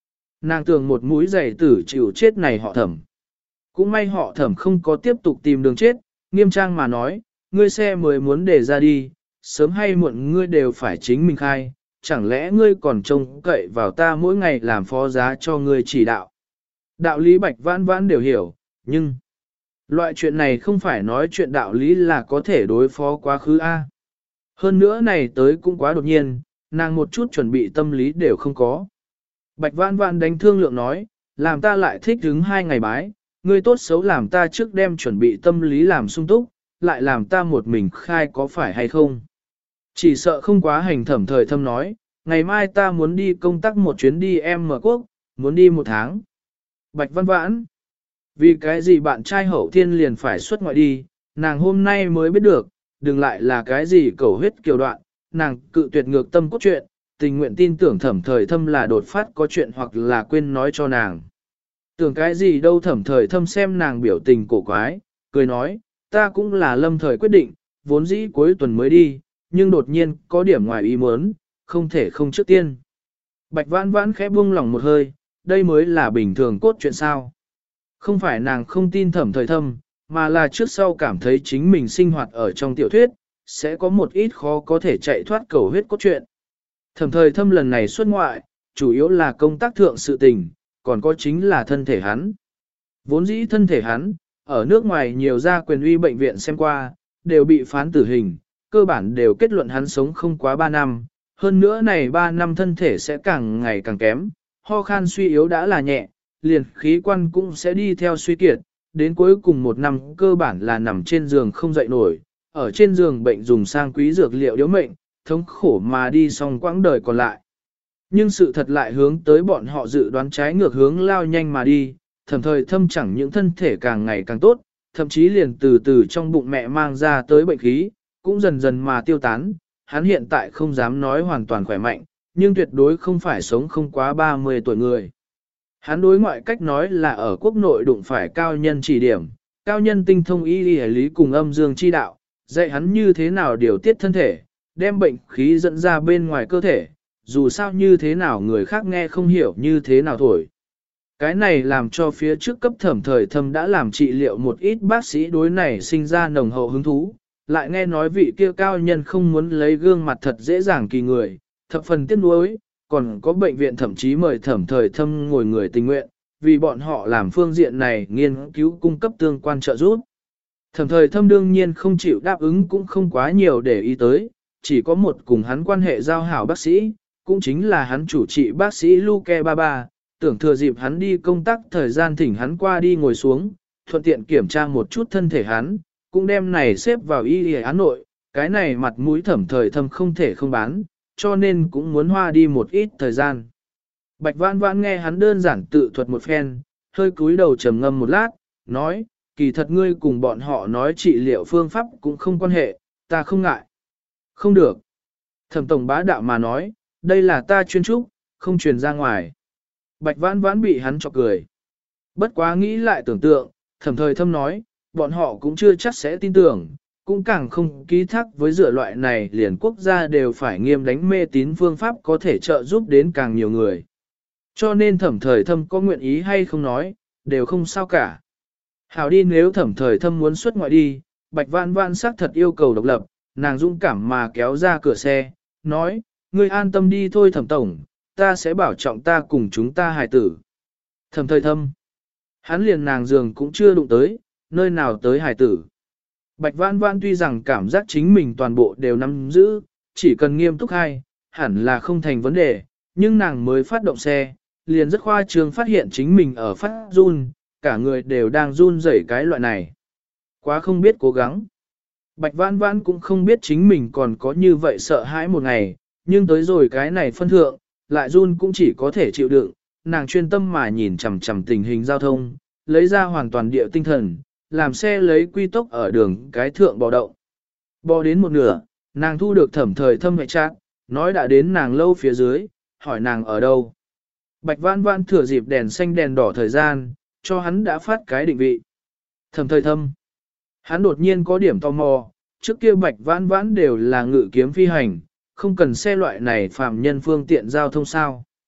Nàng tưởng một mũi giày tử chịu chết này họ Thẩm. Cũng may họ Thẩm không có tiếp tục tìm đường chết, nghiêm trang mà nói, ngươi xe mới muốn để ra đi, sớm hay muộn ngươi đều phải chính mình khai, chẳng lẽ ngươi còn trông cậy vào ta mỗi ngày làm phó giá cho ngươi chỉ đạo. Đạo lý Bạch Vãn Vãn đều hiểu, nhưng loại chuyện này không phải nói chuyện đạo lý là có thể đối phó quá khứ A. Hơn nữa này tới cũng quá đột nhiên, nàng một chút chuẩn bị tâm lý đều không có. Bạch Vãn Vãn đánh thương lượng nói, làm ta lại thích hứng 2 ngày bái, ngươi tốt xấu làm ta trước đem chuẩn bị tâm lý làm sung túc, lại làm ta một mình khai có phải hay không. Chỉ sợ không quá hành Thẩm Thời Thâm nói, ngày mai ta muốn đi công tác một chuyến đi em mở quốc, muốn đi 1 tháng. Bạch Vãn Vãn, vì cái gì bạn trai Hậu Thiên liền phải xuất ngoại đi, nàng hôm nay mới biết được, đừng lại là cái gì cầu huyết kiều đoạn, nàng cự tuyệt ngược tâm cốt truyện, tình nguyện tin tưởng Thẩm Thời Thâm là đột phát có chuyện hoặc là quên nói cho nàng. Tưởng cái gì đâu. Thẩm Thời Thâm xem nàng biểu tình cổ quái, cười nói, ta cũng là lâm thời quyết định, vốn dĩ cuối tuần mới đi, nhưng đột nhiên có điểm ngoài ý muốn, không thể không trước tiên. Bạch Vãn Vãn khẽ buông lỏng một hơi, đây mới là bình thường cốt chuyện sao. Không phải nàng không tin Thẩm Thời Thâm, mà là trước sau cảm thấy chính mình sinh hoạt ở trong tiểu thuyết, sẽ có một ít khó có thể chạy thoát cầu huyết cốt truyện. Thẩm Thời Thâm lần này xuất ngoại, chủ yếu là công tác thượng sự tình, còn có chính là thân thể hắn. Vốn dĩ thân thể hắn, ở nước ngoài nhiều gia quyền uy bệnh viện xem qua, đều bị phán tử hình, cơ bản đều kết luận hắn sống không quá 3 năm, hơn nữa này 3 năm thân thể sẽ càng ngày càng kém, ho khan suy yếu đã là nhẹ, liền khí quan cũng sẽ đi theo suy kiệt, đến cuối cùng 1 năm cơ bản là nằm trên giường không dậy nổi, ở trên giường bệnh dùng sang quý dược liệu điếu mệnh, thống khổ mà đi xong quãng đời còn lại. Nhưng sự thật lại hướng tới bọn họ dự đoán trái ngược hướng lao nhanh mà đi, Thẩm Thời Thâm chẳng những thân thể càng ngày càng tốt, thậm chí liền từ từ trong bụng mẹ mang ra tới bệnh khí, cũng dần dần mà tiêu tán, hắn hiện tại không dám nói hoàn toàn khỏe mạnh, nhưng tuyệt đối không phải sống không quá 30 tuổi người. Hắn đối ngoại cách nói là ở quốc nội đụng phải cao nhân chỉ điểm, cao nhân tinh thông y lý cùng âm dương chi đạo, dạy hắn như thế nào điều tiết thân thể, đem bệnh khí dẫn ra bên ngoài cơ thể, dù sao như thế nào người khác nghe không hiểu như thế nào thổi. Cái này làm cho phía trước cấp Thẩm Thời Thâm đã làm trị liệu một ít bác sĩ đối này sinh ra nồng hậu hứng thú, lại nghe nói vị kia cao nhân không muốn lấy gương mặt thật dễ dàng kỳ người, thập phần tiếc nuối, còn có bệnh viện thậm chí mời Thẩm Thời Thâm ngồi người tình nguyện, vì bọn họ làm phương diện này nghiên cứu cung cấp tương quan trợ giúp. Thẩm Thời Thâm đương nhiên không chịu đáp ứng cũng không quá nhiều để ý tới, chỉ có một cùng hắn quan hệ giao hảo bác sĩ, cũng chính là hắn chủ trị bác sĩ Luke Baba, tưởng thừa dịp hắn đi công tác thời gian thỉnh hắn qua đi ngồi xuống, thuận tiện kiểm tra một chút thân thể hắn, cũng đem này xếp vào y án nội, cái này mặt mũi Thẩm Thời Thâm không thể không bán, cho nên cũng muốn hoa đi một ít thời gian. Bạch Vãn Vãn nghe hắn đơn giản tự thuật một phen, hơi cúi đầu trầm ngâm một lát, nói, kỳ thật ngươi cùng bọn họ nói trị liệu phương pháp cũng không quan hệ, ta không ngại. Không được. Thẩm Tổng bá đạo mà nói, đây là ta chuyên trúc, không truyền ra ngoài. Bạch Vãn Vãn bị hắn chọc cười. Bất quá nghĩ lại tưởng tượng, Thẩm Thời Thâm nói, bọn họ cũng chưa chắc sẽ tin tưởng, cũng càng không ký thác với dựa loại này liền quốc gia đều phải nghiêm đánh mê tín phương pháp có thể trợ giúp đến càng nhiều người. Cho nên Thẩm Thời Thâm có nguyện ý hay không nói, đều không sao cả. Hảo đi, nếu Thẩm Thời Thâm muốn xuất ngoại đi, Bạch Vãn Vãn xác thật yêu cầu độc lập, nàng dũng cảm mà kéo ra cửa xe, nói, ngươi an tâm đi thôi Thẩm Tổng, ta sẽ bảo trọng ta cùng chúng ta hài tử. Thẩm Thời Thâm, hắn liền nàng giường cũng chưa đụng tới, nơi nào tới hài tử. Bạch Vãn Vãn tuy rằng cảm giác chính mình toàn bộ đều nắm giữ, chỉ cần nghiêm túc hay, hẳn là không thành vấn đề, nhưng nàng mới phát động xe, liền rất khoa trương phát hiện chính mình ở phát run, cả người đều đang run rẩy cái loại này. Quá không biết cố gắng. Bạch Vãn Vãn cũng không biết chính mình còn có như vậy sợ hãi một ngày, nhưng tới rồi cái này phân thượng, lại run cũng chỉ có thể chịu đựng, nàng chuyên tâm mà nhìn chằm chằm tình hình giao thông, lấy ra hoàn toàn địa tinh thần, làm xe lấy quy tốc ở đường cái thượng bò động. Bò đến một nửa, nàng thu được Thẩm Thời Thâm hệ chat, nói đã đến nàng lâu phía dưới, hỏi nàng ở đâu. Bạch Vãn Vãn thừa dịp đèn xanh đèn đỏ thời gian, cho hắn đã phát cái định vị. Thẩm Thời Thâm. Hắn đột nhiên có điểm tò mò, trước kia Bạch Vãn Vãn đều là ngự kiếm phi hành, không cần xe loại này phạm nhân phương tiện giao thông sao.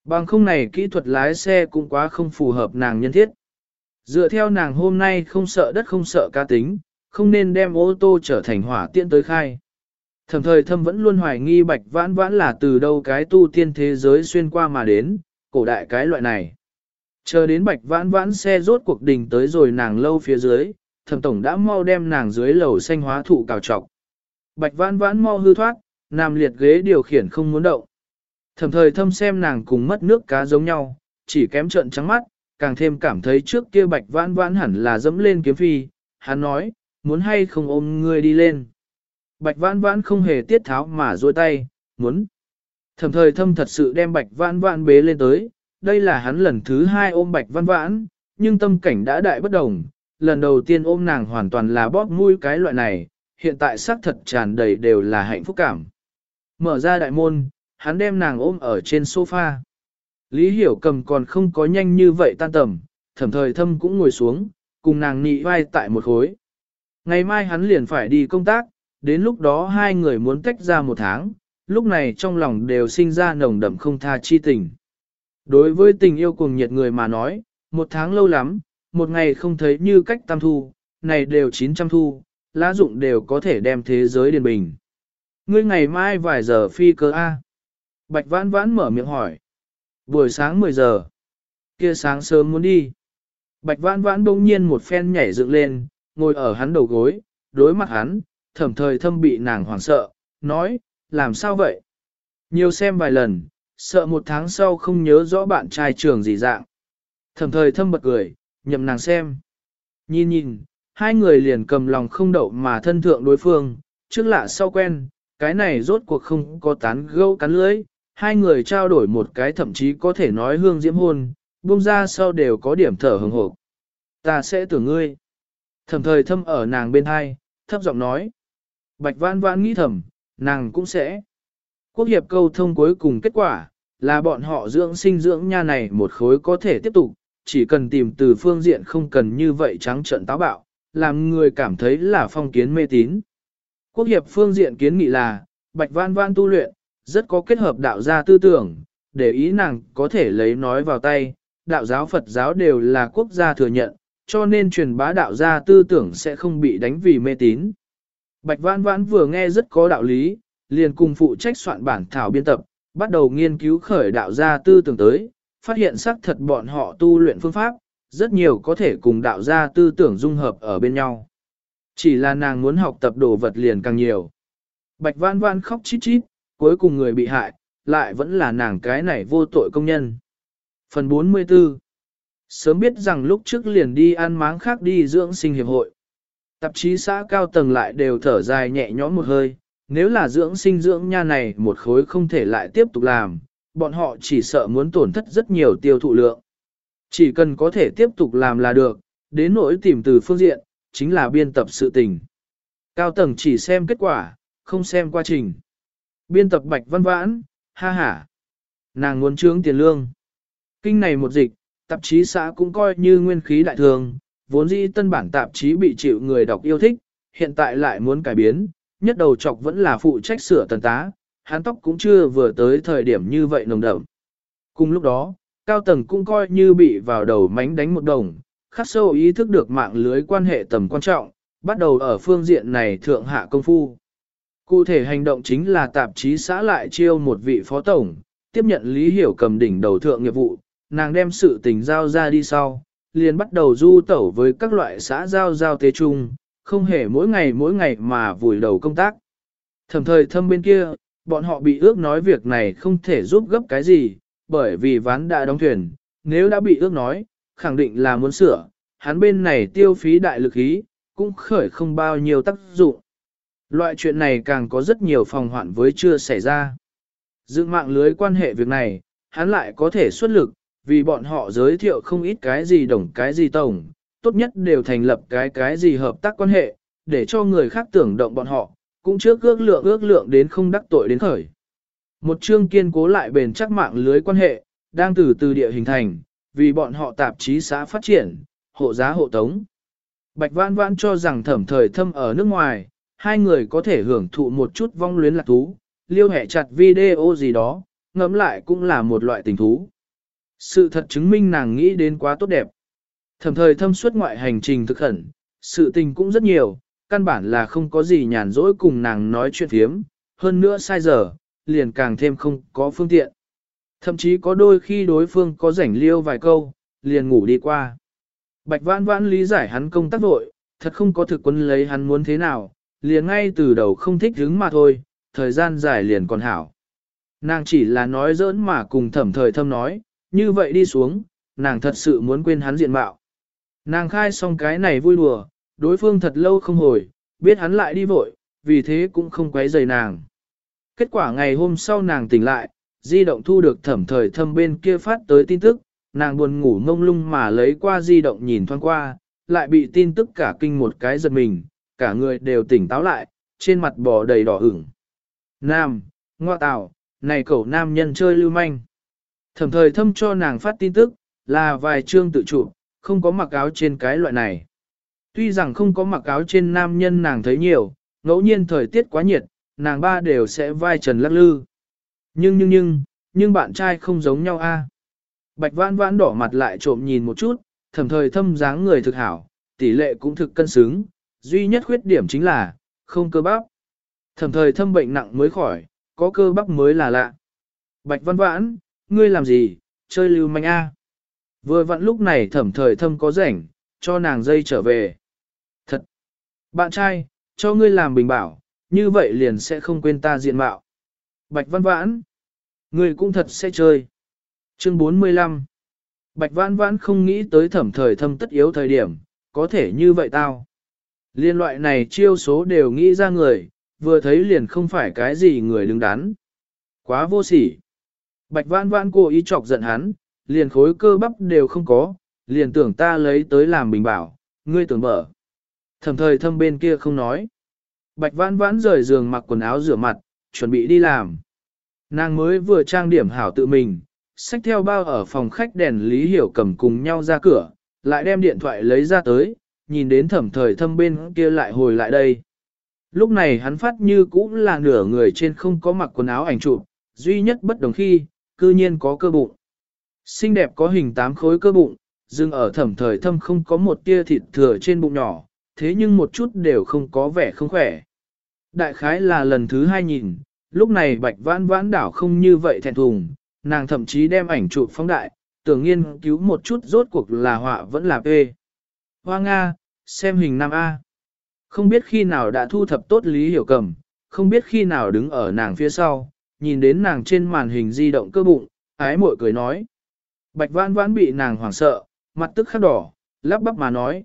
Bằng không này kỹ thuật lái xe cũng quá không phù hợp nàng nhân thiết. Dựa theo nàng hôm nay không sợ đất không sợ cá tính, không nên đem ô tô trở thành hỏa tiễn tới khai. Thẩm thời thâm vẫn luôn hoài nghi Bạch Vãn Vãn là từ đâu cái tu tiên thế giới xuyên qua mà đến, cổ đại cái loại này. Chờ đến Bạch Vãn Vãn xe rốt cuộc đình tới rồi nàng lâu phía dưới, Thẩm tổng đã mau đem nàng dưới lầu xanh hóa thụ cào trọc. Bạch Vãn Vãn mau hư thoát, nằm liệt ghế điều khiển không muốn động. Thẩm thời thâm xem nàng cùng mất nước cá giống nhau, chỉ kém trợn trắng mắt, càng thêm cảm thấy trước kia Bạch Vãn Vãn hẳn là dẫm lên kiếm phi, hắn nói, muốn hay không ôm ngươi đi lên. Bạch Vãn Vãn không hề tiết tháo mà duỗi tay, muốn. Thẩm thời thâm thật sự đem Bạch Vãn Vãn bế lên tới, đây là hắn lần thứ 2 ôm Bạch Vãn Vãn, nhưng tâm cảnh đã đại bất đồng, lần đầu tiên ôm nàng hoàn toàn là bóp mũi cái loại này, hiện tại xác thật tràn đầy đều là hạnh phúc cảm. Mở ra đại môn, hắn đem nàng ôm ở trên sofa. Lý Hiểu Cầm còn không có nhanh như vậy tan tầm, Thẩm thời thâm cũng ngồi xuống, cùng nàng nị vai tại một khối. Ngày mai hắn liền phải đi công tác, đến lúc đó hai người muốn tách ra 1 tháng, lúc này trong lòng đều sinh ra nồng đậm không tha chi tình. Đối với tình yêu cuồng nhiệt người mà nói, 1 tháng lâu lắm, một ngày không thấy như cách tam thu, này đều 900 thu, lá dụng đều có thể đem thế giới điền bình. Ngươi ngày mai vài giờ phi cơ A? Bạch Vãn Vãn mở miệng hỏi. Buổi sáng 10 giờ. Kia sáng sớm muốn đi. Bạch Vãn Vãn bỗng nhiên một phen nhảy dựng lên, ngồi ở hắn đầu gối, đối mặt hắn, Thẩm thời thâm bị nàng hoảng sợ, nói, làm sao vậy? Nhiều xem vài lần, sợ 1 tháng sau không nhớ rõ bạn trai trường gì dạng. Thẩm thời thâm bật cười, nhậm nàng xem. Nhìn nhìn, hai người liền cầm lòng không đậu mà thân thượng đối phương, trước lạ sau quen, cái này rốt cuộc không có tán gẫu cắn lưỡi, hai người trao đổi một cái thậm chí có thể nói hương diễm hôn, buông ra sau đều có điểm thở hừng hộp. Ta sẽ tưởng ngươi. Thẩm thời thâm ở nàng bên hai, thấp giọng nói. Bạch Vãn Vãn nghĩ thầm, nàng cũng sẽ. Quốc hiệp câu thông cuối cùng kết quả, là bọn họ dưỡng sinh dưỡng nha này một khối có thể tiếp tục, chỉ cần tìm từ phương diện không cần như vậy trắng trợn táo bạo, làm người cảm thấy là phong kiến mê tín. Quốc hiệp phương diện kiến nghị là, Bạch Vãn Vãn tu luyện, rất có kết hợp đạo gia tư tưởng, để ý nàng có thể lấy nói vào tay, đạo giáo Phật giáo đều là quốc gia thừa nhận, cho nên truyền bá đạo gia tư tưởng sẽ không bị đánh vì mê tín. Bạch Vãn Vãn vừa nghe rất có đạo lý, liền cùng phụ trách soạn bản thảo biên tập, bắt đầu nghiên cứu khởi đạo gia tư tưởng tới, phát hiện xác thật bọn họ tu luyện phương pháp, rất nhiều có thể cùng đạo gia tư tưởng dung hợp ở bên nhau. Chỉ là nàng muốn học tập đồ vật liền càng nhiều. Bạch Vãn Vãn khóc chít chít, cuối cùng người bị hại, lại vẫn là nàng cái này vô tội công nhân. Phần 44. Sớm biết rằng lúc trước liền đi ăn máng khác đi dưỡng sinh hiệp hội. Tạp chí xã cao tầng lại đều thở dài nhẹ nhõm một hơi, nếu là dưỡng sinh dưỡng nha này một khối không thể lại tiếp tục làm, bọn họ chỉ sợ muốn tổn thất rất nhiều tiêu thụ lượng. Chỉ cần có thể tiếp tục làm là được, đến nỗi tìm từ phương diện, chính là biên tập sự tình. Cao tầng chỉ xem kết quả, không xem quá trình. Biên tập Bạch Vãn Vãn, ha ha. Nàng muốn trướng tiền lương. Kinh này một dịch, tạp chí xã cũng coi như nguyên khí đại thường, vốn dĩ tân bản tạp chí bị chịu người đọc yêu thích, hiện tại lại muốn cải biến, nhất đầu chọc vẫn là phụ trách sửa tần tá, hắn tóc cũng chưa vừa tới thời điểm như vậy nồng đậm. Cùng lúc đó, cao tầng cũng coi như bị vào đầu mánh đánh một đồng, khắc sâu ý thức được mạng lưới quan hệ tầm quan trọng, bắt đầu ở phương diện này thượng hạ công phu. Cụ thể hành động chính là tạp chí xã lại chiêu một vị phó tổng, tiếp nhận Lý Hiểu Cầm đỉnh đầu thượng nghiệp vụ, nàng đem sự tình giao ra đi sau, liền bắt đầu du tẩu với các loại xã giao tế chung, không hề mỗi ngày mà vùi đầu công tác. Thẩm thời thâm bên kia, bọn họ bị ước nói việc này không thể giúp gấp cái gì, bởi vì ván đã đóng thuyền, nếu đã bị ước nói, khẳng định là muốn sửa, hắn bên này tiêu phí đại lực ý, cũng khởi không bao nhiêu tác dụng. Loại chuyện này càng có rất nhiều phòng hoạn với chưa xảy ra. Dựng mạng lưới quan hệ việc này, hắn lại có thể xuất lực, vì bọn họ giới thiệu không ít cái gì đồng cái gì tổng, tốt nhất đều thành lập cái gì hợp tác quan hệ, để cho người khác tưởng động bọn họ, cũng trước ước lượng đến không đắc tội đến khởi. Một chương kiên cố lại bền chắc mạng lưới quan hệ, đang từ từ địa hình thành, vì bọn họ tạp chí xã phát triển, hộ giá hộ tống. Bạch Vãn Vãn cho rằng Thẩm thời thâm ở nước ngoài, hai người có thể hưởng thụ một chút vong luyến lạc thú, liêu hẹ chặt video gì đó, ngẫm lại cũng là một loại tình thú. Sự thật chứng minh nàng nghĩ đến quá tốt đẹp. Thẩm thời thâm suốt ngoại hành trình thực khẩn, sự tình cũng rất nhiều, căn bản là không có gì nhàn rỗi cùng nàng nói chuyện phiếm, hơn nữa sai giờ, liền càng thêm không có phương tiện. Thậm chí có đôi khi đối phương có rảnh liêu vài câu, liền ngủ đi qua. Bạch Vãn Vãn lý giải hắn công tác vội, thật không có thực quân lấy hắn muốn thế nào, liền ngay từ đầu không thích hứng mà thôi, thời gian dài liền còn hảo. Nàng chỉ là nói giỡn mà cùng thẩm thời thâm nói, như vậy đi xuống, nàng thật sự muốn quên hắn diện mạo. Nàng khai xong cái này vui đùa, đối phương thật lâu không hồi, biết hắn lại đi vội, vì thế cũng không quấy rầy nàng. Kết quả ngày hôm sau nàng tỉnh lại, di động thu được thẩm thời thâm bên kia phát tới tin tức, nàng buồn ngủ ngông lung mà lấy qua di động nhìn thoáng qua, lại bị tin tức cả kinh một cái giật mình, cả người đều tỉnh táo lại, trên mặt bò đầy đỏ ửng. Nam, ngoa tào, này cậu nam nhân chơi lưu manh. Thẩm thời thâm cho nàng phát tin tức, là vài chương tự chụp, không có mặc áo trên cái loại này. Tuy rằng không có mặc áo trên nam nhân nàng thấy nhiều, ngẫu nhiên thời tiết quá nhiệt, nàng ba đều sẽ vai trần lắc lư. Nhưng bạn trai không giống nhau a. Bạch Vãn Vãn đỏ mặt lại trộm nhìn một chút, thẩm thời thâm dáng người thực hảo, tỷ lệ cũng thực cân xứng, duy nhất khuyết điểm chính là, không cơ bắp. Thẩm thời thâm bệnh nặng mới khỏi, có cơ bắp mới là lạ. Bạch Vãn Vãn, ngươi làm gì, chơi lưu manh a. Vừa vặn lúc này thẩm thời thâm có rảnh, cho nàng dây trở về. Thật! Bạn trai, cho ngươi làm bình bảo, như vậy liền sẽ không quên ta diện mạo. Bạch Vãn Vãn, ngươi cũng thật sẽ chơi. Chương 45. Bạch Vãn Vãn không nghĩ tới thẩm thời thâm tất yếu thời điểm, có thể như vậy tao. Liên loại này chiêu số đều nghĩ ra người, vừa thấy liền không phải cái gì người đứng đắn. Quá vô sỉ. Bạch Vãn Vãn cố ý chọc giận hắn, liền khối cơ bắp đều không có, liền tưởng ta lấy tới làm bình bảo, ngươi tưởng mở. Thẩm thời thâm bên kia không nói. Bạch Vãn Vãn rời giường mặc quần áo rửa mặt, chuẩn bị đi làm. Nàng mới vừa trang điểm hảo tự mình, xách theo bao ở phòng khách đèn Lý Hiểu cầm cùng nhau ra cửa, lại đem điện thoại lấy ra tới, nhìn đến thẩm thời thâm bên kia lại hồi lại đây. Lúc này hắn phát như cũng là nửa người trên không có mặc quần áo ảnh chụp, duy nhất bất đồng khi, cư nhiên có cơ bụng. Xinh đẹp có hình 8 khối cơ bụng, dừng ở thẩm thời thâm không có một tia thịt thừa trên bụng nhỏ, thế nhưng một chút đều không có vẻ không khỏe. Đại khái là lần thứ 2 nhìn, lúc này Bạch Vãn Vãn đảo không như vậy thẹn thùng, nàng thậm chí đem ảnh chụp phóng đại, tưởng nghiên cứu một chút rốt cuộc là họa vẫn là P. Hoa Nga, xem hình 5A. Không biết khi nào đã thu thập tốt Lý Hiểu Cầm, không biết khi nào đứng ở nàng phía sau, nhìn đến nàng trên màn hình di động cơ bụng, ái mội cười nói. Bạch Vãn Vãn bị nàng hoảng sợ, mặt tức khắc đỏ, lắp bắp mà nói,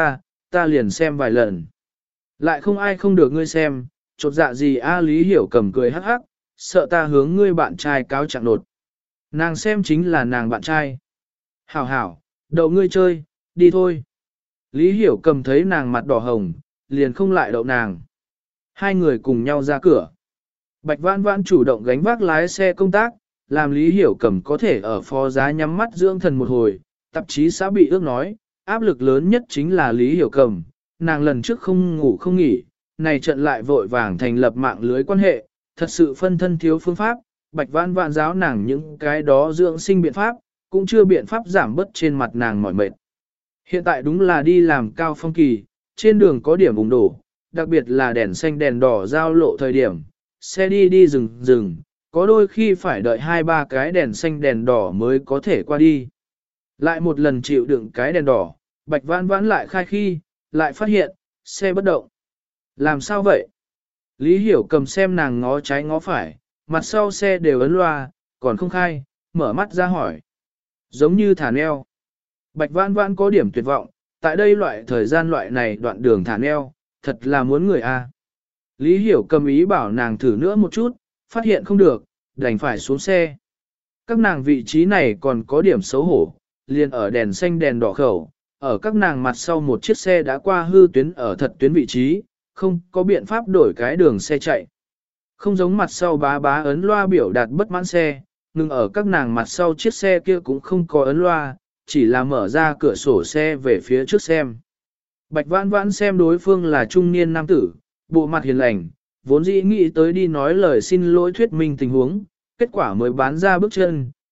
ta liền xem vài lần. Lại không ai không được ngươi xem, chột dạ gì a. Lý Hiểu Cầm cười hắc hắc, sợ ta hướng ngươi bạn trai cáo trạng nột. Nàng xem chính là nàng bạn trai. Hảo hảo, đậu ngươi chơi, đi thôi. Lý Hiểu Cầm thấy nàng mặt đỏ hồng, liền không lại đậu nàng. Hai người cùng nhau ra cửa. Bạch Vãn Vãn chủ động gánh vác lái xe công tác, làm Lý Hiểu Cầm có thể ở phó giá nhắm mắt dưỡng thần một hồi. Tạp chí xã bị ước nói, áp lực lớn nhất chính là Lý Hiểu Cầm. Nàng lần trước không ngủ không nghỉ, này trận lại vội vàng thành lập mạng lưới quan hệ, thật sự phân thân thiếu phương pháp. Bạch Vãn Vãn giáo nàng những cái đó dưỡng sinh biện pháp, cũng chưa biện pháp giảm bớt trên mặt nàng mỏi mệt. Hiện tại đúng là đi làm cao phong kỳ, trên đường có điểm ủng đổ, đặc biệt là đèn xanh đèn đỏ giao lộ thời điểm, xe đi rừng, có đôi khi phải đợi 2-3 cái đèn xanh đèn đỏ mới có thể qua đi. Lại một lần chịu đựng cái đèn đỏ, Bạch Vãn Vãn lại khai khi, lại phát hiện, xe bất động. Làm sao vậy? Lý Hiểu Cầm xem nàng ngó trái ngó phải, mặt sau xe đều ấn loa, còn không khai, mở mắt ra hỏi. Giống như thả neo. Bạch Vãn Vãn có điểm tuyệt vọng, tại đây loại thời gian loại này đoạn đường thả neo, thật là muốn người a. Lý Hiểu Cầm ý bảo nàng thử nữa một chút, phát hiện không được, đành phải xuống xe. Các nàng vị trí này còn có điểm xấu hổ, liền ở đèn xanh đèn đỏ khẩu, ở các nàng mặt sau một chiếc xe đã qua hư tuyến ở thật tuyến vị trí, không có biện pháp đổi cái đường xe chạy. Không giống mặt sau bá bá ấn loa biểu đạt bất mãn xe, nhưng ở các nàng mặt sau chiếc xe kia cũng không có ấn loa, chỉ là mở ra cửa sổ xe về phía trước xem. Bạch Vãn Vãn xem đối phương là trung niên nam tử, bộ mặt hiền lành, vốn dĩ nghĩ tới đi nói lời xin lỗi thuyết minh tình huống, kết quả mới bán ra bước chân,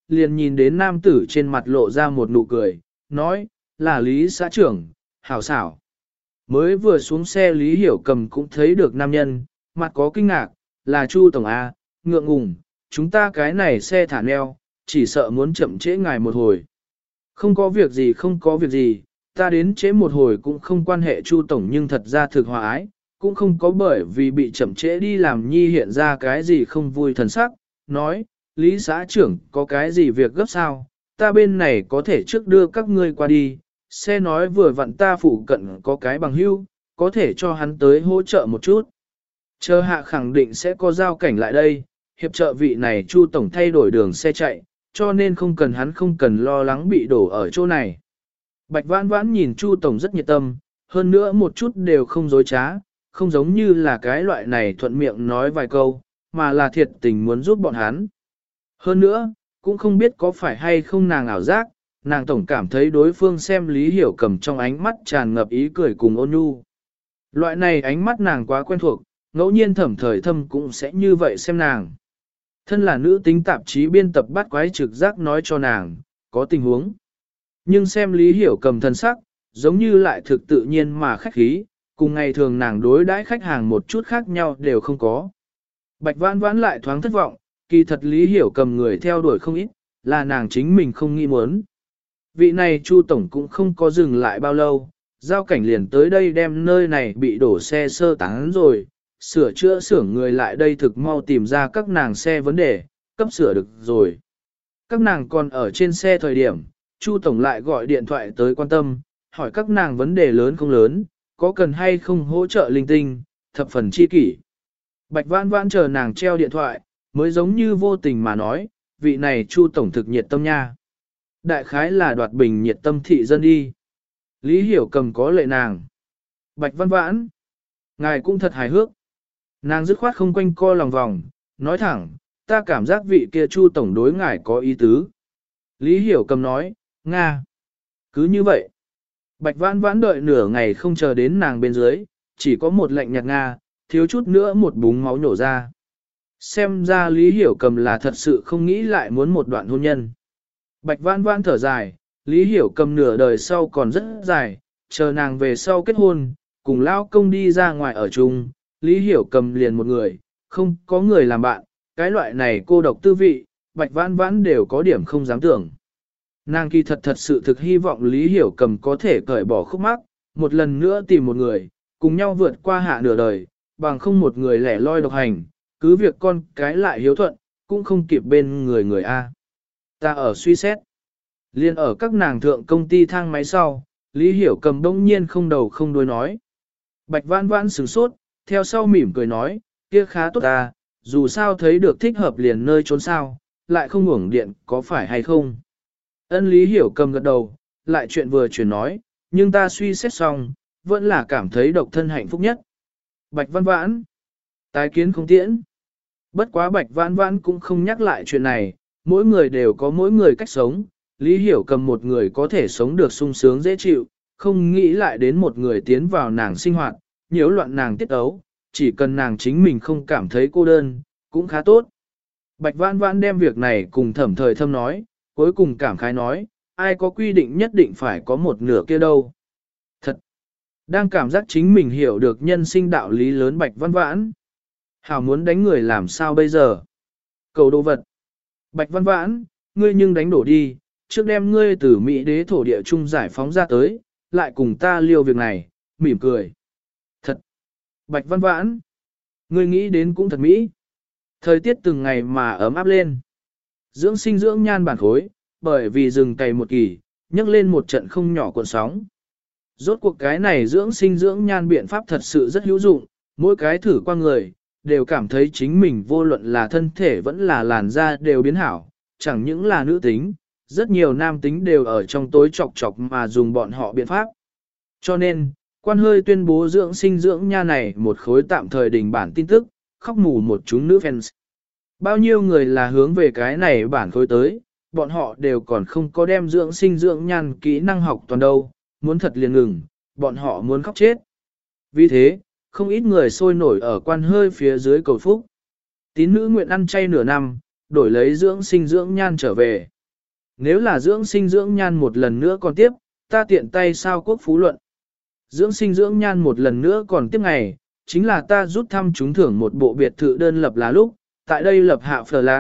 liền nhìn đến nam tử trên mặt lộ ra một nụ cười, nói, là Lý xã trưởng, hảo xảo. Mới vừa xuống xe Lý Hiểu Cầm cũng thấy được nam nhân, mặt có kinh ngạc, là Chu Tổng A, ngượng ngùng, chúng ta cái này xe thả neo, chỉ sợ muốn chậm trễ ngài một hồi. Không có việc gì không có việc gì, ta đến trễ một hồi cũng không quan hệ Chu Tổng nhưng thật ra thực hòa ái, cũng không có bởi vì bị chậm trễ đi làm nhi hiện ra cái gì không vui thần sắc, nói, Lý xã trưởng có cái gì việc gấp sao, ta bên này có thể trước đưa các ngươi qua đi, xe nói vừa vặn ta phụ cận có cái bằng hưu, có thể cho hắn tới hỗ trợ một chút. Chờ hạ khẳng định sẽ có giao cảnh lại đây, hiệp trợ vị này Chu Tổng thay đổi đường xe chạy, cho nên không cần lo lắng bị đổ ở chỗ này. Bạch Vãn Vãn nhìn Chu Tổng rất nhiệt tâm, hơn nữa một chút đều không dối trá, không giống như là cái loại này thuận miệng nói vài câu, mà là thiệt tình muốn giúp bọn hắn. Hơn nữa, cũng không biết có phải hay không nàng ảo giác, nàng tổng cảm thấy đối phương xem Lý Hiểu Cầm trong ánh mắt tràn ngập ý cười cùng ôn nhu. Loại này ánh mắt nàng quá quen thuộc, ngẫu nhiên thẩm thời thâm cũng sẽ như vậy xem nàng. Thân là nữ tính tạp chí biên tập bắt quái trực giác nói cho nàng, có tình huống. Nhưng xem Lý Hiểu Cầm thân sắc, giống như lại thực tự nhiên mà khách khí, cùng ngày thường nàng đối đãi khách hàng một chút khác nhau đều không có. Bạch Vãn Vãn lại thoáng thất vọng, kỳ thật Lý Hiểu Cầm người theo đuổi không ít, là nàng chính mình không nghĩ muốn. Vị này Chu Tổng cũng không có dừng lại bao lâu, giao cảnh liền tới đây đem nơi này bị đổ xe sơ tán rồi, sửa chữa xưởng người lại đây thực mau tìm ra các nàng xe vấn đề, cấp sửa được rồi. Các nàng còn ở trên xe thời điểm, Chu Tổng lại gọi điện thoại tới quan tâm, hỏi các nàng vấn đề lớn không lớn, có cần hay không hỗ trợ linh tinh, thập phần chi kỷ. Bạch Vãn Vãn chờ nàng treo điện thoại, mới giống như vô tình mà nói, vị này Chu Tổng thực nhiệt tâm nha. Đại khái là đoạt bình nhiệt tâm thị dân đi. Lý Hiểu Cầm có lệ nàng. Bạch Vãn Vãn, ngài cũng thật hài hước. Nàng dứt khoát không quanh co lòng vòng, nói thẳng, ta cảm giác vị kia Chu Tổng đối ngài có ý tứ. Lý Hiểu Cầm nói, Nga. Cứ như vậy. Bạch Vãn Vãn đợi nửa ngày không chờ đến nàng bên dưới, chỉ có một lệnh nhạt Nga, thiếu chút nữa một búng máu nổ ra. Xem ra Lý Hiểu Cầm là thật sự không nghĩ lại muốn một đoạn hôn nhân. Bạch Vãn Vãn thở dài, Lý Hiểu Cầm nửa đời sau còn rất dài, chờ nàng về sau kết hôn, cùng lao công đi ra ngoài ở chung, Lý Hiểu Cầm liền một người, không có người làm bạn, cái loại này cô độc tư vị, Bạch Vãn Vãn đều có điểm không dám tưởng. Nàng kỳ thật sự thực hy vọng Lý Hiểu Cầm có thể cởi bỏ khúc mắc, một lần nữa tìm một người, cùng nhau vượt qua hạ nửa đời, bằng không một người lẻ loi độc hành, cứ việc con cái lại hiếu thuận, cũng không kịp bên người A. Ta ở suy xét. Liên ở các nàng thượng công ty thang máy sau, Lý Hiểu Cầm đông nhiên không đầu không đuôi nói. Bạch Vãn Vãn sửng sốt, theo sau mỉm cười nói, kia khá tốt ta, dù sao thấy được thích hợp liền nơi trốn sao, lại không uổng điện có phải hay không. Ân Lý Hiểu Cầm gật đầu, lại chuyện vừa chuyển nói, nhưng ta suy xét xong, vẫn là cảm thấy độc thân hạnh phúc nhất. Bạch Vãn Vãn, tái kiến không tiễn. Bất quá Bạch Vãn Vãn cũng không nhắc lại chuyện này, mỗi người đều có mỗi người cách sống, Lý Hiểu Cầm một người có thể sống được sung sướng dễ chịu, không nghĩ lại đến một người tiến vào nàng sinh hoạt, nhiễu loạn nàng tiết ấu, chỉ cần nàng chính mình không cảm thấy cô đơn, cũng khá tốt. Bạch Vãn Vãn đem việc này cùng Thẩm Thời Thâm nói, cuối cùng cảm khái nói, ai có quy định nhất định phải có một nửa kia đâu. Thật! Đang cảm giác chính mình hiểu được nhân sinh đạo lý lớn Bạch Vãn Vãn. Hảo muốn đánh người làm sao bây giờ? Cầu đồ vật! Bạch Vãn Vãn, ngươi nhưng đánh đổ đi, trước đem ngươi từ Mỹ đế thổ địa trung giải phóng ra tới, lại cùng ta liêu việc này, mỉm cười. Thật! Bạch Vãn Vãn! Ngươi nghĩ đến cũng thật Mỹ. Thời tiết từng ngày mà ấm áp lên. Dưỡng sinh dưỡng nhan bản khối, bởi vì rừng cày một kỳ, nhấc lên một trận không nhỏ cuộn sóng. Rốt cuộc cái này dưỡng sinh dưỡng nhan biện pháp thật sự rất hữu dụng, mỗi cái thử qua người, đều cảm thấy chính mình vô luận là thân thể vẫn là làn da đều biến hảo, chẳng những là nữ tính, rất nhiều nam tính đều ở trong tối chọc chọc mà dùng bọn họ biện pháp. Cho nên, quan hơi tuyên bố dưỡng sinh dưỡng nha này một khối tạm thời đình bản tin tức, khóc mù một chúng nữ fans. Bao nhiêu người là hướng về cái này bản khối tới, bọn họ đều còn không có đem dưỡng sinh dưỡng nhan kỹ năng học toàn đâu, muốn thật liền ngừng, bọn họ muốn khóc chết. Vì thế, không ít người sôi nổi ở quan hơi phía dưới cầu phúc. Tín nữ nguyện ăn chay nửa năm, đổi lấy dưỡng sinh dưỡng nhan trở về. Nếu là dưỡng sinh dưỡng nhan một lần nữa còn tiếp, ta tiện tay sao quốc phú luận. Dưỡng sinh dưỡng nhan một lần nữa còn tiếp ngày, chính là ta rút thăm trúng thưởng một bộ biệt thự đơn lập là lúc, tại đây lập hạ phở lạc.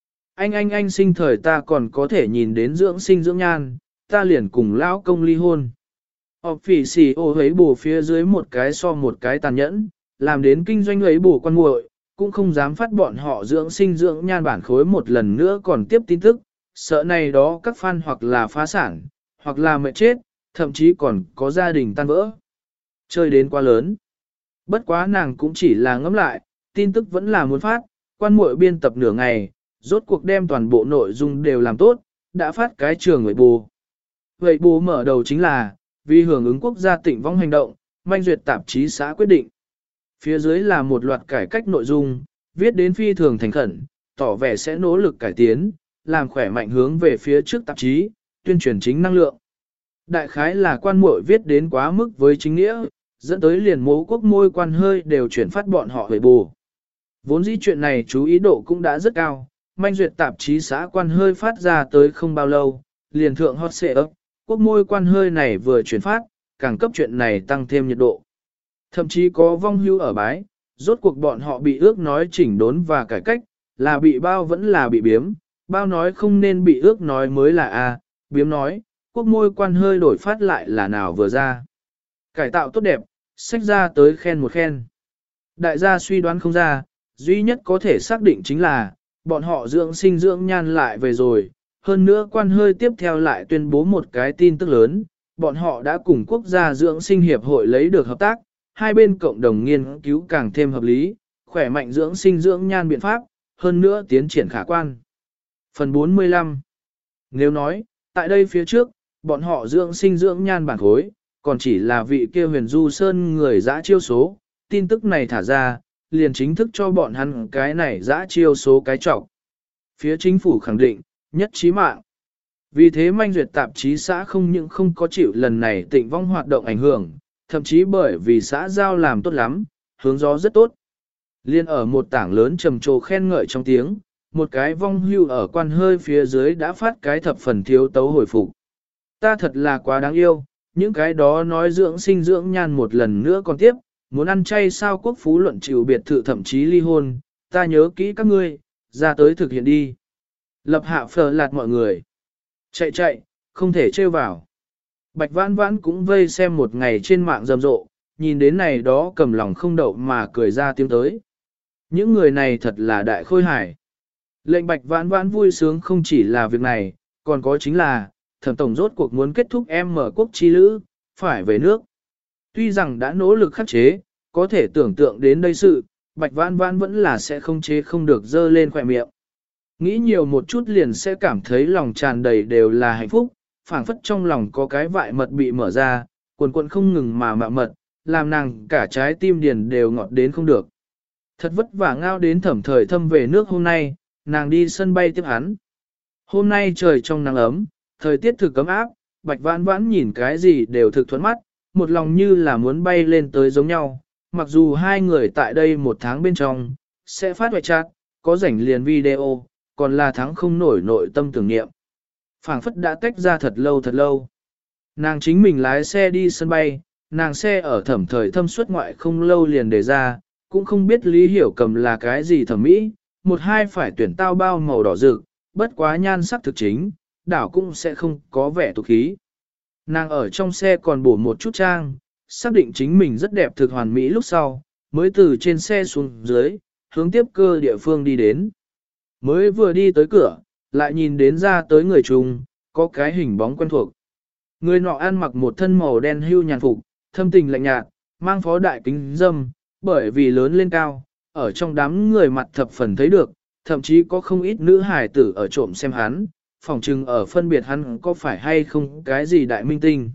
Anh sinh thời ta còn có thể nhìn đến dưỡng sinh dưỡng nhan, ta liền cùng lão công ly hôn. Họp phỉ xì ô hấy bù phía dưới một cái so một cái tàn nhẫn, làm đến kinh doanh ấy bù quan muội cũng không dám phát bọn họ dưỡng sinh dưỡng nhan bản khối một lần nữa còn tiếp tin tức, sợ này đó các fan hoặc là phá sản, hoặc là mệt chết, thậm chí còn có gia đình tan vỡ. Chơi đến quá lớn. Bất quá nàng cũng chỉ là ngẫm lại, tin tức vẫn là muốn phát, quan muội biên tập nửa ngày, rốt cuộc đem toàn bộ nội dung đều làm tốt, đã phát cái trường vậy bù. Vậy bù mở đầu chính là, vì hưởng ứng quốc gia Tịnh Vong hành động, manh duyệt tạp chí xã quyết định. Phía dưới là một loạt cải cách nội dung, viết đến phi thường thành khẩn, tỏ vẻ sẽ nỗ lực cải tiến, làm khỏe mạnh hướng về phía trước tạp chí, tuyên truyền chính năng lượng. Đại khái là quan muội viết đến quá mức với chính nghĩa, dẫn tới liền mố quốc môi quan hơi đều chuyển phát bọn họ về bù. Vốn dĩ chuyện này chú ý độ cũng đã rất cao, manh duyệt tạp chí xã quan hơi phát ra tới không bao lâu, liền thượng hot xệ ấp, quốc môi quan hơi này vừa chuyển phát, càng cấp chuyện này tăng thêm nhiệt độ. Thậm chí có vong hưu ở bái, rốt cuộc bọn họ bị ước nói chỉnh đốn và cải cách, là bị bao vẫn là bị biếm, bao nói không nên bị ước nói mới là a, biếm nói, quốc môi quan hơi đổi phát lại là nào vừa ra. Cải tạo tốt đẹp, sách ra tới khen một khen. Đại gia suy đoán không ra, duy nhất có thể xác định chính là, bọn họ dưỡng sinh dưỡng nhan lại về rồi, hơn nữa quan hơi tiếp theo lại tuyên bố một cái tin tức lớn, bọn họ đã cùng quốc gia dưỡng sinh hiệp hội lấy được hợp tác, hai bên cộng đồng nghiên cứu càng thêm hợp lý, khỏe mạnh dưỡng sinh dưỡng nhan biện pháp, hơn nữa tiến triển khả quan. Phần 45. Nếu nói, tại đây phía trước, bọn họ dưỡng sinh dưỡng nhan bản khối, còn chỉ là vị kia huyền du sơn người dã chiêu số, tin tức này thả ra, liền chính thức cho bọn hắn cái này dã chiêu số cái trọng. Phía chính phủ khẳng định, nhất trí mạng. Vì thế manh duyệt tạp chí xã không những không có chịu lần này Tịnh Vong hoạt động ảnh hưởng, thậm chí bởi vì xã giao làm tốt lắm, hướng gió rất tốt. Liên ở một tảng lớn trầm trồ khen ngợi trong tiếng, một cái vong hưu ở quan hơi phía dưới đã phát cái thập phần thiếu tấu hồi phục. Ta thật là quá đáng yêu, những cái đó nói dưỡng sinh dưỡng nhan một lần nữa còn tiếp, muốn ăn chay sao quốc phú luận chịu biệt thự thậm chí ly hôn, ta nhớ kỹ các ngươi, ra tới thực hiện đi. Lập hạ phở lạt mọi người. Chạy, không thể trêu vào. Bạch Vãn Vãn cũng vây xem một ngày trên mạng rầm rộ, nhìn đến này đó cầm lòng không đậu mà cười ra tiếng tới. Những người này thật là đại khôi hài. Lệnh Bạch Vãn Vãn vui sướng không chỉ là việc này, còn có chính là, Thẩm tổng rốt cuộc muốn kết thúc em mở quốc chi lữ, phải về nước. Tuy rằng đã nỗ lực khắc chế, có thể tưởng tượng đến đây sự, Bạch Vãn Vãn vẫn là sẽ không chế không được dơ lên khỏe miệng. Nghĩ nhiều một chút liền sẽ cảm thấy lòng tràn đầy đều là hạnh phúc, phảng phất trong lòng có cái vại mật bị mở ra, quần quần không ngừng mà mạ mật, làm nàng cả trái tim điền đều ngọt đến không được. Thật vất vả ngao đến Thẩm Thời Thâm về nước hôm nay, nàng đi sân bay tiếp hắn. Hôm nay trời trong nắng ấm, thời tiết thực ấm áp, Bạch Vãn Vãn nhìn cái gì đều thực thuận mắt, một lòng như là muốn bay lên tới giống nhau. Mặc dù hai người tại đây một tháng bên trong, sẽ phát hoại chat, có rảnh liền video, còn là tháng không nổi nội tâm tưởng niệm. Phảng phất đã tách ra thật lâu. Nàng chính mình lái xe đi sân bay, nàng xe ở Thẩm Thời Thâm xuất ngoại không lâu liền đề ra, cũng không biết Lý Hiểu Cầm là cái gì thẩm mỹ, một hai phải tuyển tao bao màu đỏ rực, bất quá nhan sắc thực chính, đảo cũng sẽ không có vẻ tục khí. Nàng ở trong xe còn bổ một chút trang, xác định chính mình rất đẹp thực hoàn mỹ lúc sau, mới từ trên xe xuống dưới, hướng tiếp cơ địa phương đi đến. Mới vừa đi tới cửa, lại nhìn đến ra tới người chung, có cái hình bóng quen thuộc. Người nọ ăn mặc một thân màu đen hưu nhàn phục, thâm tình lạnh nhạt, mang phó đại kính dâm, bởi vì lớn lên cao, ở trong đám người mặt thập phần thấy được, thậm chí có không ít nữ hải tử ở trộm xem hắn, phỏng chừng ở phân biệt hắn có phải hay không cái gì đại minh tinh.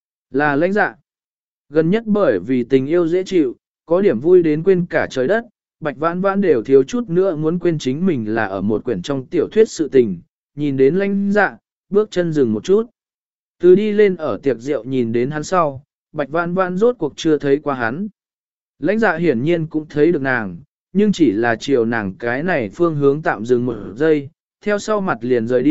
Là lãnh dạ. Gần nhất bởi vì tình yêu dễ chịu, có điểm vui đến quên cả trời đất, Bạch Vãn Vãn đều thiếu chút nữa muốn quên chính mình là ở một quyển trong tiểu thuyết sự tình, nhìn đến lãnh dạ, bước chân dừng một chút. Từ đi lên ở tiệc rượu nhìn đến hắn sau, Bạch Vãn Vãn rốt cuộc chưa thấy qua hắn. Lãnh dạ hiển nhiên cũng thấy được nàng, nhưng chỉ là chiều nàng cái này phương hướng tạm dừng một giây, theo sau mặt liền rời đi,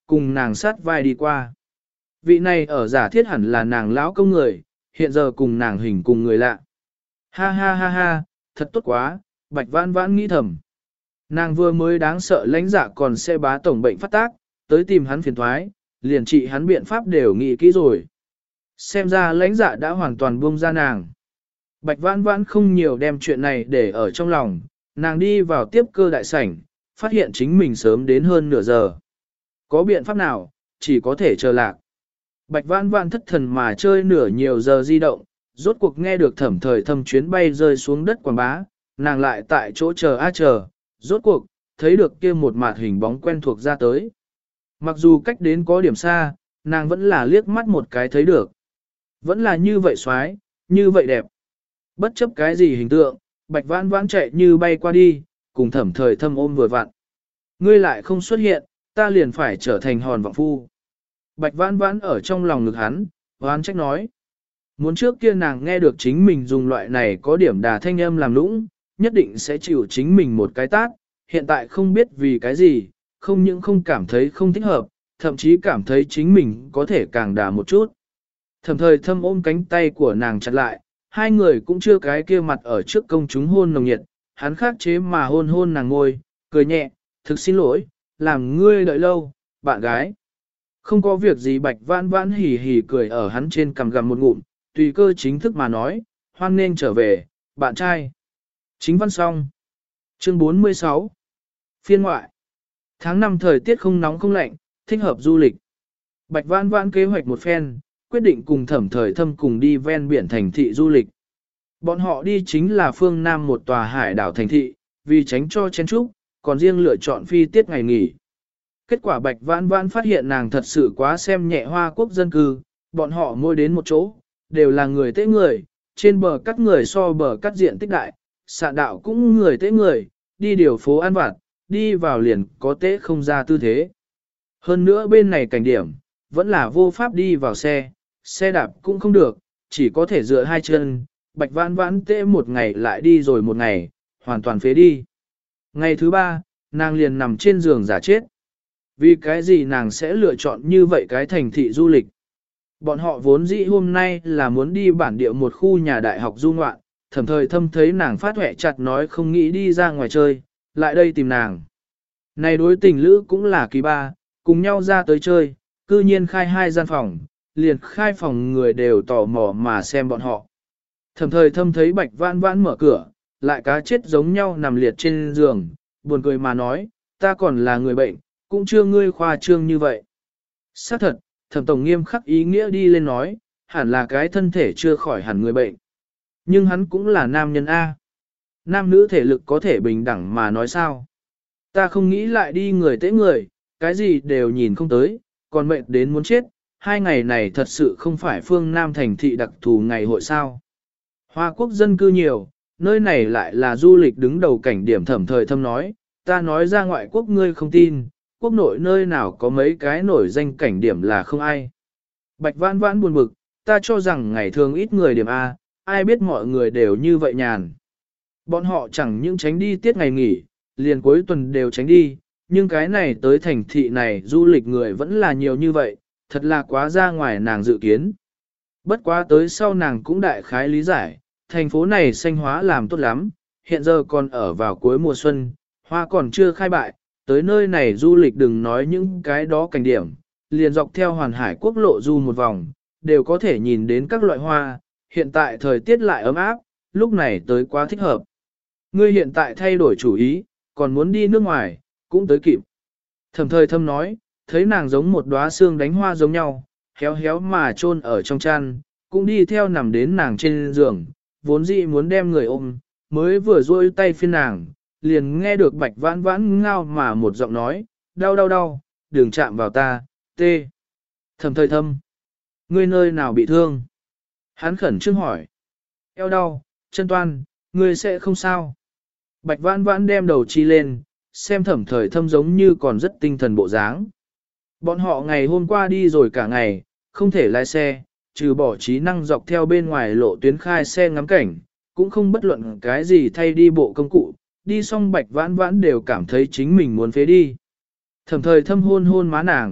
cùng nàng sát vai đi qua. Vị này ở giả thiết hẳn là nàng lão công người, hiện giờ cùng nàng hình cùng người lạ. Ha ha ha ha, thật tốt quá, Bạch Vãn Vãn nghĩ thầm. Nàng vừa mới đáng sợ lãnh dạ còn sẽ bá tổng bệnh phát tác, tới tìm hắn phiền thoái, liền trị hắn biện pháp đều nghĩ kỹ rồi. Xem ra lãnh dạ đã hoàn toàn buông ra nàng. Bạch Vãn Vãn không nhiều đem chuyện này để ở trong lòng, nàng đi vào tiếp cơ đại sảnh, phát hiện chính mình sớm đến hơn nửa giờ. Có biện pháp nào, chỉ có thể chờ lạc. Bạch Vãn Vãn thất thần mà chơi nửa nhiều giờ di động, rốt cuộc nghe được Thẩm Thời Thâm chuyến bay rơi xuống đất quảng bá, nàng lại tại chỗ chờ, rốt cuộc, thấy được kia một mạt hình bóng quen thuộc ra tới. Mặc dù cách đến có điểm xa, nàng vẫn là liếc mắt một cái thấy được. Vẫn là như vậy xoái, như vậy đẹp. Bất chấp cái gì hình tượng, Bạch Vãn Vãn chạy như bay qua đi, cùng Thẩm Thời Thâm ôm vừa vặn. Ngươi lại không xuất hiện, ta liền phải trở thành hòn vọng phu. Bạch Vãn Vãn ở trong lòng ngực hắn, hoán trách nói. Muốn trước kia nàng nghe được chính mình dùng loại này có điểm đà thanh âm làm lũng, nhất định sẽ chịu chính mình một cái tát, hiện tại không biết vì cái gì, không những không cảm thấy không thích hợp, thậm chí cảm thấy chính mình có thể càng đà một chút. Thẩm Thời Thâm ôm cánh tay của nàng chặt lại, hai người cũng chưa cái kia mặt ở trước công chúng hôn nồng nhiệt, hắn khắc chế mà hôn hôn nàng ngôi, cười nhẹ, thực xin lỗi, làm ngươi đợi lâu, bạn gái. Không có việc gì. Bạch Vãn Vãn hì hì cười ở hắn trên cằm gặm một ngụm, tùy cơ chính thức mà nói, hoan nên trở về, bạn trai. Chính văn xong. Chương 46. Phiên ngoại. Tháng 5 thời tiết không nóng không lạnh, thích hợp du lịch. Bạch Vãn Vãn kế hoạch một phen, quyết định cùng Thẩm Thời Thâm cùng đi ven biển thành thị du lịch. Bọn họ đi chính là phương Nam một tòa hải đảo thành thị, vì tránh cho chen chúc, còn riêng lựa chọn phi tiết ngày nghỉ. Kết quả Bạch Vãn Vãn phát hiện nàng thật sự quá xem nhẹ Hoa Quốc dân cư, bọn họ mỗi đến một chỗ, đều là người tế người, trên bờ cắt người so bờ cắt diện tích đại, xạ đạo cũng người tế người, đi điều phố ăn vặt, đi vào liền có tế không ra tư thế. Hơn nữa bên này cảnh điểm, vẫn là vô pháp đi vào xe đạp cũng không được, chỉ có thể dựa hai chân, Bạch Vãn Vãn tế một ngày lại đi rồi một ngày, hoàn toàn phế đi. Ngày thứ ba, nàng liền nằm trên giường giả chết. Vì cái gì nàng sẽ lựa chọn như vậy cái thành thị du lịch? Bọn họ vốn dĩ hôm nay là muốn đi bản địa một khu nhà đại học du ngoạn, Thẩm Thời Thâm thấy nàng phát huệ chặt nói không nghĩ đi ra ngoài chơi, lại đây tìm nàng. Này đối tình lữ cũng là kỳ ba, cùng nhau ra tới chơi, cư nhiên khai hai gian phòng, liền khai phòng người đều tò mò mà xem bọn họ. Thẩm Thời Thâm thấy Bạch Vãn Vãn mở cửa, lại cá chết giống nhau nằm liệt trên giường, buồn cười mà nói, ta còn là người bệnh, cũng chưa ngươi khoa trương như vậy. Xác thật, Thẩm Tổng nghiêm khắc ý nghĩa đi lên nói, hẳn là cái thân thể chưa khỏi hẳn người bệnh. Nhưng hắn cũng là nam nhân A. Nam nữ thể lực có thể bình đẳng mà nói sao. Ta không nghĩ lại đi người tế người, cái gì đều nhìn không tới, còn mệt đến muốn chết, hai ngày này thật sự không phải phương Nam thành thị đặc thù ngày hội sao. Hoa Quốc dân cư nhiều, nơi này lại là du lịch đứng đầu cảnh điểm. Thẩm Thời Thâm nói, ta nói ra ngoại quốc ngươi không tin, quốc nội nơi nào có mấy cái nổi danh cảnh điểm là không ai. Bạch Vãn Vãn buồn bực, ta cho rằng ngày thường ít người điểm A, ai biết mọi người đều như vậy nhàn. Bọn họ chẳng những tránh đi tiết ngày nghỉ, liền cuối tuần đều tránh đi, nhưng cái này tới thành thị này du lịch người vẫn là nhiều như vậy, thật là quá ra ngoài nàng dự kiến. Bất quá tới sau nàng cũng đại khái lý giải, thành phố này xanh hóa làm tốt lắm, hiện giờ còn ở vào cuối mùa xuân, hoa còn chưa khai bại, tới nơi này du lịch đừng nói những cái đó cảnh điểm, liền dọc theo Hoàn Hải quốc lộ du một vòng, đều có thể nhìn đến các loại hoa, hiện tại thời tiết lại ấm áp, lúc này tới quá thích hợp. Ngươi hiện tại thay đổi chủ ý, còn muốn đi nước ngoài, cũng tới kịp. Thẩm Thời Thâm nói, thấy nàng giống một đóa xương đánh hoa giống nhau, héo héo mà chôn ở trong chăn, cũng đi theo nằm đến nàng trên giường, vốn dĩ muốn đem người ôm, mới vừa duỗi tay phiên nàng, liền nghe được Bạch Vãn Vãn ngao mà một giọng nói, đau đau đau, đừng chạm vào ta, tê. Thẩm Thời Thâm, ngươi nơi nào bị thương? Hắn khẩn trương hỏi. Eo đau, chân toan, ngươi sẽ không sao. Bạch Vãn Vãn đem đầu chi lên, xem Thẩm Thời Thâm giống như còn rất tinh thần bộ dáng. Bọn họ ngày hôm qua đi rồi cả ngày, không thể lái xe, trừ bỏ trí năng dọc theo bên ngoài lộ tuyến khai xe ngắm cảnh, cũng không bất luận cái gì thay đi bộ công cụ, đi xong Bạch Vãn Vãn đều cảm thấy chính mình muốn phế đi. Thẩm Thời Thâm hôn hôn má nàng,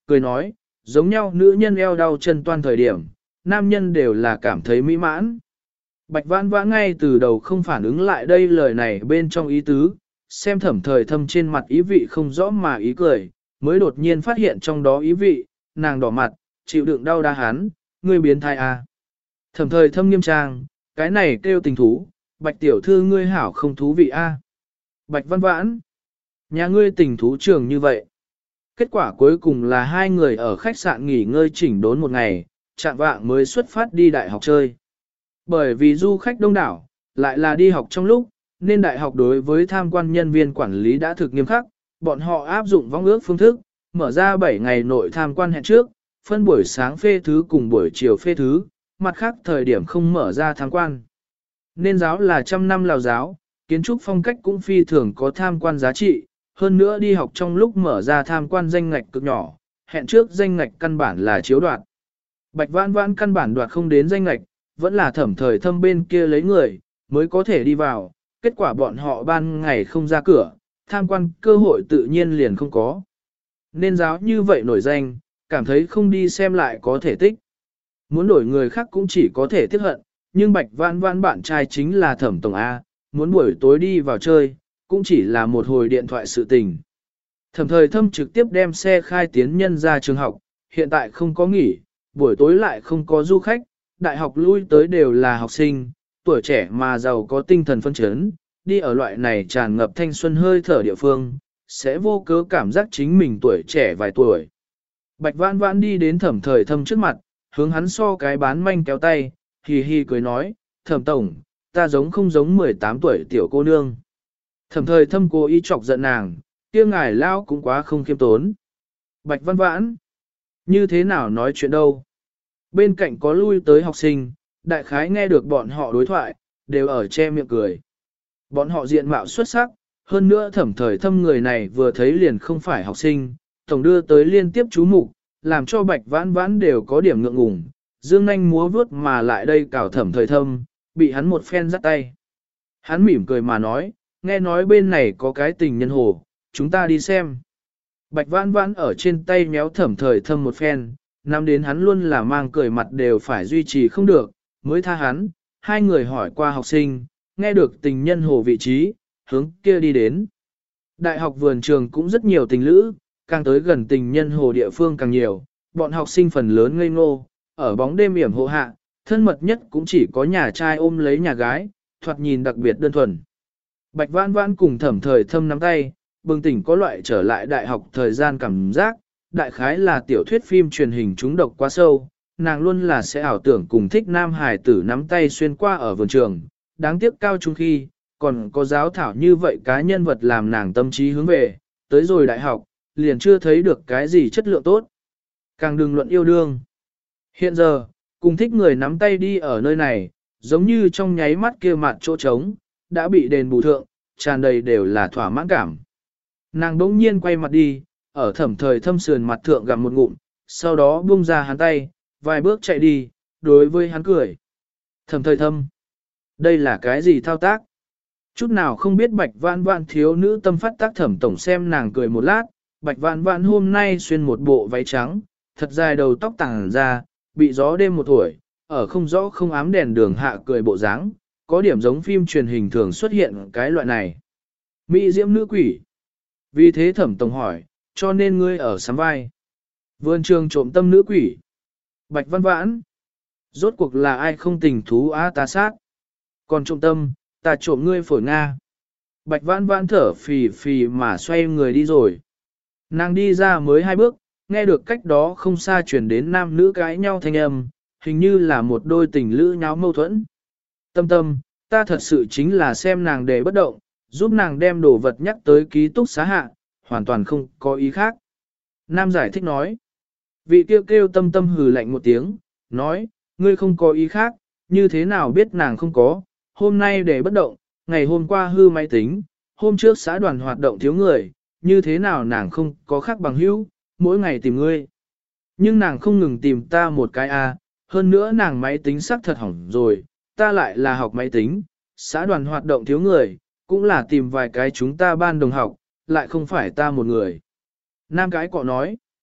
cười nói, giống nhau nữ nhân eo đau chân toan thời điểm, nam nhân đều là cảm thấy mỹ mãn. Bạch Vãn Vãn ngay từ đầu không phản ứng lại đây lời này bên trong ý tứ, xem Thẩm Thời Thâm trên mặt ý vị không rõ mà ý cười, mới đột nhiên phát hiện trong đó ý vị, nàng đỏ mặt, chịu đựng đau đa hắn, ngươi biến thai à. Thẩm Thời Thâm nghiêm trang, cái này kêu tình thú, Bạch tiểu thư ngươi hảo không thú vị a. Bạch Vãn Vãn, nhà ngươi tình thú trường như vậy. Kết quả cuối cùng là hai người ở khách sạn nghỉ ngơi chỉnh đốn một ngày, chạng vạng mới xuất phát đi đại học chơi. Bởi vì du khách đông đảo, lại là đi học trong lúc, nên đại học đối với tham quan nhân viên quản lý đã thực nghiêm khắc, bọn họ áp dụng vong ước phương thức, mở ra 7 ngày nội tham quan hẹn trước, phân buổi sáng phê thứ cùng buổi chiều phê thứ, mặt khác thời điểm không mở ra tham quan. Nên giáo là trăm năm Lào giáo, kiến trúc phong cách cũng phi thường có tham quan giá trị, hơn nữa đi học trong lúc mở ra tham quan danh ngạch cực nhỏ, hẹn trước danh ngạch căn bản là chiếu đoạt. Bạch Vãn Vãn căn bản đoạt không đến danh ngạch, vẫn là Thẩm Thời Thâm bên kia lấy người, mới có thể đi vào, kết quả bọn họ ban ngày không ra cửa, tham quan cơ hội tự nhiên liền không có. Nên giáo như vậy nổi danh, cảm thấy không đi xem lại có thể tích. Muốn đổi người khác cũng chỉ có thể tiếc hận, nhưng Bạch Vãn Vãn bạn trai chính là Thẩm Tổng A, muốn buổi tối đi vào chơi, cũng chỉ là một hồi điện thoại sự tình. Thẩm Thời Thâm trực tiếp đem xe khai tiến nhân ra trường học, hiện tại không có nghỉ, buổi tối lại không có du khách, đại học lui tới đều là học sinh, tuổi trẻ mà giàu có tinh thần phân chấn, đi ở loại này tràn ngập thanh xuân hơi thở địa phương, sẽ vô cớ cảm giác chính mình tuổi trẻ vài tuổi. Bạch Vãn Vãn đi đến Thẩm Thời Thâm trước mặt, hướng hắn so cái bán manh kéo tay, hì hì cười nói, Thẩm Tổng, ta giống không giống 18 tuổi tiểu cô nương. Thẩm Thời Thâm cố ý chọc giận nàng, kia ngài lao cũng quá không khiêm tốn. Bạch Vãn Vãn, như thế nào nói chuyện đâu? Bên cạnh có lui tới học sinh, đại khái nghe được bọn họ đối thoại, đều ở che miệng cười. Bọn họ diện mạo xuất sắc, hơn nữa Thẩm Thời Thâm người này vừa thấy liền không phải học sinh, tổng đưa tới liên tiếp chú mục, làm cho Bạch Vãn Vãn đều có điểm ngượng ngùng, dương nanh múa vuốt mà lại đây cào Thẩm Thời Thâm, bị hắn một phen dắt tay. Hắn mỉm cười mà nói, nghe nói bên này có cái tình nhân hồ, chúng ta đi xem. Bạch Vãn Vãn ở trên tay méo Thẩm Thời Thâm một phen, nắm đến hắn luôn là mang cười mặt đều phải duy trì không được, mới tha hắn, hai người hỏi qua học sinh, nghe được tình nhân hồ vị trí, hướng kia đi đến. Đại học vườn trường cũng rất nhiều tình lữ, càng tới gần tình nhân hồ địa phương càng nhiều, bọn học sinh phần lớn ngây ngô, ở bóng đêm yểm hộ hạ, thân mật nhất cũng chỉ có nhà trai ôm lấy nhà gái, thoạt nhìn đặc biệt đơn thuần. Bạch Vãn Vãn cùng Thẩm Thời Thâm nắm tay, bừng tỉnh có loại trở lại đại học thời gian cảm giác, đại khái là tiểu thuyết phim truyền hình trúng độc quá sâu, nàng luôn là sẽ ảo tưởng cùng thích nam hài tử nắm tay xuyên qua ở vườn trường, đáng tiếc cao trung khi, còn có giáo thảo như vậy cá nhân vật làm nàng tâm trí hướng về, tới rồi đại học, liền chưa thấy được cái gì chất lượng tốt. Càng đừng luận yêu đương. Hiện giờ, cùng thích người nắm tay đi ở nơi này, giống như trong nháy mắt kia mặt chỗ trống, đã bị đền bù thượng, tràn đầy đều là thỏa mãn cảm. Nàng đỗng nhiên quay mặt đi, ở Thẩm Thời Thâm sườn mặt thượng gặm một ngụm, sau đó buông ra hắn tay, vài bước chạy đi, đối với hắn cười. Thẩm Thời Thâm, đây là cái gì thao tác? Chút nào không biết Bạch Vãn Vãn thiếu nữ tâm phát tác Thẩm Tổng xem nàng cười một lát, Bạch Vãn Vãn hôm nay xuyên một bộ váy trắng, thật dài đầu tóc tàng ra, bị gió đêm một tuổi, ở không rõ không ám đèn đường hạ cười bộ dáng, có điểm giống phim truyền hình thường xuất hiện cái loại này. Mỹ diễm nữ quỷ. Vì thế Thẩm Tổng hỏi, cho nên ngươi ở sắm vai. Vườn trường trộm tâm nữ quỷ. Bạch Vãn Vãn. Rốt cuộc là ai không tình thú á ta sát. Còn trộm tâm, ta trộm ngươi phổi Nga. Bạch Vãn Vãn thở phì phì mà xoay người đi rồi. Nàng đi ra mới 2 bước, nghe được cách đó không xa chuyển đến nam nữ cãi nhau thanh âm, hình như là một đôi tình lữ nháo mâu thuẫn. Tâm tâm, ta thật sự chính là xem nàng để bất động, giúp nàng đem đồ vật nhắc tới ký túc xá hạ, hoàn toàn không có ý khác. Nam giải thích nói. Vị kêu kêu tâm tâm hừ lạnh một tiếng, nói, ngươi không có ý khác, như thế nào biết nàng không có, hôm nay để bất động, ngày hôm qua hư máy tính, hôm trước xã đoàn hoạt động thiếu người, như thế nào nàng không có khác bằng hữu, mỗi ngày tìm ngươi. Nhưng nàng không ngừng tìm ta một cái hơn nữa nàng máy tính sắc thật hỏng rồi, ta lại là học máy tính, xã đoàn hoạt động thiếu người, cũng là tìm vài cái chúng ta ban đồng học, lại không phải ta một người. Nam cái cọ nói,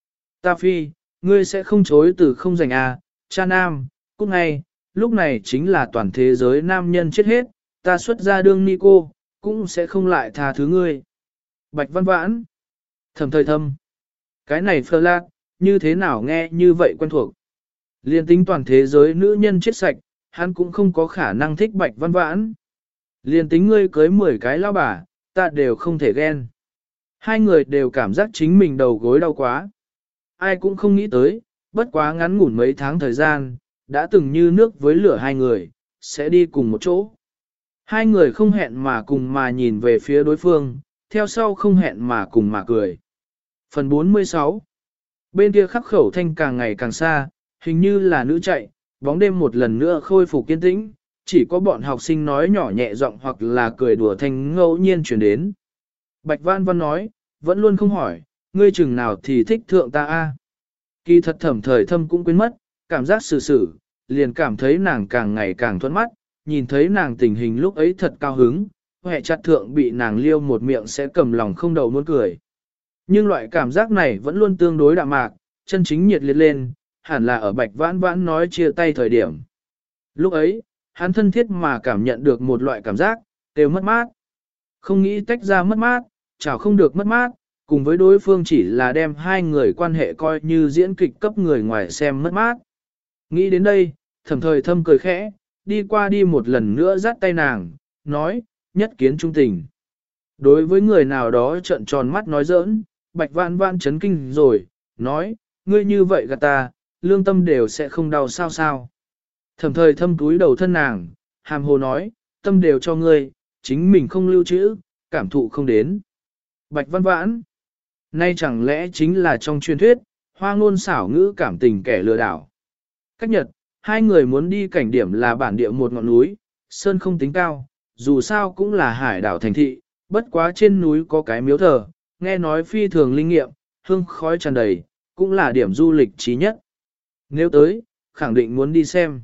Ta phi, ngươi sẽ không chối từ không dành à, cha nam, cút ngay, lúc này chính là toàn thế giới nam nhân chết hết, ta xuất ra đương ni cô, cũng sẽ không lại tha thứ ngươi. Bạch Văn Vãn, Thẩm Thời Thâm, cái này phơ lạc, như thế nào nghe như vậy quen thuộc. Liên tính toàn thế giới nữ nhân chết sạch, hắn cũng không có khả năng thích Bạch Văn Vãn. Liên tính ngươi cưới 10 cái lao bà, ta đều không thể ghen. Hai người đều cảm giác chính mình đầu gối đau quá. Ai cũng không nghĩ tới, bất quá ngắn ngủn mấy tháng thời gian, đã từng như nước với lửa hai người, sẽ đi cùng một chỗ. Hai người không hẹn mà cùng mà nhìn về phía đối phương, theo sau không hẹn mà cùng mà cười. Phần 46. Bên kia khắc khẩu thanh càng ngày càng xa, hình như là nữ chạy, bóng đêm một lần nữa khôi phục kiên tĩnh, chỉ có bọn học sinh nói nhỏ nhẹ giọng hoặc là cười đùa thanh ngẫu nhiên chuyển đến. Bạch Văn Văn nói, vẫn luôn không hỏi, ngươi chừng nào thì thích thượng ta a? Kỳ thật Thẩm Thời Thâm cũng quên mất, cảm giác xử, liền cảm thấy nàng càng ngày càng thuận mắt, nhìn thấy nàng tình hình lúc ấy thật cao hứng, hệ chặt thượng bị nàng liêu một miệng sẽ cầm lòng không đầu muốn cười. Nhưng loại cảm giác này vẫn luôn tương đối đạm mạc, chân chính nhiệt liệt lên, hẳn là ở Bạch Vãn Vãn nói chia tay thời điểm. Lúc ấy, hắn thân thiết mà cảm nhận được một loại cảm giác, đều mất mát. Không nghĩ tách ra mất mát, chào không được mất mát, cùng với đối phương chỉ là đem hai người quan hệ coi như diễn kịch cấp người ngoài xem mất mát. Nghĩ đến đây, Thẩm Thời Thâm cười khẽ, đi qua đi một lần nữa dắt tay nàng, nói, nhất kiến trung tình. Đối với người nào đó trợn tròn mắt nói giỡn, Bạch Vãn Vãn chấn kinh rồi, nói, ngươi như vậy gạt ta, lương tâm đều sẽ không đau sao sao. Thẩm Thời Thâm túi đầu thân nàng, hàm hồ nói, tâm đều cho ngươi, chính mình không lưu trữ, cảm thụ không đến. Bạch Văn Vãn, nay chẳng lẽ chính là trong truyền thuyết, hoa ngôn xảo ngữ cảm tình kẻ lừa đảo. Cách nhật, hai người muốn đi cảnh điểm là bản địa một ngọn núi, sơn không tính cao, dù sao cũng là hải đảo thành thị, bất quá trên núi có cái miếu thờ, nghe nói phi thường linh nghiệm, hương khói tràn đầy, cũng là điểm du lịch trí nhất. Nếu tới, khẳng định muốn đi xem.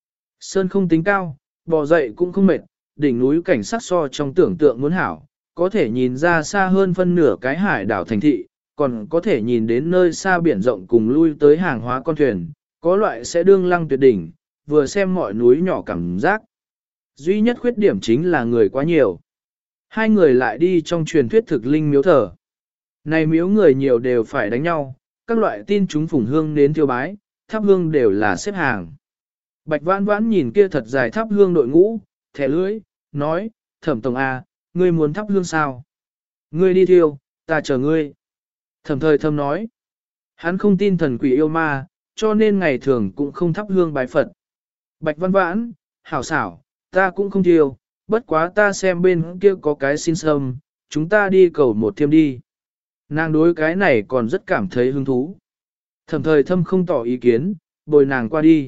Sơn không tính cao, bò dậy cũng không mệt, đỉnh núi cảnh sắc so trong tưởng tượng muốn hảo, có thể nhìn ra xa hơn phân nửa cái hải đảo thành thị, còn có thể nhìn đến nơi xa biển rộng cùng lui tới hàng hóa con thuyền, có loại sẽ đương lăng tuyệt đỉnh, vừa xem mọi núi nhỏ cảm giác. Duy nhất khuyết điểm chính là người quá nhiều. Hai người lại đi trong truyền thuyết thực linh miếu thờ. Này miếu người nhiều đều phải đánh nhau, các loại tin chúng phủng hương đến thiêu bái, thắp hương đều là xếp hàng. Bạch Vãn Vãn nhìn kia thật dài thắp hương đội ngũ, thẻ lưỡi, nói, Thẩm Tổng A, ngươi muốn thắp hương sao? Ngươi đi thiêu, ta chờ ngươi. Thẩm Thời Thâm nói, hắn không tin thần quỷ yêu ma, cho nên ngày thường cũng không thắp hương bái Phật. Bạch Văn Vãn, hảo xảo, ta cũng không thiêu, bất quá ta xem bên kia có cái xin sâm, chúng ta đi cầu một thiêm đi. Nàng đối cái này còn rất cảm thấy hứng thú. Thẩm Thời Thâm không tỏ ý kiến, bồi nàng qua đi.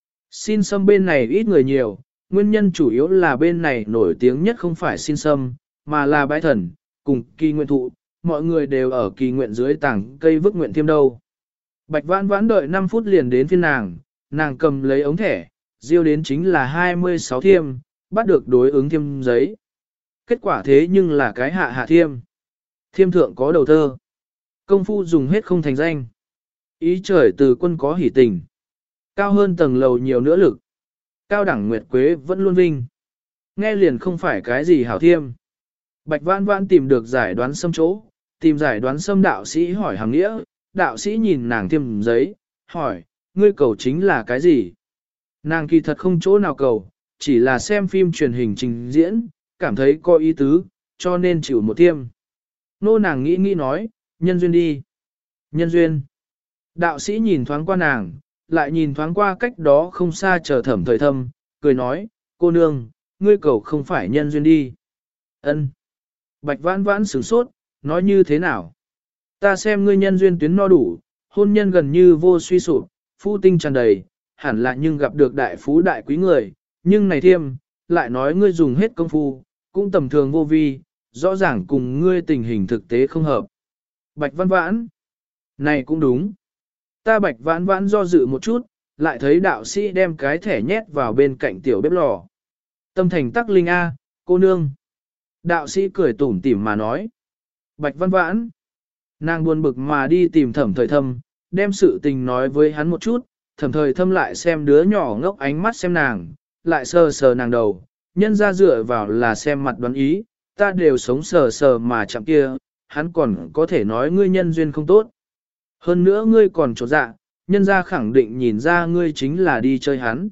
Xin sâm bên này ít người nhiều, nguyên nhân chủ yếu là bên này nổi tiếng nhất không phải xin sâm, mà là bái thần, cùng kỳ nguyện thụ, mọi người đều ở kỳ nguyện dưới tảng cây vức nguyện thiêm đâu. Bạch Vãn Vãn đợi 5 phút liền đến phiên nàng cầm lấy ống thẻ, diêu đến chính là 26 thiêm, bắt được đối ứng thiêm giấy. Kết quả thế nhưng là cái hạ thiêm. Thiêm thượng có đầu thơ. Công phu dùng hết không thành danh. Ý trời từ quân có hỉ tình. Cao hơn tầng lầu nhiều nữa lực. Cao đẳng nguyệt quế vẫn luôn vinh. Nghe liền không phải cái gì hảo thiêm. Bạch Vãn Vãn tìm được giải đoán xâm chỗ, tìm giải đoán xâm đạo sĩ hỏi hàng nghĩa, đạo sĩ nhìn nàng thiêm giấy, hỏi, ngươi cầu chính là cái gì? Nàng kỳ thật không chỗ nào cầu, chỉ là xem phim truyền hình trình diễn, cảm thấy có ý tứ, cho nên chịu một thiêm. Nô nàng nghĩ nói, nhân duyên đi. Nhân duyên. Đạo sĩ nhìn thoáng qua nàng, lại nhìn thoáng qua cách đó không xa chờ Thẩm Thời Thâm, cười nói, cô nương, ngươi cầu không phải nhân duyên đi. Ân. Bạch Vãn Vãn sửng sốt, nói như thế nào? Ta xem ngươi nhân duyên tuyến no đủ, hôn nhân gần như vô suy sụp, phu tinh tràn đầy, hẳn là nhưng gặp được đại phú đại quý người, nhưng này thiêm, lại nói ngươi dùng hết công phu, cũng tầm thường vô vi, rõ ràng cùng ngươi tình hình thực tế không hợp. Bạch Vãn Vãn, này cũng đúng. Ta Bạch Vãn Vãn do dự một chút, lại thấy đạo sĩ đem cái thẻ nhét vào bên cạnh tiểu bếp lò. Tâm thành tắc linh A, cô nương. Đạo sĩ cười tủm tỉm mà nói. Bạch Vãn Vãn, nàng buồn bực mà đi tìm Thẩm Thời Thâm, đem sự tình nói với hắn một chút, thầm thời thâm lại xem đứa nhỏ ngốc ánh mắt xem nàng, lại sờ sờ nàng đầu, nhân ra dựa vào là xem mặt đoán ý, ta đều sống sờ sờ mà chạm kia, hắn còn có thể nói ngươi nhân duyên không tốt. Hơn nữa ngươi còn trột dạ, nhân ra khẳng định nhìn ra ngươi chính là đi chơi hắn.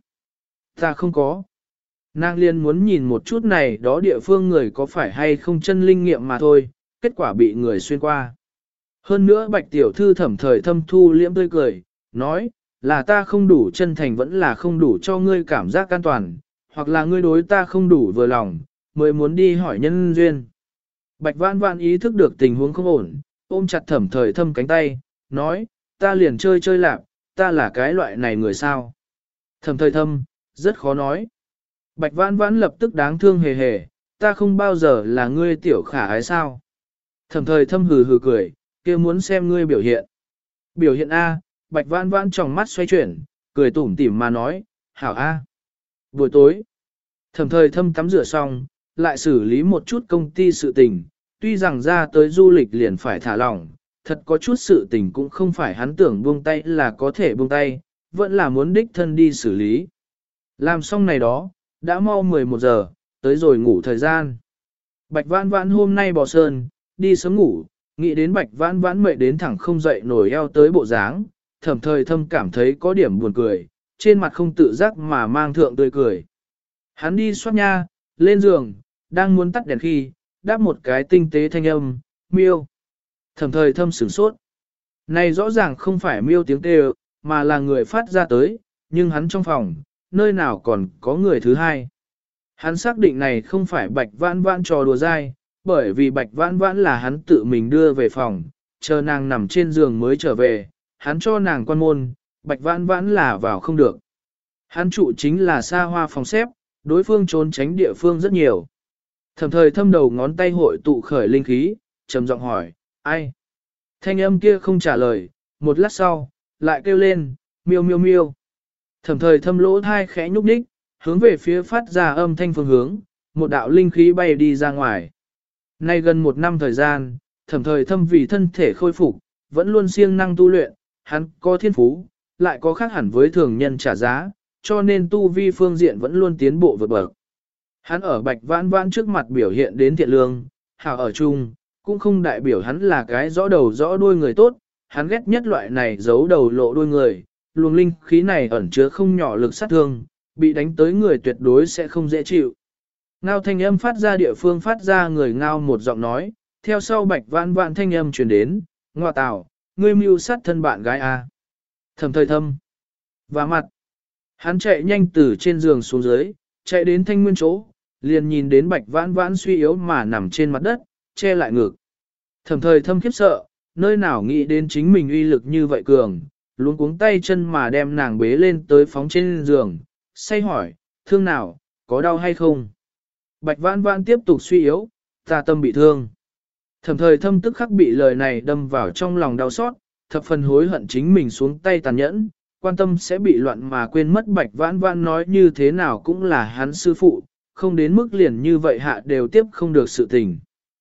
Ta không có. Nàng liên muốn nhìn một chút này đó địa phương người có phải hay không chân linh nghiệm mà thôi, kết quả bị người xuyên qua. Hơn nữa bạch tiểu thư thẩm thời thâm thu liễm tươi cười, nói, là ta không đủ chân thành vẫn là không đủ cho ngươi cảm giác an toàn, hoặc là ngươi đối ta không đủ vừa lòng, mới muốn đi hỏi nhân duyên. Bạch Vãn Vãn ý thức được tình huống không ổn, ôm chặt thẩm thời thâm cánh tay, nói, ta liền chơi chơi lạc, ta là cái loại này người sao. Thẩm thời thâm, rất khó nói. Bạch Vãn Vãn lập tức đáng thương hề hề, ta không bao giờ là ngươi tiểu khả ái sao. Thẩm thời thâm hừ hừ cười, kia muốn xem ngươi biểu hiện. Biểu hiện A, Bạch Vãn Vãn trong mắt xoay chuyển, cười tủm tỉm mà nói, hảo A. Buổi tối, thẩm thời thâm tắm rửa xong, lại xử lý một chút công ty sự tình, tuy rằng ra tới du lịch liền phải thả lỏng, thật có chút sự tình cũng không phải hắn tưởng buông tay là có thể buông tay, vẫn là muốn đích thân đi xử lý. Làm xong này đó, đã mau 11 giờ, tới rồi ngủ thời gian. Bạch Vãn Vãn hôm nay bỏ sơn, đi sớm ngủ, nghĩ đến Bạch Vãn Vãn mệt đến thẳng không dậy nổi eo tới bộ dáng, thẩm thời thâm cảm thấy có điểm buồn cười, trên mặt không tự giác mà mang thượng tươi cười. Hắn đi xoát nha, lên giường, đang muốn tắt đèn khi, đáp một cái tinh tế thanh âm, miêu. Thẩm thời thâm sửng sốt. Này rõ ràng không phải miêu tiếng kêu, mà là người phát ra tới, nhưng hắn trong phòng, nơi nào còn có người thứ hai. Hắn xác định này không phải Bạch Vãn Vãn trò đùa dai, bởi vì Bạch Vãn Vãn là hắn tự mình đưa về phòng, chờ nàng nằm trên giường mới trở về, hắn cho nàng quan môn, Bạch Vãn Vãn là vào không được. Hắn trụ chính là xa hoa phòng xếp, đối phương trốn tránh địa phương rất nhiều. Thẩm thời thâm đầu ngón tay hội tụ khởi linh khí, trầm giọng hỏi, ai? Thanh âm kia không trả lời, một lát sau, lại kêu lên, miêu miêu miêu. Thẩm thời thâm lỗ thai khẽ nhúc nhích, hướng về phía phát ra âm thanh phương hướng, một đạo linh khí bay đi ra ngoài. Nay gần một năm thời gian, thẩm thời thâm vì thân thể khôi phục, vẫn luôn siêng năng tu luyện, hắn có thiên phú, lại có khác hẳn với thường nhân trả giá, cho nên tu vi phương diện vẫn luôn tiến bộ vượt bậc. Hắn ở Bạch Vãn Vãn trước mặt biểu hiện đến thiện lương, hảo ở chung, cũng không đại biểu hắn là cái rõ đầu rõ đuôi người tốt, hắn ghét nhất loại này giấu đầu lộ đuôi người, luồng linh khí này ẩn chứa không nhỏ lực sát thương, bị đánh tới người tuyệt đối sẽ không dễ chịu. Ngao thanh âm phát ra địa phương phát ra người ngao một giọng nói, theo sau Bạch Vãn Vãn thanh âm truyền đến, ngoa tào, ngươi mưu sát thân bạn gái à. Thẩm thời thâm. Và mặt. Hắn chạy nhanh từ trên giường xuống dưới, chạy đến thanh nguyên chỗ, liền nhìn đến Bạch Vãn Vãn suy yếu mà nằm trên mặt đất, che lại ngực. Thẩm thời thâm khiếp sợ, nơi nào nghĩ đến chính mình uy lực như vậy cường, luống cuống tay chân mà đem nàng bế lên tới phóng trên giường, say hỏi, thương nào, có đau hay không? Bạch Vãn Vãn tiếp tục suy yếu, ta tâm bị thương. Thẩm thời thâm tức khắc bị lời này đâm vào trong lòng đau xót, thập phần hối hận chính mình xuống tay tàn nhẫn, quan tâm sẽ bị loạn mà quên mất Bạch Vãn Vãn nói như thế nào cũng là hắn sư phụ, không đến mức liền như vậy hạ đều tiếp không được sự tình.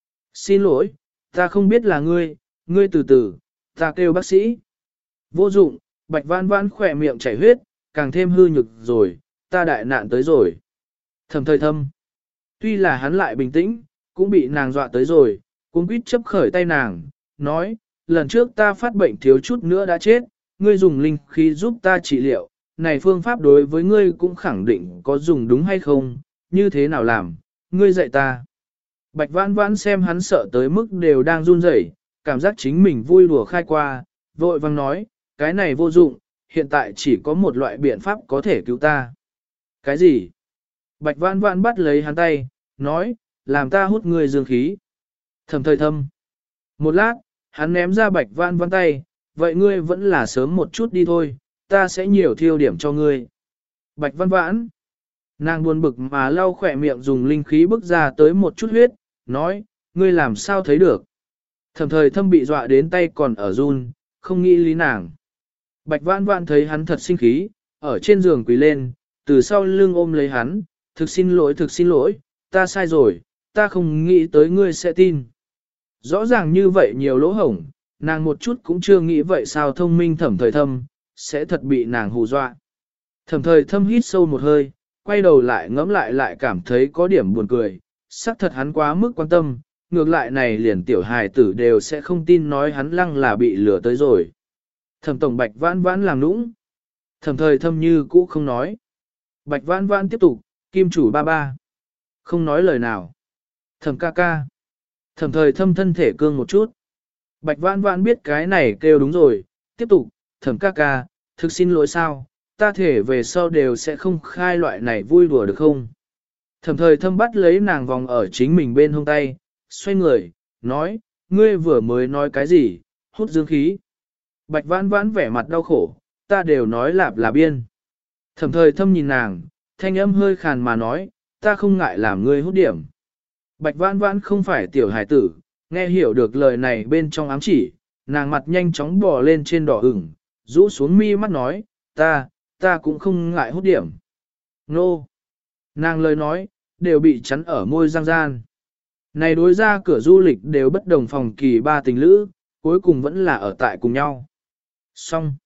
Xin lỗi, ta không biết là ngươi, ngươi từ từ, ta kêu bác sĩ. Vô dụng, Bạch Vãn Vãn khỏe miệng chảy huyết, càng thêm hư nhực rồi, ta đại nạn tới rồi. Thẩm thời thâm. Tuy là hắn lại bình tĩnh, cũng bị nàng dọa tới rồi, cũng quýt chấp khởi tay nàng, nói, lần trước ta phát bệnh thiếu chút nữa đã chết, ngươi dùng linh khí giúp ta trị liệu, này phương pháp đối với ngươi cũng khẳng định có dùng đúng hay không, như thế nào làm, ngươi dạy ta. Bạch Vãn Vãn xem hắn sợ tới mức đều đang run rẩy, cảm giác chính mình vui đùa khai qua, vội vang nói, cái này vô dụng, hiện tại chỉ có một loại biện pháp có thể cứu ta. Cái gì? Bạch Vãn Vãn bắt lấy hắn tay, nói, làm ta hút ngươi dương khí. Thẩm thời thâm. Một lát, hắn ném ra Bạch Vãn Vãn tay, vậy ngươi vẫn là sớm một chút đi thôi, ta sẽ nhiều thiêu điểm cho ngươi. Bạch Vãn Vãn. Nàng buồn bực mà lau khỏe miệng dùng linh khí bức ra tới một chút huyết, nói, ngươi làm sao thấy được. Thẩm thời thâm bị dọa đến tay còn ở run, không nghĩ lý nàng. Bạch Vãn Vãn thấy hắn thật sinh khí, ở trên giường quỳ lên, từ sau lưng ôm lấy hắn, thực xin lỗi, ta sai rồi, ta không nghĩ tới ngươi sẽ tin. Rõ ràng như vậy nhiều lỗ hổng, nàng một chút cũng chưa nghĩ vậy sao thông minh Thẩm Thời Thâm, sẽ thật bị nàng hù dọa. Thẩm Thời Thâm hít sâu một hơi, quay đầu lại ngẫm lại cảm thấy có điểm buồn cười, xác thật hắn quá mức quan tâm, ngược lại này liền tiểu hài tử đều sẽ không tin nói hắn lăng là bị lừa tới rồi. Thẩm Tổng Bạch Vãn Vãn làm nũng. Thẩm Thời Thâm như cũ không nói. Bạch Vãn Vãn tiếp tục, Kim chủ ba ba. Không nói lời nào. Thẩm ca ca. Thẩm Thời Thâm thân thể cương một chút. Bạch Vãn Vãn biết cái này kêu đúng rồi, tiếp tục, Thẩm ca ca, thực xin lỗi sao, ta thể về sau đều sẽ không khai loại này vui đùa được không? Thẩm Thời Thâm bắt lấy nàng vòng ở chính mình bên hông tay, xoay người, nói, ngươi vừa mới nói cái gì, hút dương khí. Bạch Vãn Vãn vẻ mặt đau khổ, ta đều nói lạp là biên. Thẩm Thời Thâm nhìn nàng, thanh âm hơi khàn mà nói, ta không ngại làm ngươi hút điểm. Bạch Vãn Vãn không phải tiểu hải tử, nghe hiểu được lời này bên trong ám chỉ, nàng mặt nhanh chóng bò lên trên đỏ ửng, rũ xuống mi mắt nói, ta cũng không ngại hút điểm. Nô! Nàng lời nói, đều bị chắn ở môi răng gian. Này đối ra cửa du lịch đều bất đồng phòng kỳ ba tình lữ, cuối cùng vẫn là ở tại cùng nhau. Xong!